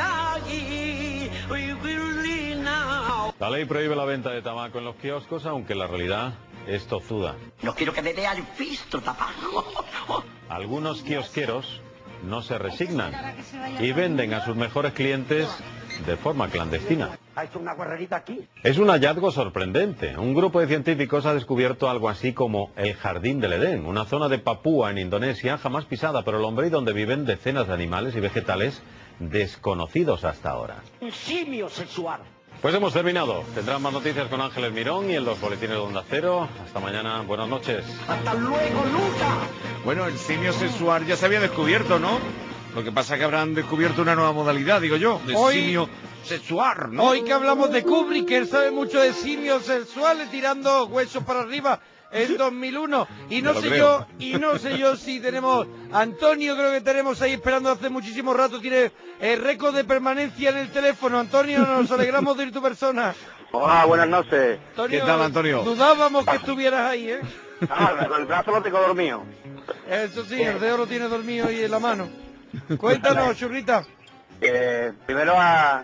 [SPEAKER 7] ay! We will live now.
[SPEAKER 17] La ley prohíbe la venta de tabaco en los kioscos, aunque la realidad es tozuda.
[SPEAKER 7] No quiero que me vea el pisto tabaco.
[SPEAKER 17] Algunos kiosqueros no se resignan y venden a sus mejores clientes de forma clandestina.
[SPEAKER 7] ¿Ha hecho una guarrerita aquí?
[SPEAKER 17] Es un hallazgo sorprendente. Un grupo de científicos ha descubierto algo así como el Jardín del Edén, una zona de Papúa en Indonesia jamás pisada por el hombre y donde viven decenas de animales y vegetales desconocidos hasta ahora.
[SPEAKER 7] Un simio sexual.
[SPEAKER 17] Pues hemos terminado. Tendrán más noticias con Ángeles Mirón y en los boletines de Onda Cero. Hasta mañana. Buenas noches.
[SPEAKER 7] Hasta luego, Luca.
[SPEAKER 1] Bueno, el simio sexual ya se había descubierto, ¿no? Lo que pasa es que habrán descubierto una nueva modalidad, digo yo, de Hoy... simio sexual, ¿no?
[SPEAKER 3] Hoy que hablamos de Kubrick, que él sabe mucho de simios sexuales tirando huesos para arriba en dos mil uno. Y no sé yo, y no sé yo si tenemos Antonio, creo que tenemos ahí esperando hace muchísimo rato, tiene el récord de permanencia en el teléfono. Antonio, nos alegramos de ir tu persona.
[SPEAKER 8] Hola, buenas noches.
[SPEAKER 3] Antonio,
[SPEAKER 1] ¿qué tal, Antonio?
[SPEAKER 3] Dudábamos que estuvieras ahí, ¿eh?
[SPEAKER 8] Ah, el brazo lo tengo dormido.
[SPEAKER 3] Eso sí, el dedo lo tiene dormido y en la mano. Cuéntanos, churrita.
[SPEAKER 8] Eh, primero a...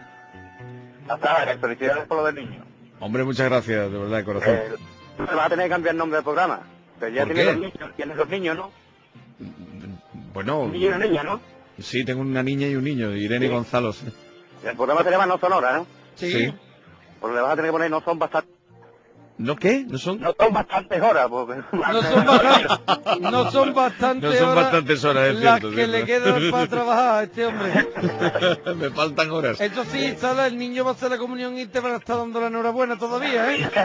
[SPEAKER 8] a Sara, felicidades por lo del niño.
[SPEAKER 1] Hombre, muchas gracias, de verdad, de corazón.
[SPEAKER 8] Eh, se va a tener que cambiar el nombre del programa. Pero ya tiene los niños, tiene los niños, ¿no?
[SPEAKER 1] Bueno...
[SPEAKER 8] Un niño y una niña, ¿no?
[SPEAKER 1] Sí, tengo una niña y un niño, Irene
[SPEAKER 8] sí.
[SPEAKER 1] y Gonzalo. Sí.
[SPEAKER 8] El programa se llama No Sonora, ¿no?
[SPEAKER 1] Sí. sí.
[SPEAKER 8] Pues le vas a tener que poner No Son Bastante.
[SPEAKER 1] ¿No qué? ¿No son?
[SPEAKER 8] No son bastantes horas, porque...
[SPEAKER 3] No son, bastante, no son bastantes
[SPEAKER 1] No son
[SPEAKER 3] horas
[SPEAKER 1] bastantes horas, es
[SPEAKER 3] las
[SPEAKER 1] cierto,
[SPEAKER 3] que
[SPEAKER 1] cierto.
[SPEAKER 3] le quedan para trabajar a este hombre.
[SPEAKER 1] Me faltan horas.
[SPEAKER 3] Eso sí, Sala, el niño va a hacer la comunión y te van a estar dando la enhorabuena todavía, ¿eh?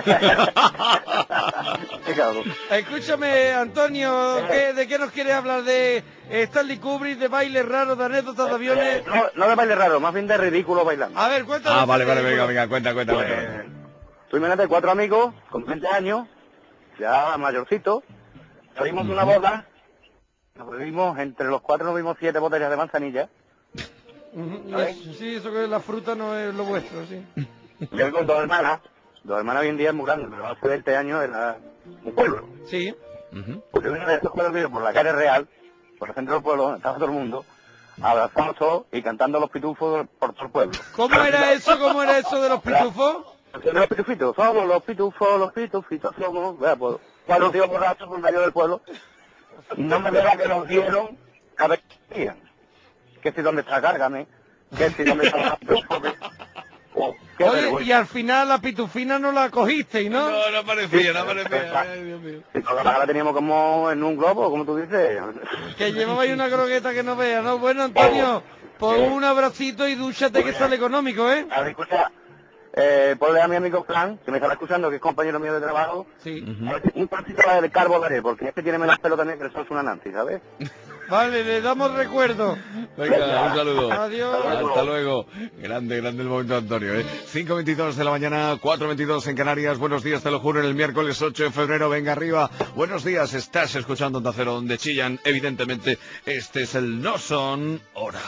[SPEAKER 3] Escúchame, Antonio, ¿qué, ¿de qué nos quieres hablar? ¿De Stanley Kubrick, de bailes raros, de anécdotas de aviones?
[SPEAKER 8] No, no de baile raro, más bien de ridículo bailando.
[SPEAKER 3] A ver, cuéntanos.
[SPEAKER 1] Ah, vale, vale, venga, venga, cuenta, cuenta,
[SPEAKER 8] Pues,
[SPEAKER 1] cuenta.
[SPEAKER 8] tú imagínate cuatro amigos con veinte años, ya mayorcitos, salimos de una boda, nos bebimos, entre los cuatro nos vimos siete botellas de manzanilla.
[SPEAKER 3] Uh-huh. Y eso, sí, eso que la fruta no es lo vuestro, sí.
[SPEAKER 8] Yo con dos hermanas, dos hermanas hoy en día es muy grande, pero hace veinte años era un pueblo.
[SPEAKER 3] Sí.
[SPEAKER 8] Uh-huh. Pues yo vine de estos pueblos por la calle Real, por el centro del pueblo, estaba todo el mundo, abrazamos todos y cantando los pitufos por todo el pueblo.
[SPEAKER 3] ¿Cómo era eso? ¿Cómo era eso de los pitufos?
[SPEAKER 8] De los pitufitos, somos los pitufos, los pitufitos somos, vea, pues, cuatro tíos borrachos por medio del pueblo, no me vea que nos dieron cada vez que días. Que si dónde está Cárgame, que si dónde está la oh,
[SPEAKER 3] Oye, y al final la pitufina no la cogisteis, ¿no?
[SPEAKER 1] No, no aparecía, no aparecía. Ay, Dios mío.
[SPEAKER 8] Y toda la teníamos como en un globo, como tú dices.
[SPEAKER 3] Que llevabais una croqueta que no vea, ¿no? Bueno, Antonio, pon un abracito y dúchate que sale económico, ¿eh?
[SPEAKER 8] A ver, escucha, eh, ponle a mi amigo Fran, que me estaba escuchando, que es compañero mío de trabajo.
[SPEAKER 3] Sí.
[SPEAKER 8] A ver, un trocito de carbo daré, porque este tiene menos pelo también, que eso es una Nancy, ¿sabes?
[SPEAKER 3] Vale, le damos recuerdo.
[SPEAKER 1] Venga, un saludo.
[SPEAKER 3] Adiós.
[SPEAKER 1] Hasta luego. Grande, grande el momento, Antonio. ¿eh? cinco veintidós de la mañana, cuatro veintidós en Canarias. Buenos días, te lo juro, en el miércoles ocho de febrero. Venga arriba. Buenos días, estás escuchando Onda Cero, donde chillan. Evidentemente, este es el No Son Hora.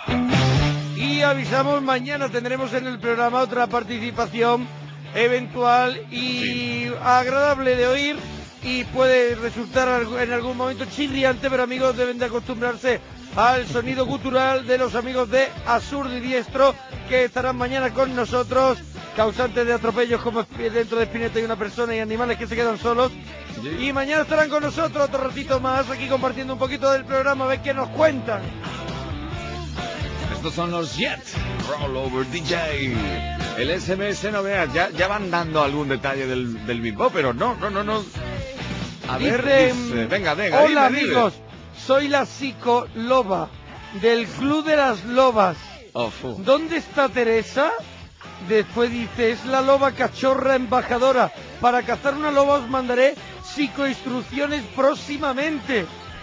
[SPEAKER 3] Y avisamos, mañana tendremos en el programa otra participación eventual y sí. agradable de oír. Y puede resultar en algún momento chirriante, pero amigos deben de acostumbrarse al sonido gutural de los amigos de Azur y Diestro, que estarán mañana con nosotros, causantes de atropellos como dentro de Spinetta y una persona y animales que se quedan solos. Sí. Y mañana estarán con nosotros otro ratito más, aquí compartiendo un poquito del programa, a ver qué nos cuentan.
[SPEAKER 1] Estos son los Jets, Rollover D J. El S M S no veas, ya, ya van dando algún detalle del, del mismo, pero no, no, no, no. A
[SPEAKER 3] Dice,
[SPEAKER 1] ver, dice, venga, venga.
[SPEAKER 3] Hola
[SPEAKER 1] dime,
[SPEAKER 3] amigos,
[SPEAKER 1] dime.
[SPEAKER 3] soy la psico loba del Club de las Lobas.
[SPEAKER 1] Oh,
[SPEAKER 3] ¿Dónde está Teresa? Después dice, es la loba cachorra embajadora. Para cazar una loba os mandaré psicoinstrucciones próximamente.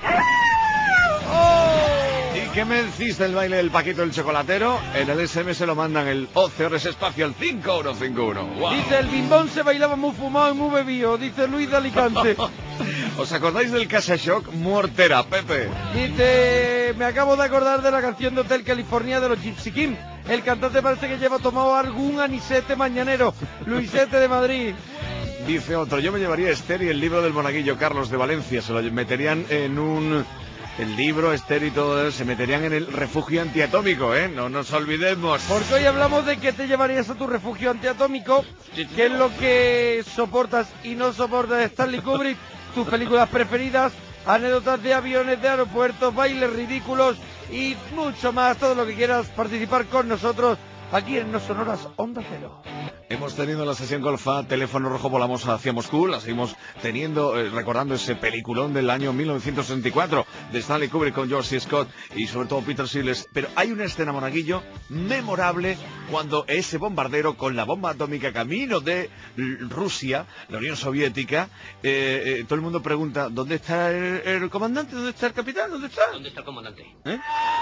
[SPEAKER 1] ¡Oh! ¿Y qué me decís del baile del Paquito el Chocolatero? En el S M S lo mandan el O C R S Espacio al cinco uno cinco uno. ¡Wow!
[SPEAKER 3] Dice, el bimbón se bailaba muy fumado y muy bebido, dice Luis de Alicante.
[SPEAKER 1] ¿Os acordáis del Casa Shock? Muertera, Pepe.
[SPEAKER 3] Dice, me acabo de acordar de la canción de Hotel California de los Gypsy King. El cantante parece que lleva tomado algún anisete mañanero. Luisete de Madrid.
[SPEAKER 1] Dice otro, yo me llevaría a Esther y el libro del monaguillo Carlos de Valencia. Se lo meterían en un... El libro, Esther y todo eso, se meterían en el refugio antiatómico, ¿eh? No nos olvidemos.
[SPEAKER 3] Porque hoy hablamos de que te llevarías a tu refugio antiatómico, que es lo que soportas y no soportas de Stanley Kubrick, tus películas preferidas, anécdotas de aviones, de aeropuertos, bailes ridículos y mucho más, todo lo que quieras participar con nosotros aquí en No Sonoras Onda Cero.
[SPEAKER 1] Hemos tenido la sesión golfa, teléfono rojo, volamos hacia Moscú, la seguimos teniendo, eh, recordando ese peliculón del año mil novecientos sesenta y cuatro de Stanley Kubrick con George C. Scott y sobre todo Peter Sellers, pero hay una escena, monaguillo, memorable cuando ese bombardero con la bomba atómica camino de Rusia, la Unión Soviética, eh, eh, todo el mundo pregunta, ¿dónde está el, el comandante? ¿Dónde está el capitán? ¿Dónde está?
[SPEAKER 9] ¿Dónde está el comandante?
[SPEAKER 1] ¿Eh?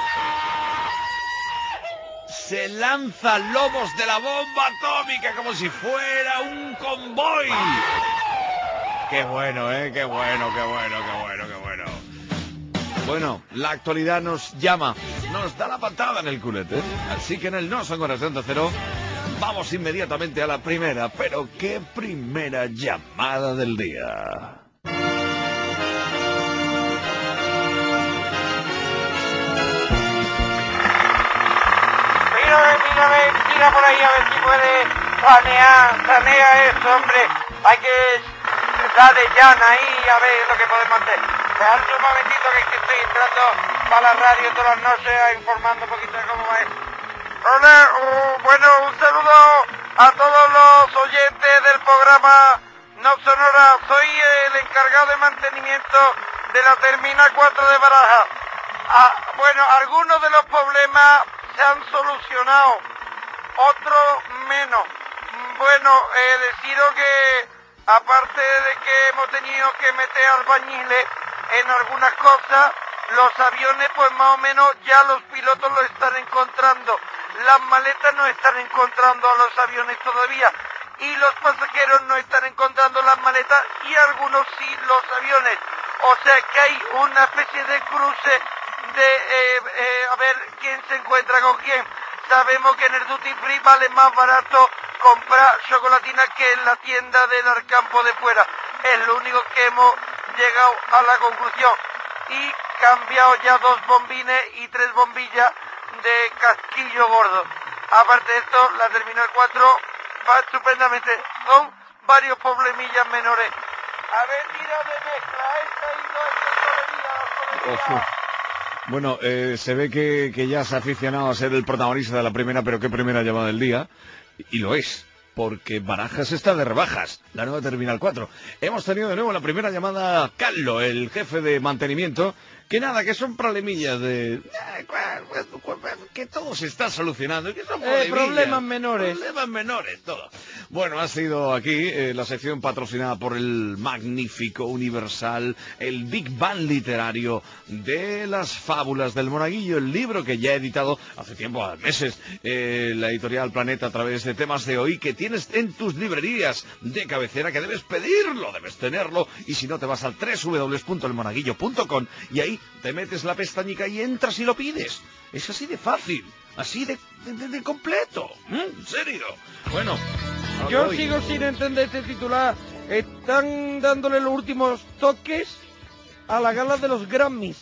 [SPEAKER 1] Se lanza lobos de la bomba atómica como si fuera un convoy. Qué bueno, ¿eh? Qué bueno, qué bueno, qué bueno, qué bueno. Bueno, la actualidad nos llama, nos da la patada en el culete. Así que en el No Son Horas de Onda Cero vamos inmediatamente a la primera. Pero qué primera llamada del día.
[SPEAKER 3] Mírame, mira por ahí a ver si puede sanear, sanea esto, hombre. Hay que dar de llana ahí a ver lo que podemos hacer. Dejadme un momentito que, que estoy entrando para la radio todas las noches informando un poquito de cómo va esto. Hola, uh, bueno, un saludo a todos los oyentes del programa No, Sonora, soy el encargado de mantenimiento de la Terminal cuatro de Barajas. Ah, bueno, algunos de los problemas se han solucionado, otros menos. Bueno, eh, deciros que aparte de que hemos tenido que meter albañiles en algunas cosas, los aviones pues más o menos ya los pilotos lo están encontrando. Las maletas no están encontrando a los aviones todavía y los pasajeros no están encontrando las maletas y algunos sí los aviones. O sea que hay una especie de cruce de eh, eh, a ver quién se encuentra con quién. Sabemos que en el duty free vale más barato comprar chocolatina que en la tienda del Arcampo de fuera. Es lo único que hemos llegado a la conclusión. Y cambiado ya dos bombines y tres bombillas de casquillo gordo. Aparte de esto, la Terminal cuatro va estupendamente. Son varios problemillas menores. A ver, tira de mezcla, esta y no es
[SPEAKER 1] Ojo. Bueno, eh, se ve que, que ya se ha aficionado a ser el protagonista de la primera, pero qué primera llamada del día. Y lo es, porque Barajas está de rebajas, la nueva Terminal cuatro. Hemos tenido de nuevo la primera llamada Carlos, el jefe de mantenimiento, que nada, que son problemillas de... que todo se está solucionando, que son
[SPEAKER 3] eh, problemas menores.
[SPEAKER 1] Problemas menores, todo. Bueno, ha sido aquí eh, la sección patrocinada por el magnífico, universal, el Big Bang literario de las fábulas del Monaguillo, el libro que ya he editado hace tiempo, hace meses, eh, la editorial Planeta a través de Temas de Hoy, que tienes en tus librerías de cabecera, que debes pedirlo, debes tenerlo, y si no te vas al doble u doble u doble u punto el monaguillo punto com y ahí te metes la pestañica y entras y lo pides. Es así de fácil, así de, de, de completo. ¿Mm? ¿En serio? Bueno,
[SPEAKER 3] yo hoy. sigo sin entender este titular. Están dándole los últimos toques a la gala de los Grammys.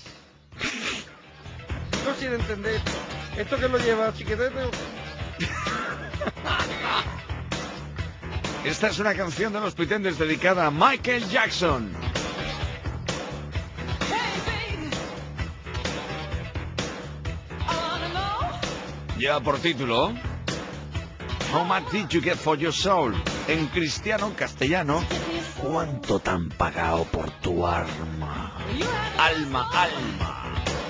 [SPEAKER 3] Sigo sin entender esto. Esto que lo lleva, chiquitete.
[SPEAKER 1] Esta es una canción de los Pretenders dedicada a Michael Jackson. Lleva por título How much did you get for your soul? En cristiano, en castellano, ¿cuánto te han pagado por tu alma? Alma, alma.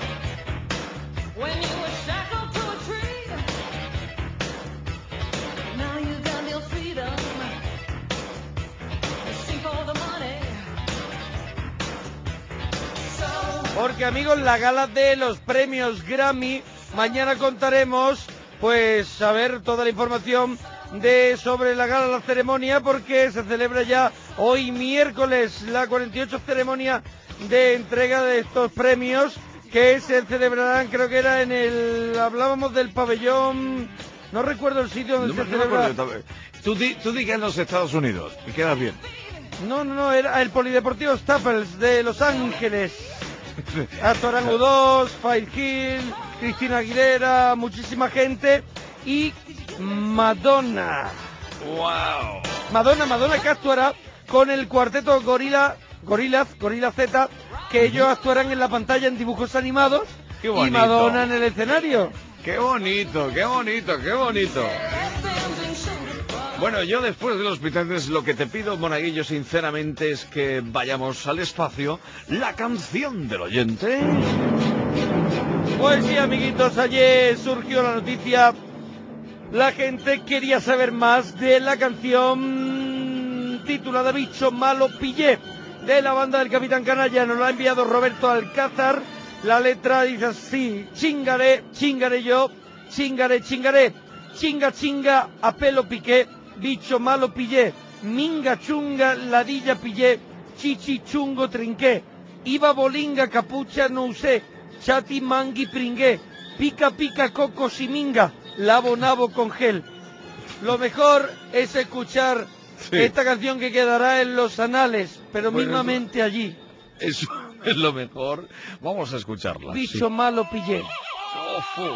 [SPEAKER 3] Porque amigos, la gala de los premios Grammy, mañana contaremos, pues, a ver toda la información de sobre la gala, la ceremonia, porque se celebra ya hoy miércoles la cuarenta y ocho ceremonia de entrega de estos premios que se celebrarán, creo que era en el, hablábamos del pabellón, no recuerdo el sitio donde
[SPEAKER 1] no
[SPEAKER 3] se
[SPEAKER 1] me,
[SPEAKER 3] celebra.
[SPEAKER 1] No me tú, di, tú di que en los Estados Unidos, me quedas bien.
[SPEAKER 3] No, no, no, era el Polideportivo Staples de Los Ángeles. Actuarán U dos, Fire Hill, Cristina Aguilera, muchísima gente y Madonna.
[SPEAKER 1] Wow.
[SPEAKER 3] Madonna, Madonna que actuará con el cuarteto Gorila, Gorilas, Gorila Z, que ellos actuarán en la pantalla en dibujos animados.
[SPEAKER 1] Qué bonito.
[SPEAKER 3] Y Madonna en el escenario.
[SPEAKER 1] Qué bonito, qué bonito, qué bonito. Bueno, yo después de los Pretenders lo que te pido, Monaguillo, sinceramente, es que vayamos al espacio. La canción del oyente.
[SPEAKER 3] Pues sí, amiguitos, ayer surgió la noticia. La gente quería saber más de la canción titulada Bicho Malo Pillé, de la banda del Capitán Canalla. Nos la ha enviado Roberto Alcázar. La letra dice así: chingaré, chingaré yo, chingaré, chingaré, chinga, chinga, a pelo piqué. Bicho malo pillé, minga chunga, ladilla pillé, chichi chungo trinqué, iba bolinga capucha no usé, chati mangui pringué, pica pica coco siminga, lavo nabo con gel. Lo mejor es escuchar sí. esta canción que quedará en los anales, pero bueno, mismamente eso, allí.
[SPEAKER 1] Eso es lo mejor. Vamos a escucharla.
[SPEAKER 3] Bicho
[SPEAKER 1] sí.
[SPEAKER 3] malo pillé. Oh,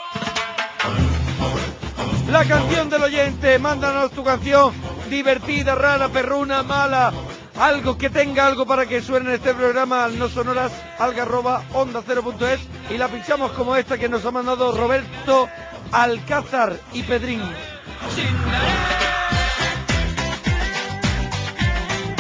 [SPEAKER 3] la canción del oyente, mándanos tu canción divertida, rara, perruna, mala, algo que tenga algo para que suene en este programa al no sonoras algarroba onda cero punto es y la pinchamos como esta que nos ha mandado Roberto Alcázar y Pedrín.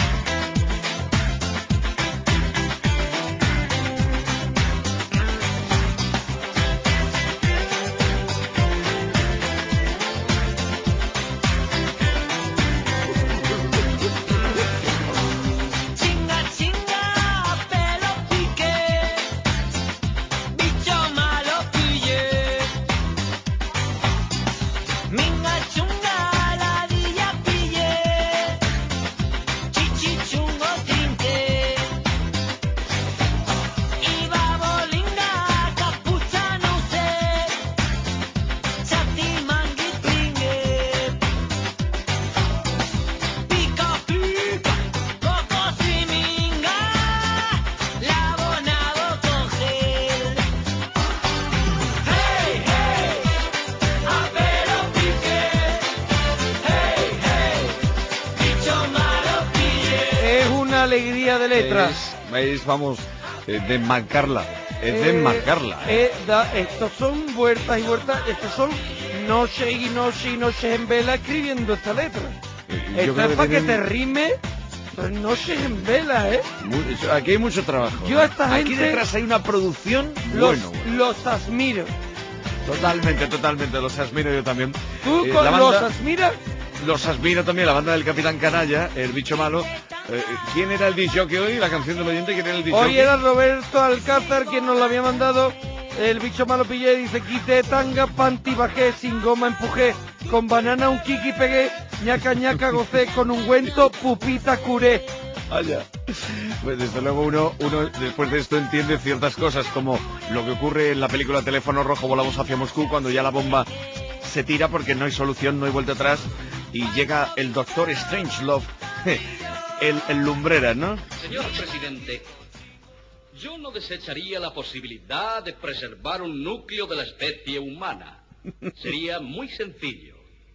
[SPEAKER 3] alegría de letra.
[SPEAKER 1] Es, es vamos, eh, desmarcarla. Es
[SPEAKER 3] Eh,
[SPEAKER 1] desmarcarla.
[SPEAKER 3] eh, da- estos son vueltas y vueltas, estos son noches y noches y noches en vela escribiendo esta letra.
[SPEAKER 1] yo
[SPEAKER 3] Esto
[SPEAKER 1] creo
[SPEAKER 3] es
[SPEAKER 1] que
[SPEAKER 3] para que
[SPEAKER 1] tienen-
[SPEAKER 3] te rime, pues noches en vela, ¿eh?
[SPEAKER 1] Mu- Aquí hay mucho trabajo.
[SPEAKER 3] Yo a esta
[SPEAKER 1] Aquí
[SPEAKER 3] gente
[SPEAKER 1] detrás hay una producción
[SPEAKER 3] los,
[SPEAKER 1] bueno, bueno.
[SPEAKER 3] los admiro.
[SPEAKER 1] Totalmente, totalmente. Los admiro yo también.
[SPEAKER 3] ¿Tú
[SPEAKER 1] Eh,
[SPEAKER 3] con
[SPEAKER 1] la
[SPEAKER 3] los
[SPEAKER 1] banda-
[SPEAKER 3] admiras?
[SPEAKER 1] Los admiro también, la banda del Capitán Canalla, el bicho malo. Eh, ¿Quién era el disjockey hoy? La canción del oyente, ¿quién era el disjockey?
[SPEAKER 3] Hoy era Roberto Alcázar quien nos lo había mandado. El bicho malo pillé, dice, quité tanga, panty bajé, sin goma empujé, con banana un kiki pegué, ñaca ñaca gocé, con ungüento pupita curé.
[SPEAKER 1] Vaya. Pues desde luego uno, uno después de esto entiende ciertas cosas, como lo que ocurre en la película Teléfono Rojo, volamos hacia Moscú, cuando ya la bomba se tira porque no hay solución, no hay vuelta atrás, y llega el doctor Strangelove, el, el lumbrera, ¿no?
[SPEAKER 9] Señor presidente, yo no desecharía la posibilidad de preservar un núcleo de la especie humana. Sería muy sencillo.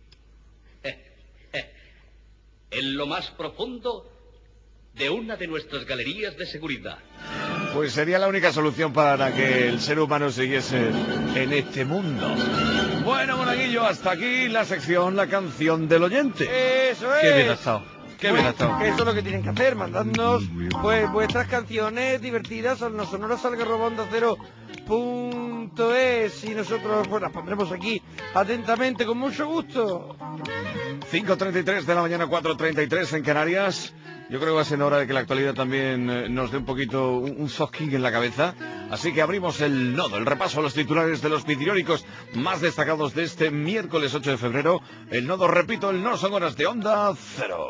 [SPEAKER 9] En lo más profundo de una de nuestras galerías de seguridad.
[SPEAKER 1] Pues sería la única solución para que el ser humano siguiese en este mundo. Bueno, Monaguillo, hasta aquí la sección, la canción del oyente.
[SPEAKER 3] Eso es.
[SPEAKER 1] Qué bien ha estado. Qué bien ha estado.
[SPEAKER 3] Que eso es lo que tienen que hacer, mandadnos pues vuestras canciones divertidas al no sonoras al garrobonda cero punto es y nosotros pues las pondremos aquí atentamente con mucho gusto.
[SPEAKER 1] cinco treinta y tres de la mañana, cuatro treinta y tres en Canarias. Yo creo que va a ser hora de que la actualidad también eh, nos dé un poquito un, un soft kick en la cabeza. Así que abrimos el nodo, el repaso a los titulares de los pidiónicos más destacados de este miércoles ocho de febrero. El nodo, repito, el no son horas de Onda Cero.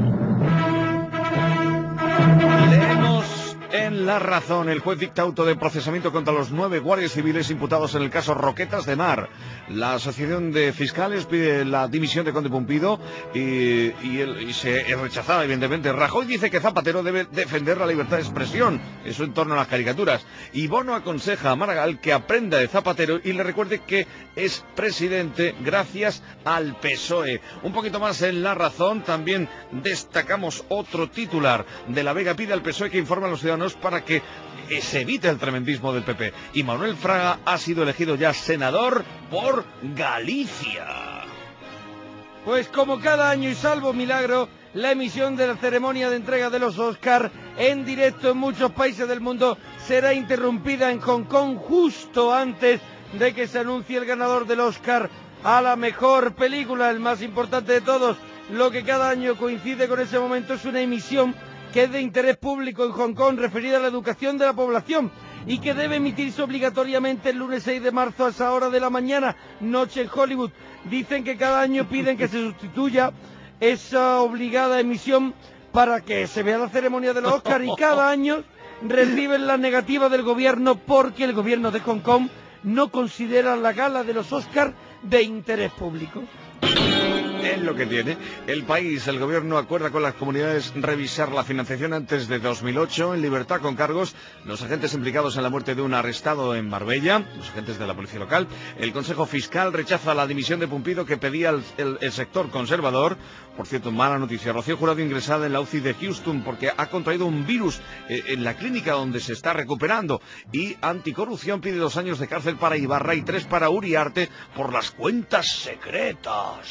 [SPEAKER 1] Leemos en La Razón, el juez dicta auto de procesamiento contra los nueve guardias civiles imputados en el caso Roquetas de Mar. La Asociación de Fiscales pide la dimisión de Conde Pumpido y, y, el, y se es rechazada, evidentemente. Rajoy dice que Zapatero debe defender la libertad de expresión, eso en torno a las caricaturas. Y Bono aconseja a Maragall que aprenda de Zapatero y le recuerde que es presidente gracias al P S O E. Un poquito más en La Razón, también destacamos otro titular. De la Vega pide al P S O E que informe a los ciudadanos para que se evite el tremendismo del P P. Y Manuel Fraga ha sido elegido ya senador por Galicia.
[SPEAKER 3] Pues como cada año y salvo milagro, la emisión de la ceremonia de entrega de los Oscar en directo en muchos países del mundo será interrumpida en Hong Kong justo antes de que se anuncie el ganador del Oscar a la mejor película, el más importante de todos. Lo que cada año coincide con ese momento es una emisión que es de interés público en Hong Kong, referida a la educación de la población y que debe emitirse obligatoriamente el lunes seis de marzo a esa hora de la mañana, noche en Hollywood. Dicen que cada año piden que se sustituya esa obligada emisión para que se vea la ceremonia de los Oscar y cada año reciben la negativa del gobierno porque el gobierno de Hong Kong no considera la gala de los Oscar de interés público.
[SPEAKER 1] Es lo que tiene. El país, el gobierno acuerda con las comunidades revisar la financiación antes de dos mil ocho. En libertad con cargos los agentes implicados en la muerte de un arrestado en Marbella, los agentes de la policía local. El Consejo Fiscal rechaza la dimisión de Pumpido que pedía el, el, el sector conservador. Por cierto, mala noticia. Rocío Jurado ingresada en la U C I de Houston porque ha contraído un virus eh, en la clínica donde se está recuperando. Y Anticorrupción pide dos años de cárcel para Ibarra y tres para Uriarte por las cuentas secretas.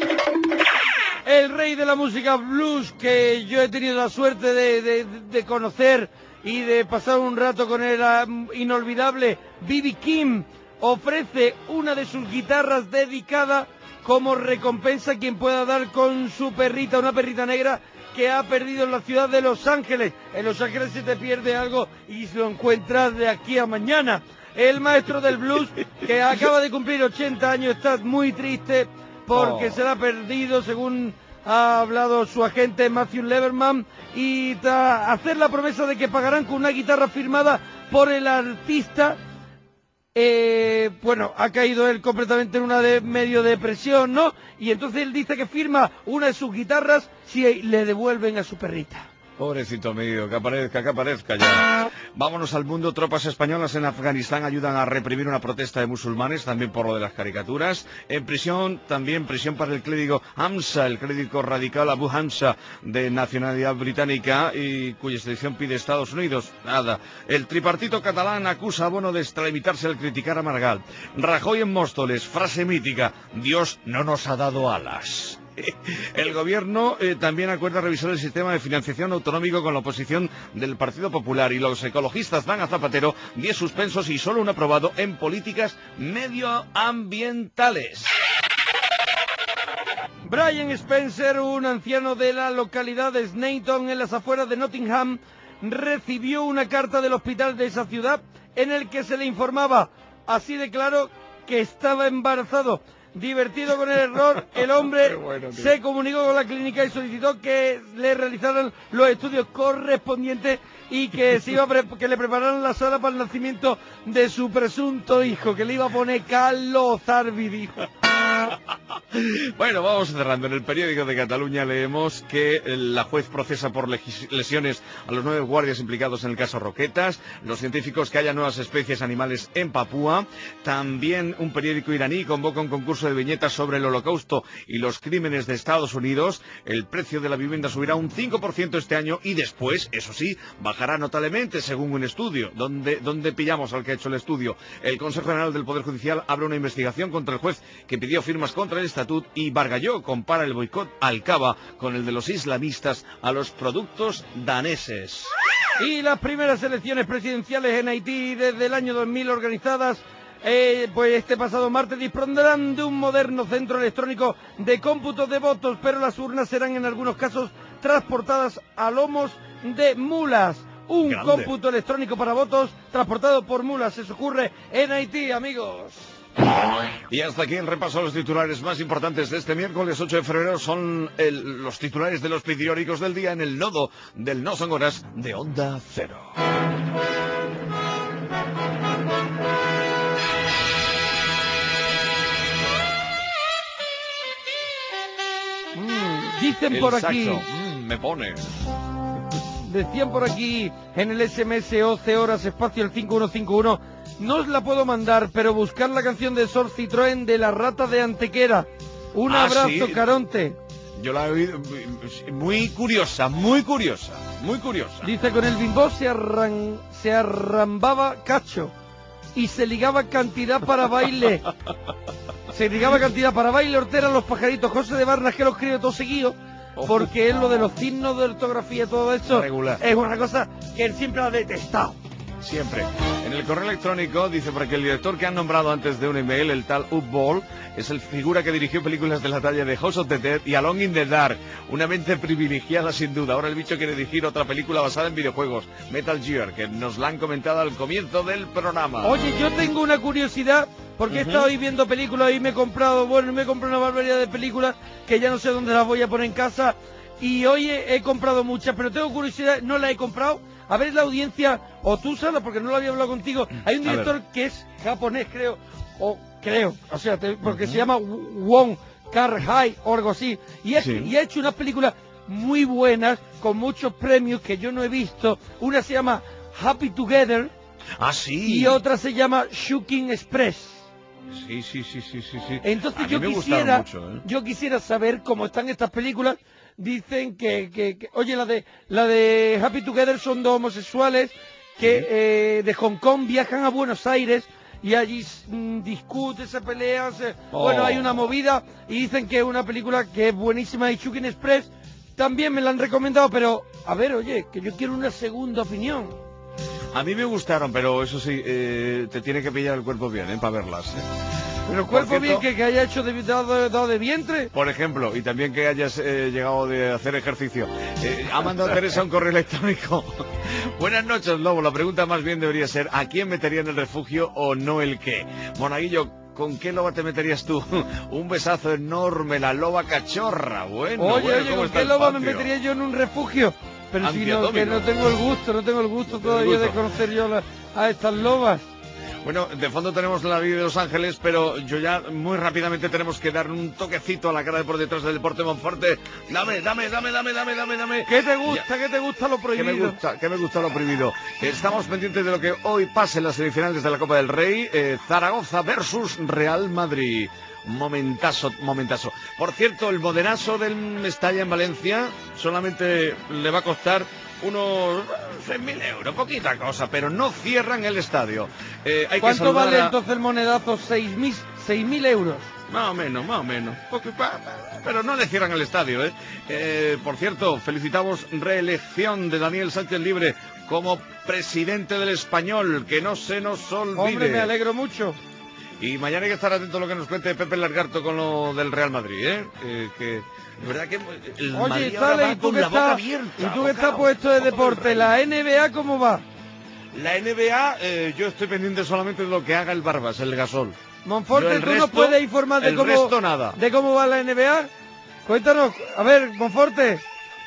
[SPEAKER 3] El rey de la música blues que yo he tenido la suerte de, de, de conocer y de pasar un rato con el um, inolvidable B B King ofrece una de sus guitarras dedicada como recompensa a quien pueda dar con su perrita, una perrita negra que ha perdido en la ciudad de Los Ángeles. En Los Ángeles se te pierde algo y lo encuentras de aquí a mañana. El maestro del blues que acaba de cumplir ochenta años está muy triste porque oh. se la ha perdido, según ha hablado su agente Matthew Leverman, y tras hacer la promesa de que pagarán con una guitarra firmada por el artista, eh, bueno, ha caído él completamente en una de, medio depresión, ¿no? Y entonces él dice que firma una de sus guitarras si le devuelven a su perrita.
[SPEAKER 1] Pobrecito mío, que aparezca, que aparezca ya. Vámonos al mundo. Tropas españolas en Afganistán ayudan a reprimir una protesta de musulmanes, también por lo de las caricaturas. En prisión, también prisión para el clérigo Hamza, el clérigo radical Abu Hamza, de nacionalidad británica, y cuya extradición pide Estados Unidos. Nada. El tripartito catalán acusa a Bono de extralimitarse al criticar a Maragall. Rajoy en Móstoles, frase mítica: Dios no nos ha dado alas. El gobierno eh, también acuerda revisar el sistema de financiación autonómico con la oposición del Partido Popular, y los ecologistas dan a Zapatero diez suspensos y solo un aprobado en políticas medioambientales.
[SPEAKER 3] Brian Spencer, un anciano de la localidad de Sneinton, en las afueras de Nottingham, recibió una carta del hospital de esa ciudad en el que se le informaba, así de claro, que estaba embarazado. Divertido con el error, el hombre bueno, se comunicó con la clínica y solicitó que le realizaran los estudios correspondientes y que se iba a pre que le prepararan la sala para el nacimiento de su presunto hijo, que le iba a poner Carlos Zarbi, dijo.
[SPEAKER 1] Bueno, vamos cerrando. En el periódico de Cataluña leemos que la juez procesa por lesiones a los nueve guardias implicados en el caso Roquetas. Los científicos que haya nuevas especies animales en Papúa. También un periódico iraní convoca un concurso de viñetas sobre el Holocausto y los crímenes de Estados Unidos. El precio de la vivienda subirá un cinco por ciento este año y después, eso sí, bajará notablemente según un estudio. ¿Dónde, dónde pillamos al que ha hecho el estudio? El Consejo General del Poder Judicial abre una investigación contra el juez que pidió firmas contra el Estatut, y Bargalló compara el boicot al Cava con el de los islamistas a los productos daneses.
[SPEAKER 3] Y las primeras elecciones presidenciales en Haití desde el año dos mil organizadas, eh, pues este pasado martes, dispondrán de un moderno centro electrónico de cómputo de votos, pero las urnas serán en algunos casos transportadas a lomos de mulas. Un Grande. Cómputo electrónico para votos transportado por mulas. Eso ocurre en Haití, amigos.
[SPEAKER 1] Y hasta aquí el repaso a los titulares más importantes de este miércoles ocho de febrero. Son el, los titulares de los periódicos del día en el nodo del No Son Horas de Onda Cero.
[SPEAKER 3] Mm, dicen el por
[SPEAKER 1] saxo.
[SPEAKER 3] aquí...
[SPEAKER 1] Mm, me pone...
[SPEAKER 3] Decían por aquí en el S M S once horas espacio el cinco uno cinco uno, no os la puedo mandar, pero buscar la canción de Sor Citroën de La Rata de Antequera. Un ah, abrazo, sí. Caronte.
[SPEAKER 1] Yo la he oído, muy curiosa, muy curiosa, muy curiosa.
[SPEAKER 3] Dice, con el bimbo se, arran, se arrambaba cacho y se ligaba cantidad para baile. Se ligaba cantidad para baile, Hortera, los pajaritos, José de Barnas, que los crió todos seguidos. Porque es lo de los signos de ortografía, todo eso regular. Es una cosa que él siempre ha detestado.
[SPEAKER 1] Siempre. En el correo electrónico dice por aquí: el director que han nombrado antes de un email, el tal Uwe Boll, es el figura que dirigió películas de la talla de House of the Dead y Alone in the Dark. Una mente privilegiada sin duda. Ahora el bicho quiere dirigir otra película basada en videojuegos, Metal Gear, que nos la han comentado al comienzo del programa.
[SPEAKER 3] Oye, yo tengo una curiosidad, porque uh-huh. he estado ahí viendo películas y me he comprado, bueno, me he comprado una barbaridad de películas que ya no sé dónde las voy a poner en casa. Y hoy he, he comprado muchas, pero tengo curiosidad, no las he comprado. A ver la audiencia, o tú sabes, porque no lo había hablado contigo. Hay un director que es japonés, creo, o creo, o sea, te, porque uh-huh. se llama Wong Kar-hai o algo así. Y, es, sí. y ha hecho unas películas muy buenas, con muchos premios que yo no he visto. Una se llama Happy Together.
[SPEAKER 1] Ah, sí.
[SPEAKER 3] Y otra se llama Shooting Express.
[SPEAKER 1] Sí, sí, sí, sí, sí, sí.
[SPEAKER 3] Entonces
[SPEAKER 1] a
[SPEAKER 3] yo
[SPEAKER 1] mí me
[SPEAKER 3] quisiera,
[SPEAKER 1] mucho, ¿eh?
[SPEAKER 3] yo quisiera saber cómo están estas películas. Dicen que, que, que, oye, la de la de Happy Together son dos homosexuales que sí. eh, de Hong Kong viajan a Buenos Aires y allí mmm, discuten, se pelean, se, oh. bueno, hay una movida y dicen que es una película que es buenísima. Y Shooting Express también me la han recomendado, pero a ver, oye, que yo quiero una segunda opinión.
[SPEAKER 1] A mí me gustaron, pero eso sí, eh, te tiene que pillar el cuerpo bien, ¿eh? Para verlas, ¿eh?
[SPEAKER 3] Pero el cuerpo cierto, bien que, que haya hecho de, dado, dado de vientre.
[SPEAKER 1] Por ejemplo, y también que hayas eh, llegado de hacer ejercicio. Eh, ha mandado Teresa un correo electrónico. Buenas noches, Lobo. La pregunta más bien debería ser: ¿a quién metería en el refugio o no el qué? Monaguillo, ¿con qué loba te meterías tú? Un besazo enorme, la loba cachorra. Bueno,
[SPEAKER 3] oye,
[SPEAKER 1] bueno,
[SPEAKER 3] oye, ¿con qué loba me metería yo en un refugio? Pero si no, que no tengo el gusto, no tengo el gusto todavía el gusto. de conocer yo la, a estas lobas.
[SPEAKER 1] Bueno, de fondo tenemos la vida de Los Ángeles, pero yo ya muy rápidamente tenemos que dar un toquecito a la cara de por detrás del Deporte Monforte. Dame, dame, dame, dame, dame, dame, dame.
[SPEAKER 3] ¿Qué te gusta? ¿Qué te gusta lo prohibido?
[SPEAKER 1] ¿Qué me gusta? ¿Qué me gusta lo prohibido? Estamos pendientes de lo que hoy pase en las semifinales de la Copa del Rey. Eh, Zaragoza versus Real Madrid. Momentazo, momentazo. Por cierto, el modenazo del Mestalla en Valencia solamente le va a costar unos seis mil euros, poquita cosa, pero no cierran el estadio. Eh, hay
[SPEAKER 3] ¿Cuánto
[SPEAKER 1] que
[SPEAKER 3] vale
[SPEAKER 1] a...
[SPEAKER 3] entonces el monedazo? seis mil euros.
[SPEAKER 1] Más o menos, más o menos. Pero no le cierran el estadio, ¿eh? ¿eh? Por cierto, felicitamos reelección de Daniel Sánchez Libre como presidente del Español, que no se nos olvide.
[SPEAKER 3] Hombre, me alegro mucho.
[SPEAKER 1] Y mañana hay que estar atento a lo que nos cuente Pepe Largarto con lo del Real Madrid, ¿eh? eh que de verdad que el
[SPEAKER 3] Oye,
[SPEAKER 1] Madrid
[SPEAKER 3] sale,
[SPEAKER 1] ahora va
[SPEAKER 3] y tú
[SPEAKER 1] con
[SPEAKER 3] que
[SPEAKER 1] la boca
[SPEAKER 3] estás,
[SPEAKER 1] abierta.
[SPEAKER 3] y tú que estás puesto de deporte, ¿la N B A cómo va?
[SPEAKER 1] La N B A, eh, yo estoy pendiente solamente de lo que haga el Barbas, el Gasol.
[SPEAKER 3] Monforte,
[SPEAKER 1] el
[SPEAKER 3] ¿tú
[SPEAKER 1] resto,
[SPEAKER 3] nos puedes informar de
[SPEAKER 1] el
[SPEAKER 3] cómo,
[SPEAKER 1] resto nada.
[SPEAKER 3] de cómo va la N B A? Cuéntanos, a ver, Monforte.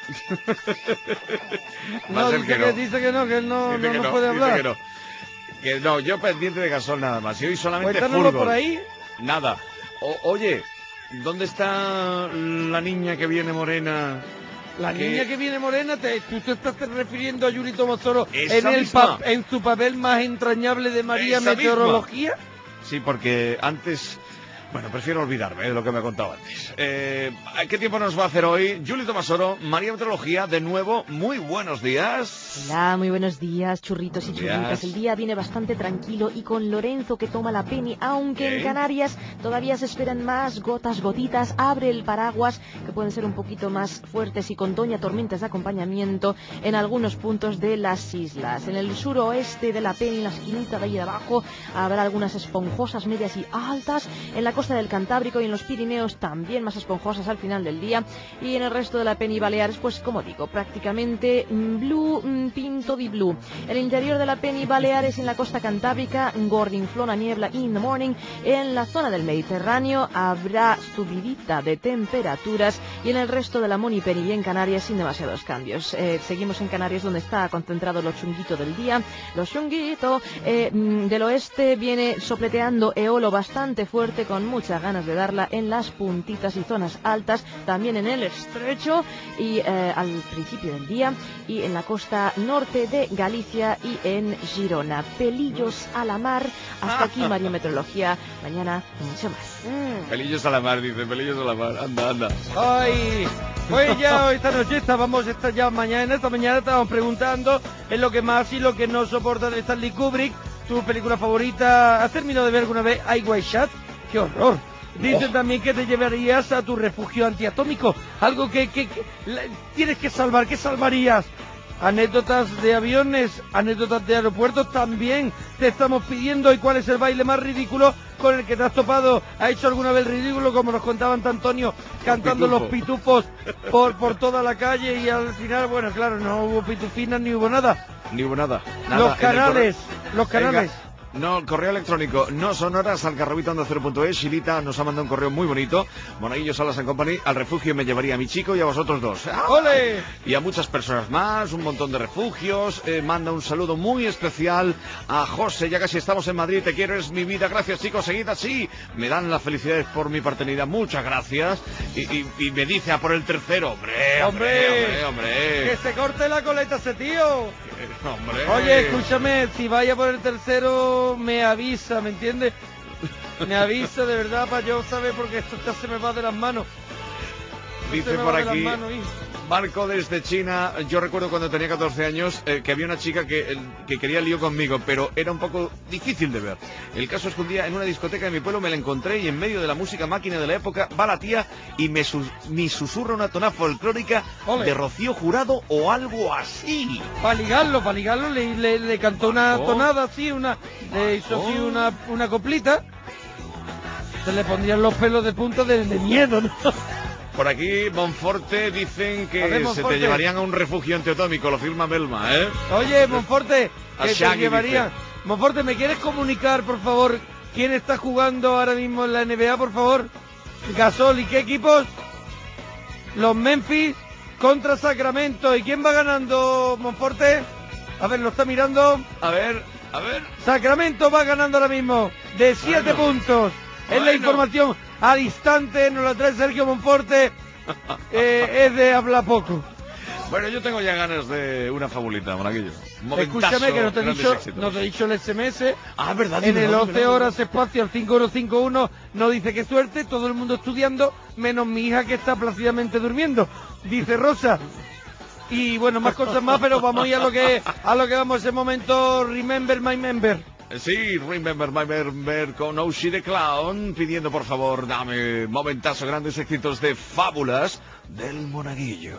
[SPEAKER 3] No, dice que, no. dice que no, que él no, no, no, no puede hablar.
[SPEAKER 1] Que no. que no, yo pendiente de Gasol nada más. Y hoy solamente
[SPEAKER 3] Cuéntanoslo
[SPEAKER 1] fútbol.
[SPEAKER 3] por ahí.
[SPEAKER 1] Nada. O, oye, ¿dónde está la niña que viene morena?
[SPEAKER 3] La
[SPEAKER 1] que...
[SPEAKER 3] niña que viene morena, te, tú te estás refiriendo a Yuri Tomazoro
[SPEAKER 1] en,
[SPEAKER 3] el pa, en su papel más entrañable de María
[SPEAKER 1] Esa
[SPEAKER 3] Meteorología.
[SPEAKER 1] Misma. Sí, porque antes... Bueno, prefiero olvidarme de lo que me ha contado antes. Eh, ¿Qué tiempo nos va a hacer hoy? Yuli Tomasoro, María Meteorología, de nuevo, muy buenos días.
[SPEAKER 10] Hola, muy buenos días, churritos
[SPEAKER 1] buenos
[SPEAKER 10] y churritas.
[SPEAKER 1] Días.
[SPEAKER 10] El día viene bastante tranquilo y con Lorenzo que toma la Penny, aunque ¿Qué? En Canarias todavía se esperan más gotas, gotitas. Abre el paraguas, que pueden ser un poquito más fuertes, y con Toña tormentas de acompañamiento en algunos puntos de las islas. En el suroeste de la Penny, en la esquinita de ahí de abajo, habrá algunas esponjosas medias y altas. En la costa del Cantábrico y en los Pirineos también más esponjosas al final del día, y en el resto de la Penny Baleares, pues como digo, prácticamente blue, pinto di blue. El interior de la Penny Baleares y en la costa cantábrica, gordinflona niebla in the morning. En la zona del Mediterráneo habrá subidita de temperaturas, y en el resto de la Moni Penny y en Canarias sin demasiados cambios. Eh, seguimos en Canarias, donde está concentrado lo chunguito del día. Lo chunguito eh, del oeste viene sopleteando eolo bastante fuerte, con muchas ganas de darla en las puntitas y zonas altas, también en el estrecho y eh, al principio del día, y en la costa norte de Galicia y en Girona. Pelillos a la mar. Hasta aquí María Meteorología. Mañana mucho más.
[SPEAKER 1] Mm. Pelillos a la mar, dice, pelillos a la mar. Anda, anda.
[SPEAKER 3] Ay, pues ya esta noche estábamos, esta ya mañana, esta mañana estábamos preguntando en lo que más y lo que no soporta de Stanley Kubrick. ¿Tu película favorita? ¿Has terminado de ver alguna vez I White Shot? ¡Qué horror! Dicen oh. también que te llevarías a tu refugio antiatómico. Algo que, que, que la, tienes que salvar. ¿Qué salvarías? Anécdotas de aviones, anécdotas de aeropuertos también te estamos pidiendo. ¿Y cuál es el baile más ridículo con el que te has topado? ¿Ha hecho alguna vez el ridículo, como nos contaba Antonio, cantando los pitufos por, por toda la calle, y al final, bueno, claro, no hubo pitufinas ni hubo nada?
[SPEAKER 1] Ni hubo nada. nada.
[SPEAKER 3] Los canales, los canales.
[SPEAKER 1] Venga. No, correo electrónico, no sonoras al carrobito onda cero punto es. Shilita nos ha mandado un correo muy bonito. Monaguillo Salas and Company. Al refugio me llevaría a mi chico y a vosotros dos.
[SPEAKER 3] ¡Ole!
[SPEAKER 1] Y a muchas personas más, un montón de refugios. Eh, manda un saludo muy especial a José. Ya casi estamos en Madrid. Te quiero, es mi vida. Gracias, chicos. Seguid así. Me dan las felicidades por mi paternidad. Muchas gracias. Y, y, y me dice a por el tercero. Hombre, hombre, hombre, hombre.
[SPEAKER 3] Que se corte la coleta ese tío.
[SPEAKER 1] Eh, hombre.
[SPEAKER 3] Oye, escúchame, si vaya por el tercero, me avisa, ¿me entiendes? Me avisa de verdad para yo saber, porque esto ya se me va de las manos. Esto
[SPEAKER 1] Dice por aquí manos, Marco desde China. Yo recuerdo cuando tenía catorce años eh, que había una chica que, que quería lío conmigo, pero era un poco difícil de ver. El caso es que un día en una discoteca de mi pueblo me la encontré, y en medio de la música máquina de la época va la tía y me, sus, me susurra una tonada folclórica Ole. de Rocío Jurado o algo así.
[SPEAKER 3] Para ligarlo, para ligarlo le, le, le cantó una Marco. tonada así, una, le hizo así una, una coplita. Se le pondrían los pelos de punta de, de miedo, ¿no?
[SPEAKER 1] Por aquí, Monforte, dicen que
[SPEAKER 3] ver,
[SPEAKER 1] se te llevarían a un refugio antiatómico, lo firma Belma, ¿eh?
[SPEAKER 3] Oye, Monforte, que
[SPEAKER 1] Shaggy,
[SPEAKER 3] te llevarían... Dice. Monforte, ¿me quieres comunicar, por favor, quién está jugando ahora mismo en la N B A, por favor? Gasol, ¿y qué equipos? Los Memphis contra Sacramento. ¿Y quién va ganando, Monforte? A ver, lo está mirando.
[SPEAKER 1] A ver, A ver.
[SPEAKER 3] Sacramento va ganando ahora mismo de siete
[SPEAKER 1] Bueno.
[SPEAKER 3] puntos. Es
[SPEAKER 1] Bueno.
[SPEAKER 3] la información al instante, nos la trae Sergio Monforte. Eh, es de habla poco.
[SPEAKER 1] Bueno, yo tengo ya ganas de una fabulita, Monaguillo. Un momentazo,
[SPEAKER 3] Escúchame que no te he
[SPEAKER 1] grandes
[SPEAKER 3] dicho,
[SPEAKER 1] éxitos.
[SPEAKER 3] no te he dicho el S M S.
[SPEAKER 1] Ah, verdad,
[SPEAKER 3] En
[SPEAKER 1] dime,
[SPEAKER 3] el
[SPEAKER 1] dime,
[SPEAKER 3] once
[SPEAKER 1] dime.
[SPEAKER 3] horas espacio al cinco uno cinco uno no dice qué suerte, todo el mundo estudiando, menos mi hija que está plácidamente durmiendo, dice Rosa. Y bueno, más cosas más, pero vamos a ir a lo que a lo que vamos ese momento. Remember my member.
[SPEAKER 1] Sí, Remember My Member con Oshi the Clown, pidiendo por favor, dame momentazo, grandes éxitos de fábulas del Monaguillo.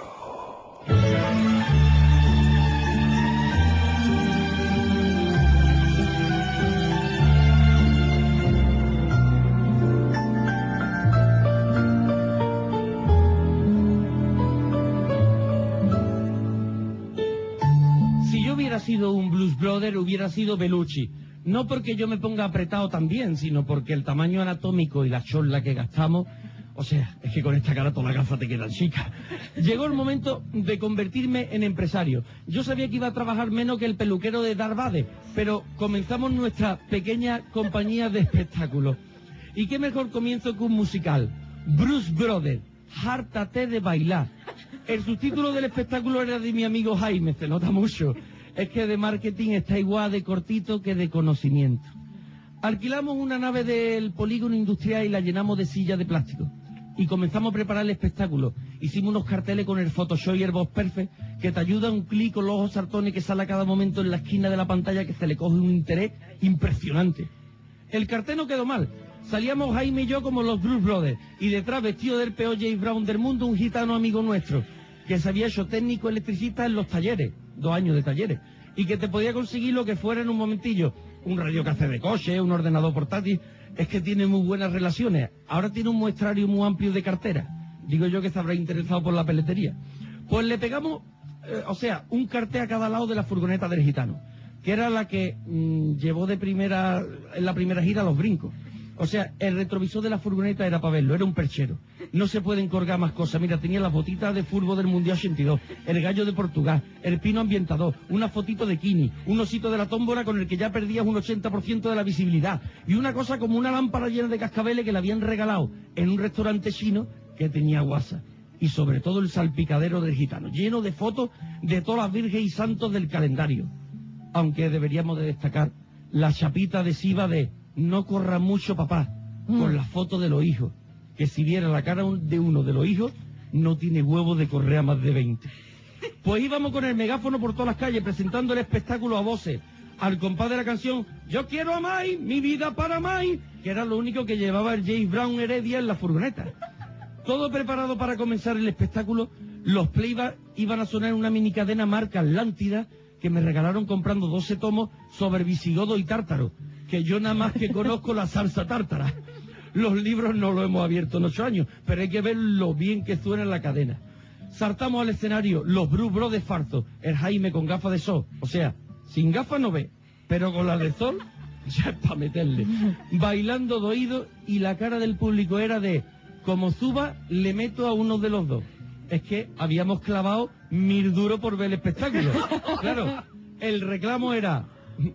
[SPEAKER 11] Si yo hubiera sido un Blues Brother, hubiera sido Bellucci. No porque yo me ponga apretado también, sino porque el tamaño anatómico y la chorla que gastamos... O sea, es que con esta cara todas las gafas te quedan chicas. Llegó el momento de convertirme en empresario. Yo sabía que iba a trabajar menos que el peluquero de Darth Vader, pero comenzamos nuestra pequeña compañía de espectáculos. ¿Y qué mejor comienzo que un musical? Bruce Brothers, hártate de bailar. El subtítulo del espectáculo era de mi amigo Jaime, se nota mucho. Es que de marketing está igual de cortito que de conocimiento. Alquilamos una nave del polígono industrial y la llenamos de sillas de plástico. Y comenzamos a preparar el espectáculo. Hicimos unos carteles con el Photoshop y el Box Perfect que te ayuda un clic con los ojos sartones que sale a cada momento en la esquina de la pantalla, que se le coge un interés impresionante. El cartel no quedó mal. Salíamos Jaime y yo como los Blues Brothers, y detrás, vestido del peor James Brown del mundo, un gitano amigo nuestro, que se había hecho técnico electricista en los talleres, dos años de talleres, y que te podía conseguir lo que fuera en un momentillo, un radiocafé de coche, un ordenador portátil. Es que tiene muy buenas relaciones. Ahora tiene un muestrario muy amplio de cartera. Digo yo que se habrá interesado por la peletería. Pues le pegamos, eh, o sea, un cartel a cada lado de la furgoneta del gitano, que era la que mmm, llevó de primera, en la primera gira los brincos. O sea, el retrovisor de la furgoneta era para verlo, era un perchero. No se pueden colgar más cosas. Mira, tenía las botitas de fútbol del Mundial ochenta y dos, el gallo de Portugal, el pino ambientador, una fotito de Kini, un osito de la tómbola con el que ya perdías un ochenta por ciento de la visibilidad, y una cosa como una lámpara llena de cascabeles que le habían regalado en un restaurante chino que tenía guasa. Y sobre todo el salpicadero del gitano, lleno de fotos de todas las virgen y santos del calendario. Aunque deberíamos de destacar la chapita adhesiva de "no corra mucho papá", con la foto de los hijos, que si viera la cara de uno de los hijos, no tiene huevos de correr a más de veinte. Pues íbamos con el megáfono por todas las calles presentando el espectáculo a voces, al compás de la canción "Yo quiero a Mai, mi vida para Mai", que era lo único que llevaba el James Brown Heredia en la furgoneta. Todo preparado para comenzar el espectáculo. Los playbacks iban a sonar en una minicadena marca Atlántida, que me regalaron comprando doce tomos sobre visigodo y tártaro, que yo nada más que conozco la salsa tártara. Los libros no los hemos abierto en ocho años, pero hay que ver lo bien que suena en la cadena. Saltamos al escenario, los Bruce Brothers fartos, el Jaime con gafas de sol, o sea, sin gafas no ve, pero con las de sol ya es para meterle. Bailando de oído, y la cara del público era de "como suba, le meto a uno de los dos". Es que habíamos clavado mil duros por ver el espectáculo. Claro, el reclamo era: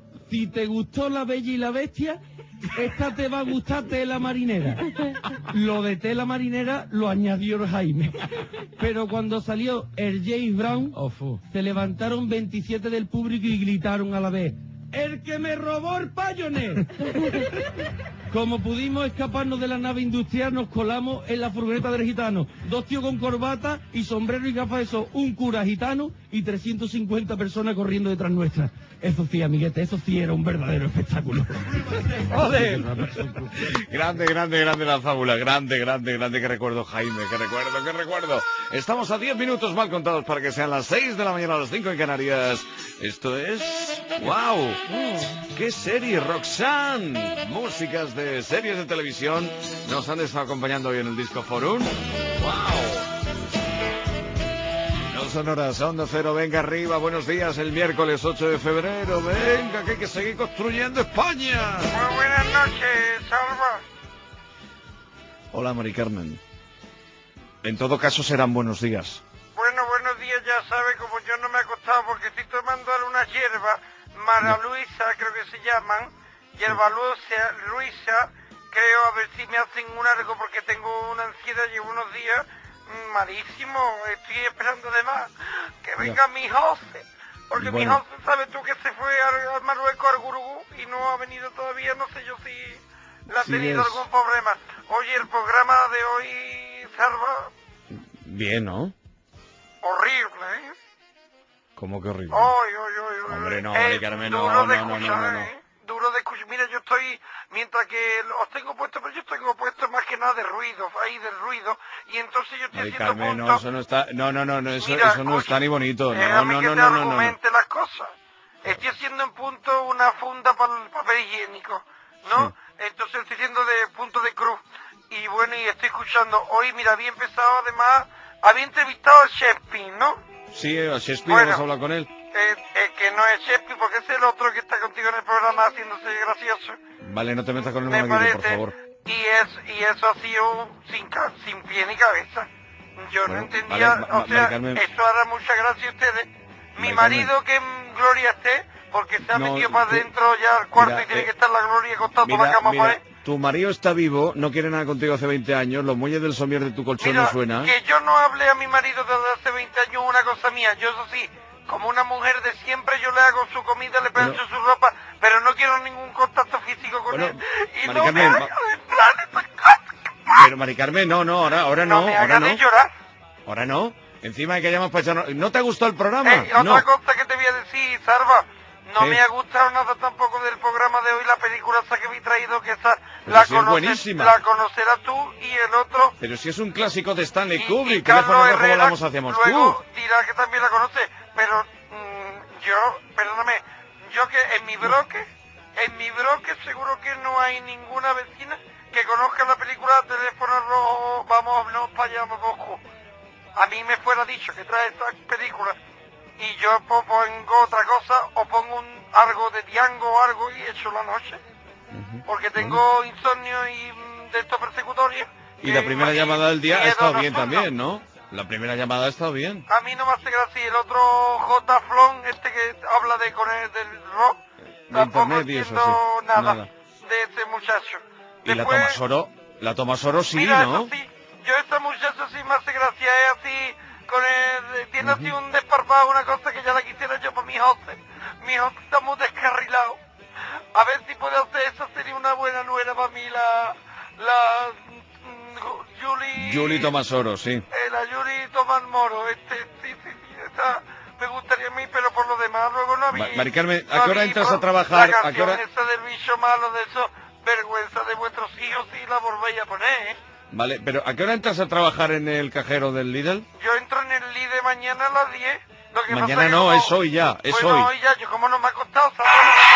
[SPEAKER 11] si te gustó La Bella y la Bestia, esta te va a gustar Tela Marinera. Lo de Tela Marinera lo añadió el Jaime. Pero cuando salió el James Brown, se levantaron veintisiete del público y gritaron a la vez: "¡el que me robó el payonet!". Como pudimos escaparnos de la nave industrial, nos colamos en la furgoneta del gitano. Dos tíos con corbata y sombrero y gafas de sol, un cura gitano y trescientas cincuenta personas corriendo detrás nuestra. Eso sí, amiguete, eso sí era un verdadero espectáculo.
[SPEAKER 1] ¡Ole! Grande, grande, grande la fábula. Grande, grande, grande. Que recuerdo, Jaime, que recuerdo, que recuerdo. Estamos a diez minutos mal contados para que sean las seis de la mañana, a las cinco en Canarias. Esto es... ¡wow! ¡Qué serie! Roxanne. Músicas de series de televisión nos han estado acompañando hoy en el Disco Forum. ¡Wow! No sonoras, Onda Cero, venga arriba, buenos días, el miércoles ocho de febrero, venga, que hay que seguir construyendo España.
[SPEAKER 12] Muy buenas noches, Salva.
[SPEAKER 1] Hola, Mari Carmen. En todo caso serán buenos días.
[SPEAKER 12] Bueno, buenos días, ya sabe, como yo no me he acostado porque estoy tomando una hierba, Mara Luisa, creo que se llaman, Yerba Luisa, Luisa, creo, a ver si me hacen un algo porque tengo una ansiedad, llevo unos días mm, malísimo, estoy esperando además que venga
[SPEAKER 1] Ya.
[SPEAKER 12] mi José, porque
[SPEAKER 1] Bueno.
[SPEAKER 12] mi José, ¿sabes tú que se fue al, al Marruecos, al Gurugú, y no ha venido todavía? No sé yo si le ha
[SPEAKER 1] Sí,
[SPEAKER 12] tenido
[SPEAKER 1] es-
[SPEAKER 12] algún problema. Oye, el programa de hoy, Salva,
[SPEAKER 1] Bien, ¿no?
[SPEAKER 12] horrible, ¿eh?
[SPEAKER 1] ¿Cómo que horrible?
[SPEAKER 12] Ay, ay, ay, ay.
[SPEAKER 1] Hombre, no,
[SPEAKER 12] Es
[SPEAKER 1] Mari Carmen, no,
[SPEAKER 12] duro
[SPEAKER 1] no,
[SPEAKER 12] de
[SPEAKER 1] no, no,
[SPEAKER 12] escuchar,
[SPEAKER 1] no, no.
[SPEAKER 12] ¿eh? Duro de escuchar. Mira, yo estoy, mientras que os tengo puesto, pero yo tengo puesto más que nada de ruido, ahí del ruido, y entonces yo estoy
[SPEAKER 1] Mari
[SPEAKER 12] haciendo
[SPEAKER 1] Carmen, no,
[SPEAKER 12] puntos.
[SPEAKER 1] eso no está... No, no, no, no eso,
[SPEAKER 12] Mira,
[SPEAKER 1] eso no está ni bonito. No,
[SPEAKER 12] Déjame
[SPEAKER 1] no,
[SPEAKER 12] que
[SPEAKER 1] no,
[SPEAKER 12] te
[SPEAKER 1] no, no, no, no.
[SPEAKER 12] argumente las cosas. Estoy haciendo en punto una funda para el papel higiénico, ¿no? Entonces estoy haciendo de punto de cruz. Y bueno, y estoy escuchando. Hoy, mira, había empezado además, había entrevistado a Shakespeare, ¿no?
[SPEAKER 1] Sí, a Shakespeare,
[SPEAKER 12] Bueno.
[SPEAKER 1] vamos a hablar con él.
[SPEAKER 12] Eh, eh, que no es Shakespeare, porque es el otro que está contigo en el programa haciéndose gracioso.
[SPEAKER 1] Vale, no te metas con el
[SPEAKER 12] Me
[SPEAKER 1] monaguillo, por
[SPEAKER 12] parece.
[SPEAKER 1] favor.
[SPEAKER 12] Y, es, y eso ha sido sin, ca- sin pie ni cabeza. Yo no
[SPEAKER 1] Bueno,
[SPEAKER 12] entendía,
[SPEAKER 1] vale, Ma-
[SPEAKER 12] o sea,
[SPEAKER 1] Mari Carmen.
[SPEAKER 12] eso hará mucha gracia a ustedes. Mi
[SPEAKER 1] Mari
[SPEAKER 12] marido, que en Gloria esté, porque se ha
[SPEAKER 1] No,
[SPEAKER 12] metido para
[SPEAKER 1] tú-
[SPEAKER 12] adentro ya al cuarto
[SPEAKER 1] mira,
[SPEAKER 12] y tiene
[SPEAKER 1] eh,
[SPEAKER 12] que estar la Gloria acostada toda la
[SPEAKER 1] Mira,
[SPEAKER 12] cama para
[SPEAKER 1] mira,
[SPEAKER 12] él.
[SPEAKER 1] tu marido está vivo, no quiere nada contigo hace veinte años, los muelles del somier de tu colchón
[SPEAKER 12] Mira,
[SPEAKER 1] no suenan.
[SPEAKER 12] que yo no hablé a mi marido desde hace veinte años una cosa mía. Yo, eso sí, como una mujer de siempre, yo le hago su comida, le plancho
[SPEAKER 1] Bueno.
[SPEAKER 12] su ropa, pero no quiero ningún contacto físico con
[SPEAKER 1] Bueno,
[SPEAKER 12] él. Y
[SPEAKER 1] Mari
[SPEAKER 12] no
[SPEAKER 1] Carmen,
[SPEAKER 12] me
[SPEAKER 1] va-
[SPEAKER 12] haga de plan esas
[SPEAKER 1] Pero Mari Carmen, no, no, ahora, ahora no,
[SPEAKER 12] No me
[SPEAKER 1] ahora
[SPEAKER 12] hagas
[SPEAKER 1] no.
[SPEAKER 12] de llorar.
[SPEAKER 1] Ahora no. Encima hay que llamar para echarnos... ¿No te ha gustado el programa?
[SPEAKER 12] Eh, otra
[SPEAKER 1] no.
[SPEAKER 12] cosa que te voy a decir, Sarva, no
[SPEAKER 1] ¿Qué?
[SPEAKER 12] me ha gustado nada tampoco del programa de hoy, la película esa que me he traído, que esa
[SPEAKER 1] Pero
[SPEAKER 12] la,
[SPEAKER 1] si es
[SPEAKER 12] conoces-
[SPEAKER 1] buenísima.
[SPEAKER 12] la conocerás tú y el otro.
[SPEAKER 1] Pero si es un clásico de Stanley
[SPEAKER 12] Y
[SPEAKER 1] Kubrick,
[SPEAKER 12] Carlos
[SPEAKER 1] teléfono rojo
[SPEAKER 12] Herrera
[SPEAKER 1] volamos hacemos
[SPEAKER 12] luego
[SPEAKER 1] tú.
[SPEAKER 12] dirá que también la conoce, pero mm, yo, perdóname, yo que en mi bloque, en mi bloque seguro que no hay ninguna vecina que conozca la película Teléfono Rojo, vamos, no para allá, vamos. A mí me fuera dicho que trae esta película y yo po- pongo otra cosa o pongo un, algo de Django o algo y echo la noche, porque tengo insomnio y mm, de estos persecutorios.
[SPEAKER 1] Y la primera llamada del día ha
[SPEAKER 12] miedo
[SPEAKER 1] estado bien
[SPEAKER 12] nocturno.
[SPEAKER 1] también, ¿no? La primera llamada ha estado bien.
[SPEAKER 12] A mí no me hace gracia. El otro J. Flon, este que habla de con el, del rock,
[SPEAKER 1] De internet y eso,
[SPEAKER 12] entiendo
[SPEAKER 1] sí.
[SPEAKER 12] nada,
[SPEAKER 1] Nada.
[SPEAKER 12] de ese muchacho.
[SPEAKER 1] Y la
[SPEAKER 12] Después-
[SPEAKER 1] Tomasoro, la Tomasoro sí,
[SPEAKER 12] Mira,
[SPEAKER 1] ¿no?
[SPEAKER 12] eso sí, yo esta muchacha sí me hace gracia, es así, con el, tiene así un desparpado, una cosa que ya la quisiera yo para mi José. Mi José está muy descarrilado. A ver si puede hacer eso, sería una buena nuera para mí, la, la, mm, Julie,
[SPEAKER 1] Julie Tomasoro, sí.
[SPEAKER 12] eh, la Julie Tomás Moro, este, sí, sí, sí, esa me gustaría a mí, pero por lo demás luego no vi.
[SPEAKER 1] Ma- Mari Carmen, ¿a
[SPEAKER 12] no
[SPEAKER 1] qué hora
[SPEAKER 12] vi
[SPEAKER 1] entras
[SPEAKER 12] por-
[SPEAKER 1] a trabajar?
[SPEAKER 12] La
[SPEAKER 1] ¿A qué hora?
[SPEAKER 12] canción esa del bicho malo, de eso, vergüenza de vuestros hijos, sí la volvéis a poner, ¿eh?
[SPEAKER 1] Vale, pero ¿a qué hora entras a trabajar en el cajero del Lidl?
[SPEAKER 12] Yo entro en el Lide mañana a las diez. Lo que
[SPEAKER 1] Mañana
[SPEAKER 12] pasa que
[SPEAKER 1] no,
[SPEAKER 12] como-
[SPEAKER 1] es hoy ya, es
[SPEAKER 12] bueno,
[SPEAKER 1] hoy.
[SPEAKER 12] ya, yo como no me ha costado, ¿sabes?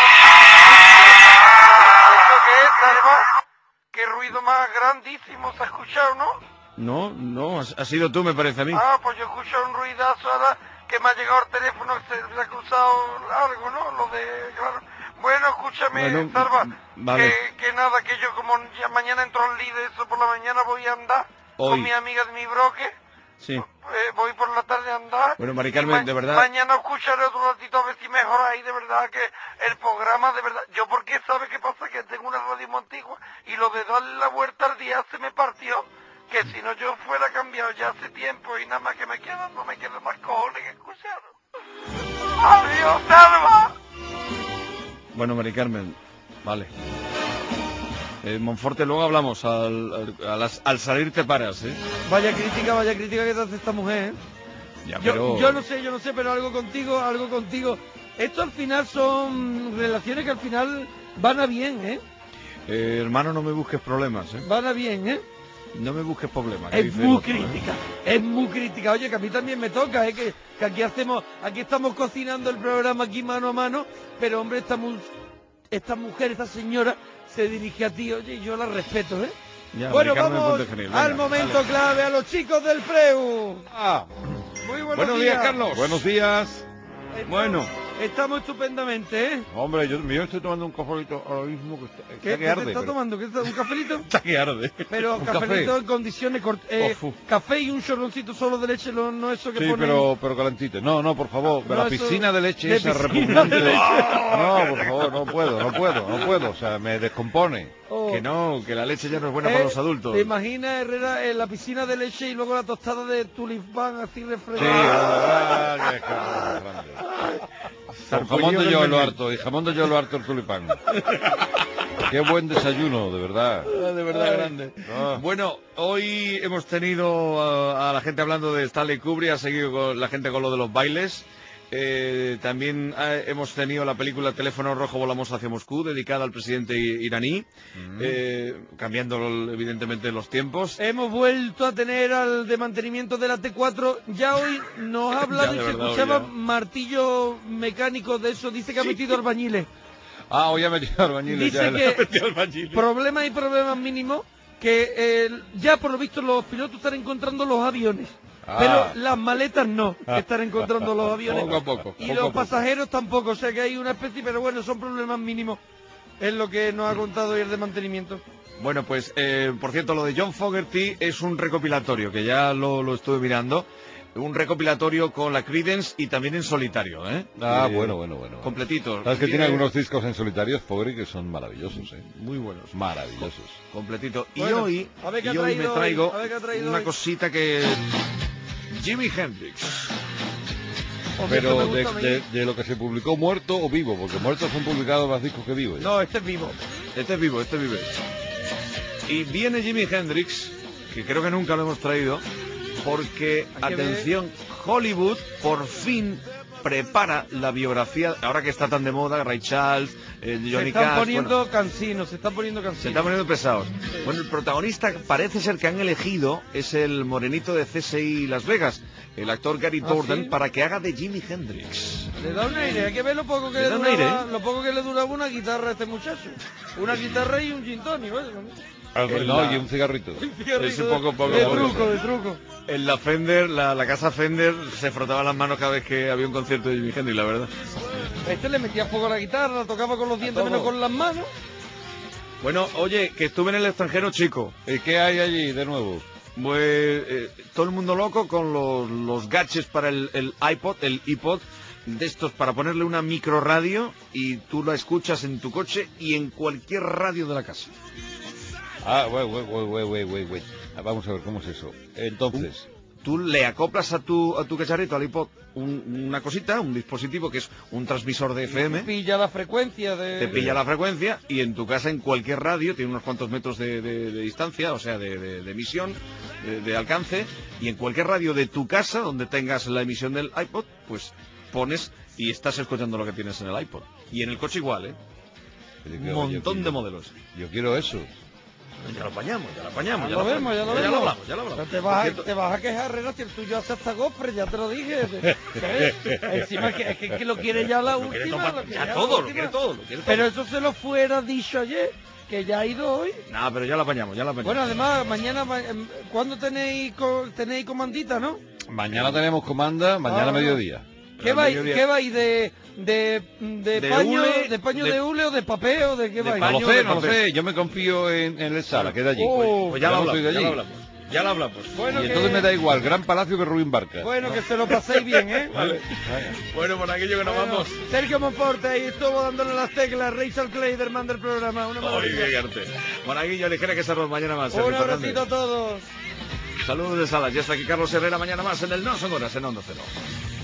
[SPEAKER 12] ¿Esto qué es, Salva? ¿Qué ruido más grandísimo se ha escuchado, no?
[SPEAKER 1] No, no, has, has sido tú, me parece a mí.
[SPEAKER 12] Ah, pues yo he escuchado un ruidazo ahora que me ha llegado el teléfono, que se le ha cruzado algo, ¿no? Lo de, claro. Bueno, escúchame,
[SPEAKER 1] Bueno,
[SPEAKER 12] Salva,
[SPEAKER 1] vale.
[SPEAKER 12] que, que nada, que yo como ya mañana entro al Lide, eso por la mañana voy a andar
[SPEAKER 1] Hoy.
[SPEAKER 12] con mi amiga de mi broque.
[SPEAKER 1] Sí.
[SPEAKER 12] Eh, voy por la tarde a andar.
[SPEAKER 1] Bueno, Mari
[SPEAKER 12] y
[SPEAKER 1] Carmen,
[SPEAKER 12] ma-
[SPEAKER 1] de verdad...
[SPEAKER 12] Mañana escucharé otro ratito a ver si mejora ahí, de verdad, que el programa, de verdad... Yo porque, ¿sabe qué pasa? Que tengo una radio muy antigua y lo de darle la vuelta al día se me partió. Que si no yo fuera cambiado ya hace tiempo y nada más que me quedan, no me quedan más cojones que escucharlo. ¡Adiós, Salva!
[SPEAKER 1] Bueno, Mari Carmen, vale. Eh, Monforte, luego hablamos. Al, al, a las- al salir te paras, ¿eh?
[SPEAKER 3] Vaya crítica, vaya crítica que te hace esta mujer, ¿eh?
[SPEAKER 1] Ya,
[SPEAKER 3] Yo,
[SPEAKER 1] pero...
[SPEAKER 3] yo no sé, yo no sé, pero algo contigo, algo contigo. Esto al final son relaciones que al final van a bien, ¿eh?
[SPEAKER 1] Eh, hermano, no me busques problemas, ¿eh?
[SPEAKER 3] Van a bien, ¿eh?
[SPEAKER 1] No me busques problemas. que
[SPEAKER 3] Es
[SPEAKER 1] dice el
[SPEAKER 3] muy
[SPEAKER 1] otro, ¿eh?
[SPEAKER 3] crítica, es muy crítica. Oye, que a mí también me toca, ¿eh? Que, que aquí hacemos, aquí estamos cocinando el programa aquí mano a mano, pero hombre, esta, mu- esta mujer, esta señora, se dirige a ti, oye, y yo la respeto, ¿eh?
[SPEAKER 1] Ya,
[SPEAKER 3] Bueno,
[SPEAKER 1] Mari Carmen
[SPEAKER 3] vamos
[SPEAKER 1] Puente Genil, venga,
[SPEAKER 3] al momento
[SPEAKER 1] dale.
[SPEAKER 3] clave, a los chicos del Preu.
[SPEAKER 1] Ah.
[SPEAKER 3] Muy buenos,
[SPEAKER 1] Buenos días, Carlos. Buenos días. Bueno.
[SPEAKER 3] Estamos estupendamente, ¿eh?
[SPEAKER 1] Hombre, yo, yo estoy tomando un cafelito ahora mismo que está,
[SPEAKER 3] ¿Qué,
[SPEAKER 1] está que
[SPEAKER 3] ¿qué
[SPEAKER 1] arde.
[SPEAKER 3] te está
[SPEAKER 1] pero-
[SPEAKER 3] tomando? ¿Qué está, ¿Un cafelito?
[SPEAKER 1] Está que arde.
[SPEAKER 3] Pero
[SPEAKER 1] Un
[SPEAKER 3] cafelito
[SPEAKER 1] café.
[SPEAKER 3] en condiciones cort- eh,
[SPEAKER 1] Ofu.
[SPEAKER 3] café y un chorroncito solo de leche, no, no eso que
[SPEAKER 1] Sí,
[SPEAKER 3] ponen...
[SPEAKER 1] pero, pero calentito. No, no, por favor,
[SPEAKER 3] No,
[SPEAKER 1] la
[SPEAKER 3] eso-
[SPEAKER 1] piscina de leche
[SPEAKER 3] de
[SPEAKER 1] esa
[SPEAKER 3] piscina
[SPEAKER 1] repugnante.
[SPEAKER 3] de leche.
[SPEAKER 1] No, por favor, no puedo, no puedo, no puedo. O sea, me descompone.
[SPEAKER 3] Oh.
[SPEAKER 1] Que no, que la leche ya no es buena
[SPEAKER 3] Eh,
[SPEAKER 1] para los adultos.
[SPEAKER 3] ¿Te imaginas, Herrera, en la piscina de leche y luego la tostada de tulipán así
[SPEAKER 1] Sí,
[SPEAKER 3] refrescada?
[SPEAKER 1] ah, qué escándalo grande. Con
[SPEAKER 3] Sarpullido
[SPEAKER 1] jamón de
[SPEAKER 3] del
[SPEAKER 1] yo lo
[SPEAKER 3] menú.
[SPEAKER 1] harto, y jamón de yo lo harto el tulipán. Qué buen desayuno, de verdad.
[SPEAKER 3] De verdad grande.
[SPEAKER 1] Ah. Bueno, hoy hemos tenido a, a la gente hablando de Stanley Kubrick, ha seguido con la gente con lo de los bailes. Eh, también eh, hemos tenido la película Teléfono Rojo, volamos hacia Moscú, dedicada al presidente i- iraní, eh, cambiando evidentemente los tiempos.
[SPEAKER 3] Hemos vuelto a tener al de mantenimiento de la T cuatro. Ya hoy nos ha hablado
[SPEAKER 1] Ya,
[SPEAKER 3] y
[SPEAKER 1] de
[SPEAKER 3] se
[SPEAKER 1] verdad,
[SPEAKER 3] escuchaba
[SPEAKER 1] hoy ya.
[SPEAKER 3] martillo mecánico de eso. Dice que ha metido albañiles.
[SPEAKER 1] Ah, hoy ha metido albañiles.
[SPEAKER 3] Dice
[SPEAKER 1] ya, le ha
[SPEAKER 3] que
[SPEAKER 1] metido albañiles.
[SPEAKER 3] problemas y problemas mínimos, que eh, ya por lo visto los pilotos están encontrando los aviones.
[SPEAKER 1] Ah.
[SPEAKER 3] Pero las maletas no, que están encontrando los aviones.
[SPEAKER 1] Poco a poco,
[SPEAKER 3] Y
[SPEAKER 1] poco
[SPEAKER 3] los
[SPEAKER 1] a poco.
[SPEAKER 3] pasajeros tampoco, o sea que hay una especie, pero bueno, son problemas mínimos. Es lo que nos ha contado hoy el de mantenimiento.
[SPEAKER 1] Bueno, pues, eh, por cierto, lo de John Fogerty es un recopilatorio, que ya lo, lo estuve mirando. Un recopilatorio con la Creedence y también en solitario, ¿eh?
[SPEAKER 2] Ah,
[SPEAKER 1] Eh,
[SPEAKER 2] bueno, bueno, bueno.
[SPEAKER 1] Completito.
[SPEAKER 2] Sabes que tiene algunos discos en solitario, Fogri, que son maravillosos, ¿eh?
[SPEAKER 1] Muy buenos.
[SPEAKER 2] Maravillosos.
[SPEAKER 1] Completito. Y
[SPEAKER 3] Bueno,
[SPEAKER 1] hoy,
[SPEAKER 3] a ver qué ha
[SPEAKER 1] y hoy me
[SPEAKER 3] traído hoy,
[SPEAKER 1] traigo
[SPEAKER 3] a ver qué ha traído
[SPEAKER 1] una
[SPEAKER 3] hoy.
[SPEAKER 1] cosita que... Jimi Hendrix.
[SPEAKER 3] Hombre, esto
[SPEAKER 2] Pero
[SPEAKER 3] me
[SPEAKER 2] de,
[SPEAKER 3] gusta a mí.
[SPEAKER 2] de- de lo que se publicó muerto o vivo, porque muertos son publicados más discos que vivos. ¿ya?
[SPEAKER 3] No, este es vivo.
[SPEAKER 1] Este es vivo, este vive. Y viene Jimi Hendrix, que creo que nunca lo hemos traído, porque,
[SPEAKER 3] Hay que
[SPEAKER 1] atención, Hollywood por fin prepara la biografía, ahora que está tan de moda, Ray Charles, eh,
[SPEAKER 3] Se
[SPEAKER 1] Johnny
[SPEAKER 3] están
[SPEAKER 1] Cash,
[SPEAKER 3] poniendo
[SPEAKER 1] bueno,
[SPEAKER 3] cansinos, se están poniendo
[SPEAKER 1] se
[SPEAKER 3] cansinos.
[SPEAKER 1] están poniendo pesados. Bueno, el protagonista parece ser que han elegido es el morenito de C S I Las Vegas, el actor Gary
[SPEAKER 3] ¿Ah,
[SPEAKER 1] Thornton,
[SPEAKER 3] sí?
[SPEAKER 1] para que haga de Jimi Hendrix.
[SPEAKER 3] Le da un aire, hay que ver lo poco que
[SPEAKER 1] Le
[SPEAKER 3] le,
[SPEAKER 1] da un
[SPEAKER 3] duraba,
[SPEAKER 1] aire, ¿eh?
[SPEAKER 3] lo poco que le duraba una guitarra a este muchacho. Una guitarra y un gin tonic, ¿vale?
[SPEAKER 2] Ah,
[SPEAKER 1] En
[SPEAKER 2] no,
[SPEAKER 1] la-
[SPEAKER 2] y un cigarrito.
[SPEAKER 1] Es un poco, poco,
[SPEAKER 3] de
[SPEAKER 1] poco.
[SPEAKER 3] truco, de truco.
[SPEAKER 1] En la Fender, la, la casa Fender, se frotaba las manos cada vez que había un concierto de Jimi Hendrix, la verdad.
[SPEAKER 3] Este le metía fuego a la guitarra, la tocaba con los dientes
[SPEAKER 1] todo.
[SPEAKER 3] menos con las manos.
[SPEAKER 1] Bueno, oye, que estuve en el extranjero, chico.
[SPEAKER 2] ¿Y qué hay allí de nuevo?
[SPEAKER 1] Pues eh, todo el mundo loco con los, los gadgets para el, el iPod, el iPod, de estos para ponerle una micro radio y tú la escuchas en tu coche y en cualquier radio de la casa.
[SPEAKER 2] Ah, güey, güey, güey, güey, güey, güey, güey. Ah, vamos a ver, ¿cómo es eso? Entonces,
[SPEAKER 1] Tú le acoplas a tu, a tu cacharrito, al iPod, un- una cosita, un dispositivo que es un transmisor de F M.
[SPEAKER 3] Pilla la frecuencia de...
[SPEAKER 1] Te pilla la frecuencia y en tu casa, en cualquier radio, tiene unos cuantos metros de, de- de distancia, o sea, de, de- de emisión, de, de alcance, y en cualquier radio de tu casa, donde tengas la emisión del iPod, pues pones y estás escuchando lo que tienes en el iPod. Y en el coche igual, ¿eh? Un montón de modelos.
[SPEAKER 2] yo quiero eso.
[SPEAKER 1] Ya lo apañamos, ya lo apañamos.
[SPEAKER 3] Ya lo vemos, ya lo vemos.
[SPEAKER 1] hablamos, ya lo hablamos.
[SPEAKER 3] Te vas, a, te vas a quejar, Herrera, si el tuyo hace hasta gofre, ya te lo dije. ¿Eh? Encima que, es que, que lo quiere ya la
[SPEAKER 1] Lo quiere
[SPEAKER 3] última.
[SPEAKER 1] tomar-
[SPEAKER 3] lo quiere
[SPEAKER 1] ya
[SPEAKER 3] la
[SPEAKER 1] todo, lo
[SPEAKER 3] última.
[SPEAKER 1] quiere todo, lo quiere todo.
[SPEAKER 3] Pero eso se lo fuera dicho ayer, que ya ha ido hoy.
[SPEAKER 1] No, pero ya lo apañamos, ya lo apañamos.
[SPEAKER 3] Bueno, además, mañana, ma- em, ¿cuándo tenéis, co- tenéis comandita, no?
[SPEAKER 2] Mañana tenemos comanda, mañana
[SPEAKER 3] Ah,
[SPEAKER 2] mediodía.
[SPEAKER 3] ¿Qué vais, ¿qué vais de, de, de,
[SPEAKER 2] De
[SPEAKER 3] paño,
[SPEAKER 2] hule,
[SPEAKER 3] de paño
[SPEAKER 2] de-
[SPEAKER 3] de hule o de papel o de qué vais?
[SPEAKER 2] No lo sé, no lo sé. Yo me confío en, en el Sala, que de allí.
[SPEAKER 3] Oh,
[SPEAKER 1] pues ya
[SPEAKER 2] Yo
[SPEAKER 1] lo
[SPEAKER 2] no soy
[SPEAKER 1] hablamos,
[SPEAKER 2] de
[SPEAKER 1] ya
[SPEAKER 2] allí.
[SPEAKER 1] lo hablamos. Ya lo hablamos.
[SPEAKER 3] Bueno,
[SPEAKER 2] y
[SPEAKER 3] que-
[SPEAKER 2] entonces me da igual, Gran Palacio que Rubín Barca.
[SPEAKER 3] Bueno, que se lo paséis bien, ¿eh?
[SPEAKER 1] Vale. Bueno, por aquello que nos
[SPEAKER 3] Bueno,
[SPEAKER 1] vamos.
[SPEAKER 3] Sergio Monforte ahí estuvo dándole las teclas, Rachel Kleiderman del programa. Una
[SPEAKER 1] Ay,
[SPEAKER 3] maravilla.
[SPEAKER 1] qué arte. Monaguillo, ligera que cerramos mañana más.
[SPEAKER 3] Un
[SPEAKER 1] Sergio
[SPEAKER 3] abracito
[SPEAKER 1] Fernández.
[SPEAKER 3] a todos.
[SPEAKER 1] Saludos de Salas. Ya está aquí Carlos Herrera mañana más en el No Son Horas en Onda Cero.